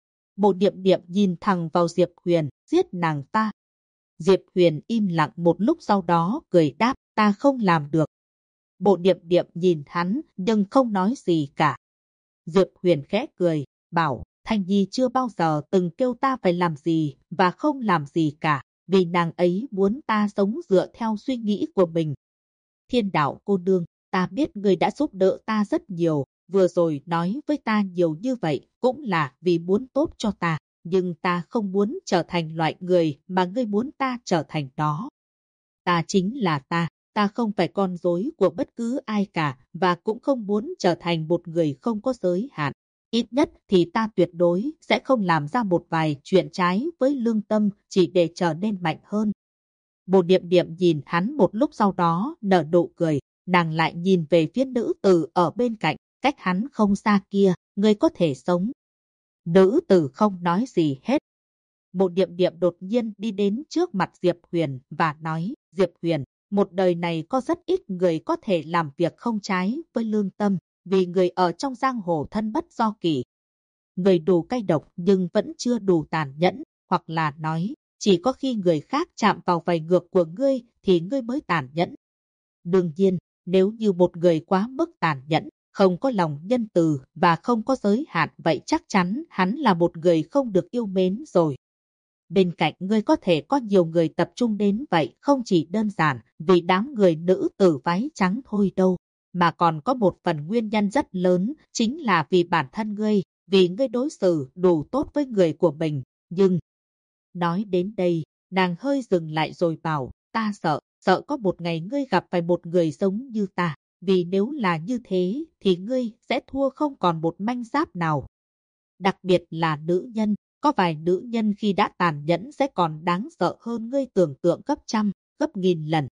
Mộ Niệm Niệm nhìn thẳng vào Diệp Huyền, giết nàng ta. Diệp Huyền im lặng một lúc sau đó cười đáp, ta không làm được. Mộ Niệm Niệm nhìn hắn nhưng không nói gì cả. Diệp Huyền khẽ cười, bảo, Thanh Nhi chưa bao giờ từng kêu ta phải làm gì và không làm gì cả, vì nàng ấy muốn ta sống dựa theo suy nghĩ của mình. Thiên Đạo cô nương, ta biết người đã giúp đỡ ta rất nhiều, vừa rồi nói với ta nhiều như vậy cũng là vì muốn tốt cho ta, nhưng ta không muốn trở thành loại người mà ngươi muốn ta trở thành đó. Ta chính là ta không phải con rối của bất cứ ai cả và cũng không muốn trở thành một người không có giới hạn. Ít nhất thì ta tuyệt đối sẽ không làm ra một vài chuyện trái với lương tâm chỉ để trở nên mạnh hơn. Bồ Niệm Niệm nhìn hắn một lúc sau đó nở nụ cười, nàng lại nhìn về phía nữ tử ở bên cạnh, cách hắn không xa kia, ngươi có thể sống. Nữ tử không nói gì hết. Bồ Niệm Niệm đột nhiên đi đến trước mặt Diệp Huyền và nói, Diệp Huyền, một đời này có rất ít người có thể làm việc không trái với lương tâm, vì người ở trong giang hồ thân bất do kỷ. Người đủ cay độc nhưng vẫn chưa đủ tàn nhẫn, hoặc là nói, chỉ có khi người khác chạm vào vảy ngược của ngươi thì ngươi mới tàn nhẫn. Đương nhiên, nếu như một người quá mức tàn nhẫn, không có lòng nhân từ và không có giới hạn vậy chắc chắn hắn là một người không được yêu mến rồi. Bên cạnh ngươi có thể có nhiều người tập trung đến vậy không chỉ đơn giản vì đám người nữ tử váy trắng thôi đâu, mà còn có một phần nguyên nhân rất lớn chính là vì bản thân ngươi, vì ngươi đối xử đủ tốt với người của mình. Nhưng, nói đến đây, nàng hơi dừng lại rồi bảo, ta sợ có một ngày ngươi gặp phải một người giống như ta, vì nếu là như thế thì ngươi sẽ thua không còn một manh giáp nào. Đặc biệt là nữ nhân, có vài nữ nhân khi đã tàn nhẫn sẽ còn đáng sợ hơn ngươi tưởng tượng gấp trăm, gấp nghìn lần.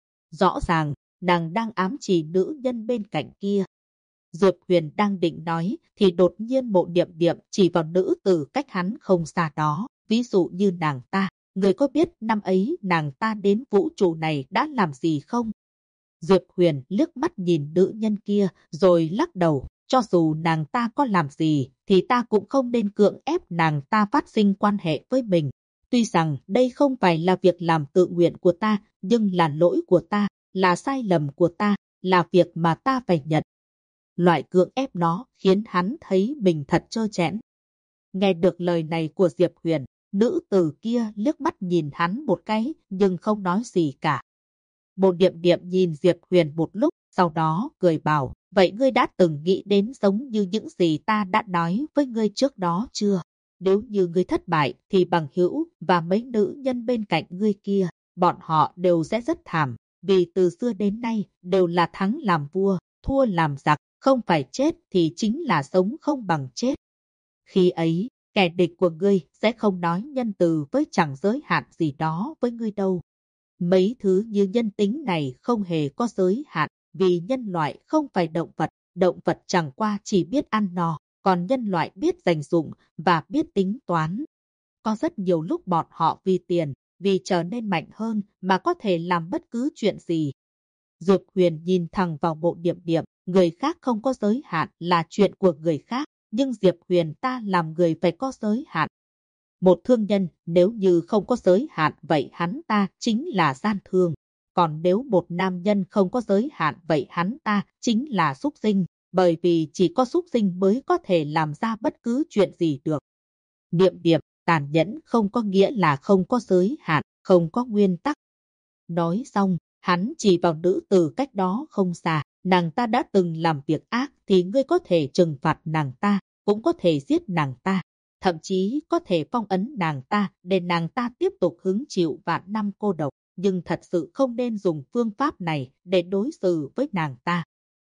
Rõ ràng, nàng đang ám chỉ nữ nhân bên cạnh kia. Diệp Huyền đang định nói thì đột nhiên Mộ Điềm Điềm chỉ vào nữ tử cách hắn không xa đó, ví dụ như nàng ta. Người có biết năm ấy nàng ta đến vũ trụ này đã làm gì không? Diệp Huyền liếc mắt nhìn nữ nhân kia rồi lắc đầu, cho dù nàng ta có làm gì thì ta cũng không nên cưỡng ép nàng ta phát sinh quan hệ với mình. Tuy rằng đây không phải là việc làm tự nguyện của ta, nhưng là lỗi của ta, là sai lầm của ta, là việc mà ta phải nhận. Loại cưỡng ép nó khiến hắn thấy mình thật trơ trẽn. Nghe được lời này của Diệp Huyền, nữ tử kia liếc mắt nhìn hắn một cái nhưng không nói gì cả. Mộ Điềm Điềm nhìn Diệp Huyền một lúc, sau đó cười bảo, vậy ngươi đã từng nghĩ đến giống như những gì ta đã nói với ngươi trước đó chưa? Nếu như ngươi thất bại thì bằng hữu và mấy nữ nhân bên cạnh ngươi kia, bọn họ đều sẽ rất thảm, vì từ xưa đến nay đều là thắng làm vua, thua làm giặc, không phải chết thì chính là sống không bằng chết. Khi ấy, kẻ địch của ngươi sẽ không nói nhân từ với chẳng giới hạn gì đó với ngươi đâu. Mấy thứ như nhân tính này không hề có giới hạn, vì nhân loại không phải động vật chẳng qua chỉ biết ăn no, còn nhân loại biết dành dụng và biết tính toán. Có rất nhiều lúc bọn họ vì tiền, vì trở nên mạnh hơn mà có thể làm bất cứ chuyện gì. Diệp Huyền nhìn thẳng vào Mộ Điềm Điềm, người khác không có giới hạn là chuyện của người khác, nhưng Diệp Huyền ta làm người phải có giới hạn. Một thương nhân nếu như không có giới hạn vậy hắn ta chính là gian thương. Còn nếu một nam nhân không có giới hạn vậy hắn ta chính là súc sinh, bởi vì chỉ có súc sinh mới có thể làm ra bất cứ chuyện gì được. Điềm Điềm, tàn nhẫn không có nghĩa là không có giới hạn, không có nguyên tắc. Nói xong, hắn chỉ vào nữ tử cách đó không xa, nàng ta đã từng làm việc ác thì ngươi có thể trừng phạt nàng ta, cũng có thể giết nàng ta. Thậm chí có thể phong ấn nàng ta để nàng ta tiếp tục hứng chịu vạn năm cô độc, nhưng thật sự không nên dùng phương pháp này để đối xử với nàng ta.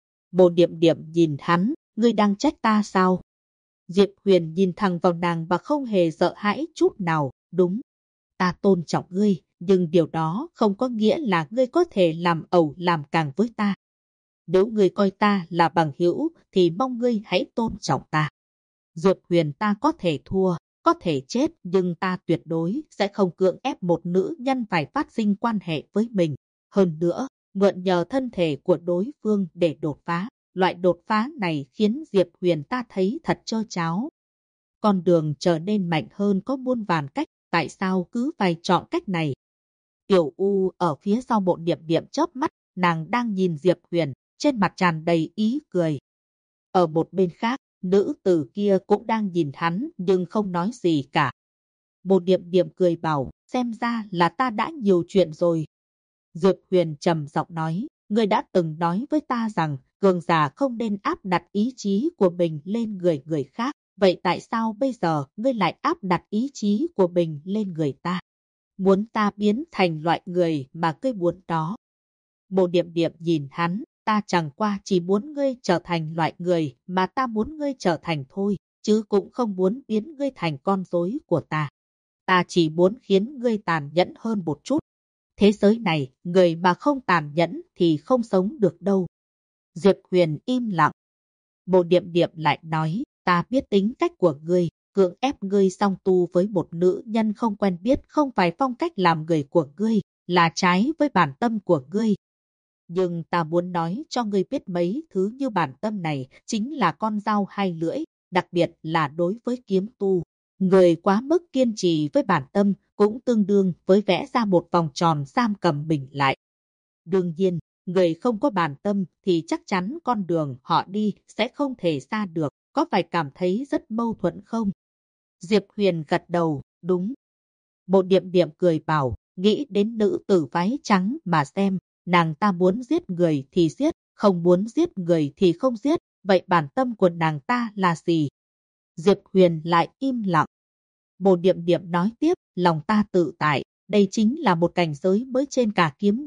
Mộ Điềm Điềm nhìn hắn, ngươi đang trách ta sao? Diệp Huyền nhìn thẳng vào nàng và không hề sợ hãi chút nào, đúng. Ta tôn trọng ngươi, nhưng điều đó không có nghĩa là ngươi có thể làm ẩu làm càng với ta. Nếu ngươi coi ta là bằng hữu thì mong ngươi hãy tôn trọng ta. Diệp Huyền ta có thể thua, có thể chết nhưng ta tuyệt đối sẽ không cưỡng ép một nữ nhân phải phát sinh quan hệ với mình. Hơn nữa, mượn nhờ thân thể của đối phương để đột phá. Loại đột phá này khiến Diệp Huyền ta thấy thật trơ tráo. Con đường trở nên mạnh hơn có muôn vàn cách, tại sao cứ phải chọn cách này? Tiểu U ở phía sau Mộ Điềm Điềm chớp mắt, nàng đang nhìn Diệp Huyền, trên mặt tràn đầy ý cười. Ở một bên khác, nữ tử kia cũng đang nhìn hắn nhưng không nói gì cả. Mộ Điềm Điềm cười bảo, xem ra là ta đã nhiều chuyện rồi. Diệp Huyền trầm giọng nói, ngươi đã từng nói với ta rằng cường giả không nên áp đặt ý chí của mình lên người khác. Vậy tại sao bây giờ ngươi lại áp đặt ý chí của mình lên người ta? Muốn ta biến thành loại người mà ngươi muốn đó. Mộ Điềm Điềm nhìn hắn, ta chẳng qua chỉ muốn ngươi trở thành loại người mà ta muốn ngươi trở thành thôi, chứ cũng không muốn biến ngươi thành con rối của ta. Ta chỉ muốn khiến ngươi tàn nhẫn hơn một chút. Thế giới này, người mà không tàn nhẫn thì không sống được đâu. Diệp Huyền im lặng. Mộ Điềm Điềm lại nói, ta biết tính cách của ngươi, cưỡng ép ngươi song tu với một nữ nhân không quen biết không phải phong cách làm người của ngươi, là trái với bản tâm của ngươi. Nhưng ta muốn nói cho ngươi biết mấy thứ như bản tâm này chính là con dao hai lưỡi, đặc biệt là đối với kiếm tu. Người quá mức kiên trì với bản tâm cũng tương đương với vẽ ra một vòng tròn giam cầm mình lại. Đương nhiên, người không có bản tâm thì chắc chắn con đường họ đi sẽ không thể xa được, có phải cảm thấy rất mâu thuẫn không? Diệp Huyền gật đầu, đúng. Mộ Điềm Điềm cười bảo, nghĩ đến nữ tử váy trắng mà xem, nàng ta muốn giết người thì giết, không muốn giết người thì không giết, vậy bản tâm của nàng ta là gì? Diệp Huyền lại im lặng. Mộ Điềm Điềm nói tiếp, lòng ta tự tại, đây chính là một cảnh giới mới trên cả kiếm niệm,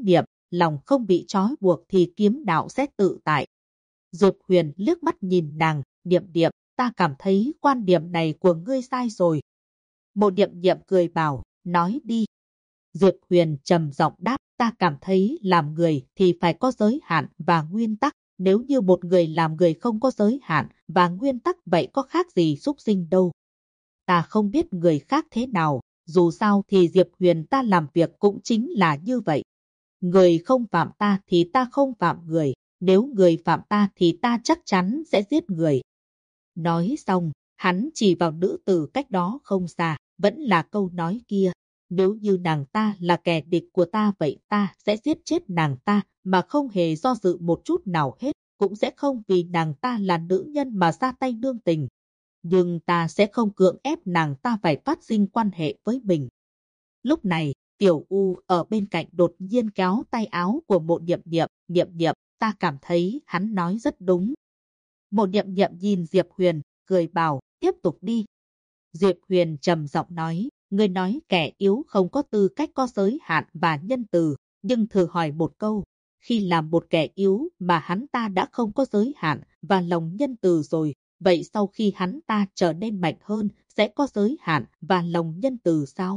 lòng không bị trói buộc thì kiếm đạo sẽ tự tại. Diệp Huyền liếc mắt nhìn nàng, Niệm Niệm, ta cảm thấy quan điểm này của ngươi sai rồi. Mộ Niệm Niệm cười bảo, nói đi. Diệp Huyền trầm giọng đáp, ta cảm thấy làm người thì phải có giới hạn và nguyên tắc. Nếu như một người làm người không có giới hạn và nguyên tắc vậy có khác gì súc sinh đâu. Ta không biết người khác thế nào, dù sao thì Diệp Huyền ta làm việc cũng chính là như vậy. Người không phạm ta thì ta không phạm người, nếu người phạm ta thì ta chắc chắn sẽ giết người. Nói xong, hắn chỉ vào nữ tử cách đó không xa, vẫn là câu nói kia. Nếu như nàng ta là kẻ địch của ta vậy ta sẽ giết chết nàng ta mà không hề do dự một chút nào hết, cũng sẽ không vì nàng ta là nữ nhân mà ra tay nương tình. Nhưng ta sẽ không cưỡng ép nàng ta phải phát sinh quan hệ với mình. Lúc này, Tiểu U ở bên cạnh đột nhiên kéo tay áo của Mộ Niệm Niệm, Niệm Niệm, ta cảm thấy hắn nói rất đúng. Mộ Niệm Niệm nhìn Diệp Huyền, cười bảo, tiếp tục đi. Diệp Huyền trầm giọng nói, ngươi nói kẻ yếu không có tư cách có giới hạn và nhân từ, nhưng thử hỏi một câu, khi làm một kẻ yếu mà hắn ta đã không có giới hạn và lòng nhân từ rồi, vậy sau khi hắn ta trở nên mạnh hơn, sẽ có giới hạn và lòng nhân từ sao?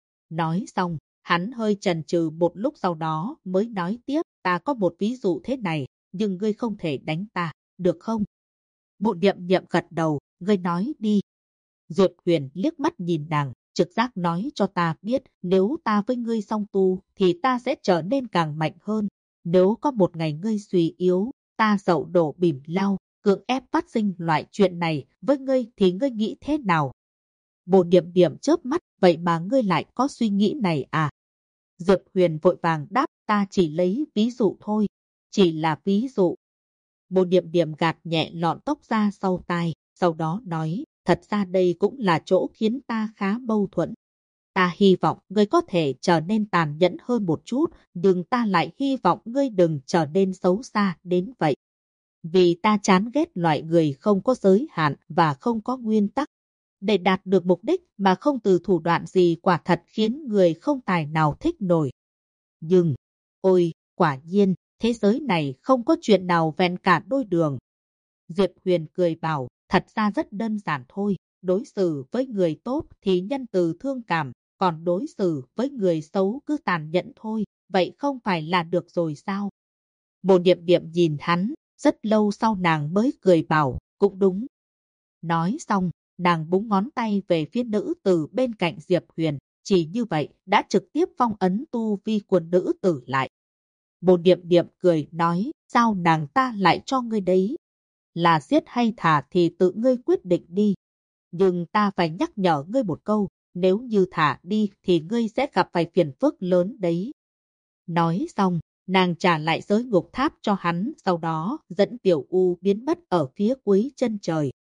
Nói xong, hắn hơi chần chừ một lúc sau đó mới nói tiếp, ta có một ví dụ thế này, nhưng ngươi không thể đánh ta, được không? Mộ Niệm Niệm gật đầu, ngươi nói đi. Diệp Huyền liếc mắt nhìn nàng, trực giác nói cho ta biết nếu ta với ngươi song tu thì ta sẽ trở nên càng mạnh hơn. Nếu có một ngày ngươi suy yếu, ta dậu đổ bìm lao, cưỡng ép phát sinh loại chuyện này với ngươi thì ngươi nghĩ thế nào? Mộ Niệm Niệm chớp mắt, vậy mà ngươi lại có suy nghĩ này à? Diệp Huyền vội vàng đáp, ta chỉ lấy ví dụ thôi, chỉ là ví dụ. Mộ Niệm Niệm gạt nhẹ lọn tóc ra sau tai, sau đó nói, thật ra đây cũng là chỗ khiến ta khá mâu thuẫn. Ta hy vọng ngươi có thể trở nên tàn nhẫn hơn một chút, nhưng ta lại hy vọng ngươi đừng trở nên xấu xa đến vậy. Vì ta chán ghét loại người không có giới hạn và không có nguyên tắc. Để đạt được mục đích mà không từ thủ đoạn gì quả thật khiến người không tài nào thích nổi. Nhưng, ôi, quả nhiên, thế giới này không có chuyện nào vẹn cả đôi đường. Diệp Huyền cười bảo, thật ra rất đơn giản thôi, đối xử với người tốt thì nhân từ thương cảm, còn đối xử với người xấu cứ tàn nhẫn thôi, vậy không phải là được rồi sao? Mộ Niệm Niệm nhìn hắn, rất lâu sau nàng mới cười bảo, cũng đúng. Nói xong, nàng búng ngón tay về phía nữ tử bên cạnh Diệp Huyền, chỉ như vậy đã trực tiếp phong ấn tu vi của nữ tử lại. Mộ Niệm Niệm cười nói, sao nàng ta lại cho ngươi đấy? Là giết hay thả thì tự ngươi quyết định đi. Nhưng ta phải nhắc nhở ngươi một câu, nếu như thả đi thì ngươi sẽ gặp phải phiền phức lớn đấy. Nói xong, nàng trả lại giới ngục tháp cho hắn, sau đó dẫn Tiểu U biến mất ở phía cuối chân trời.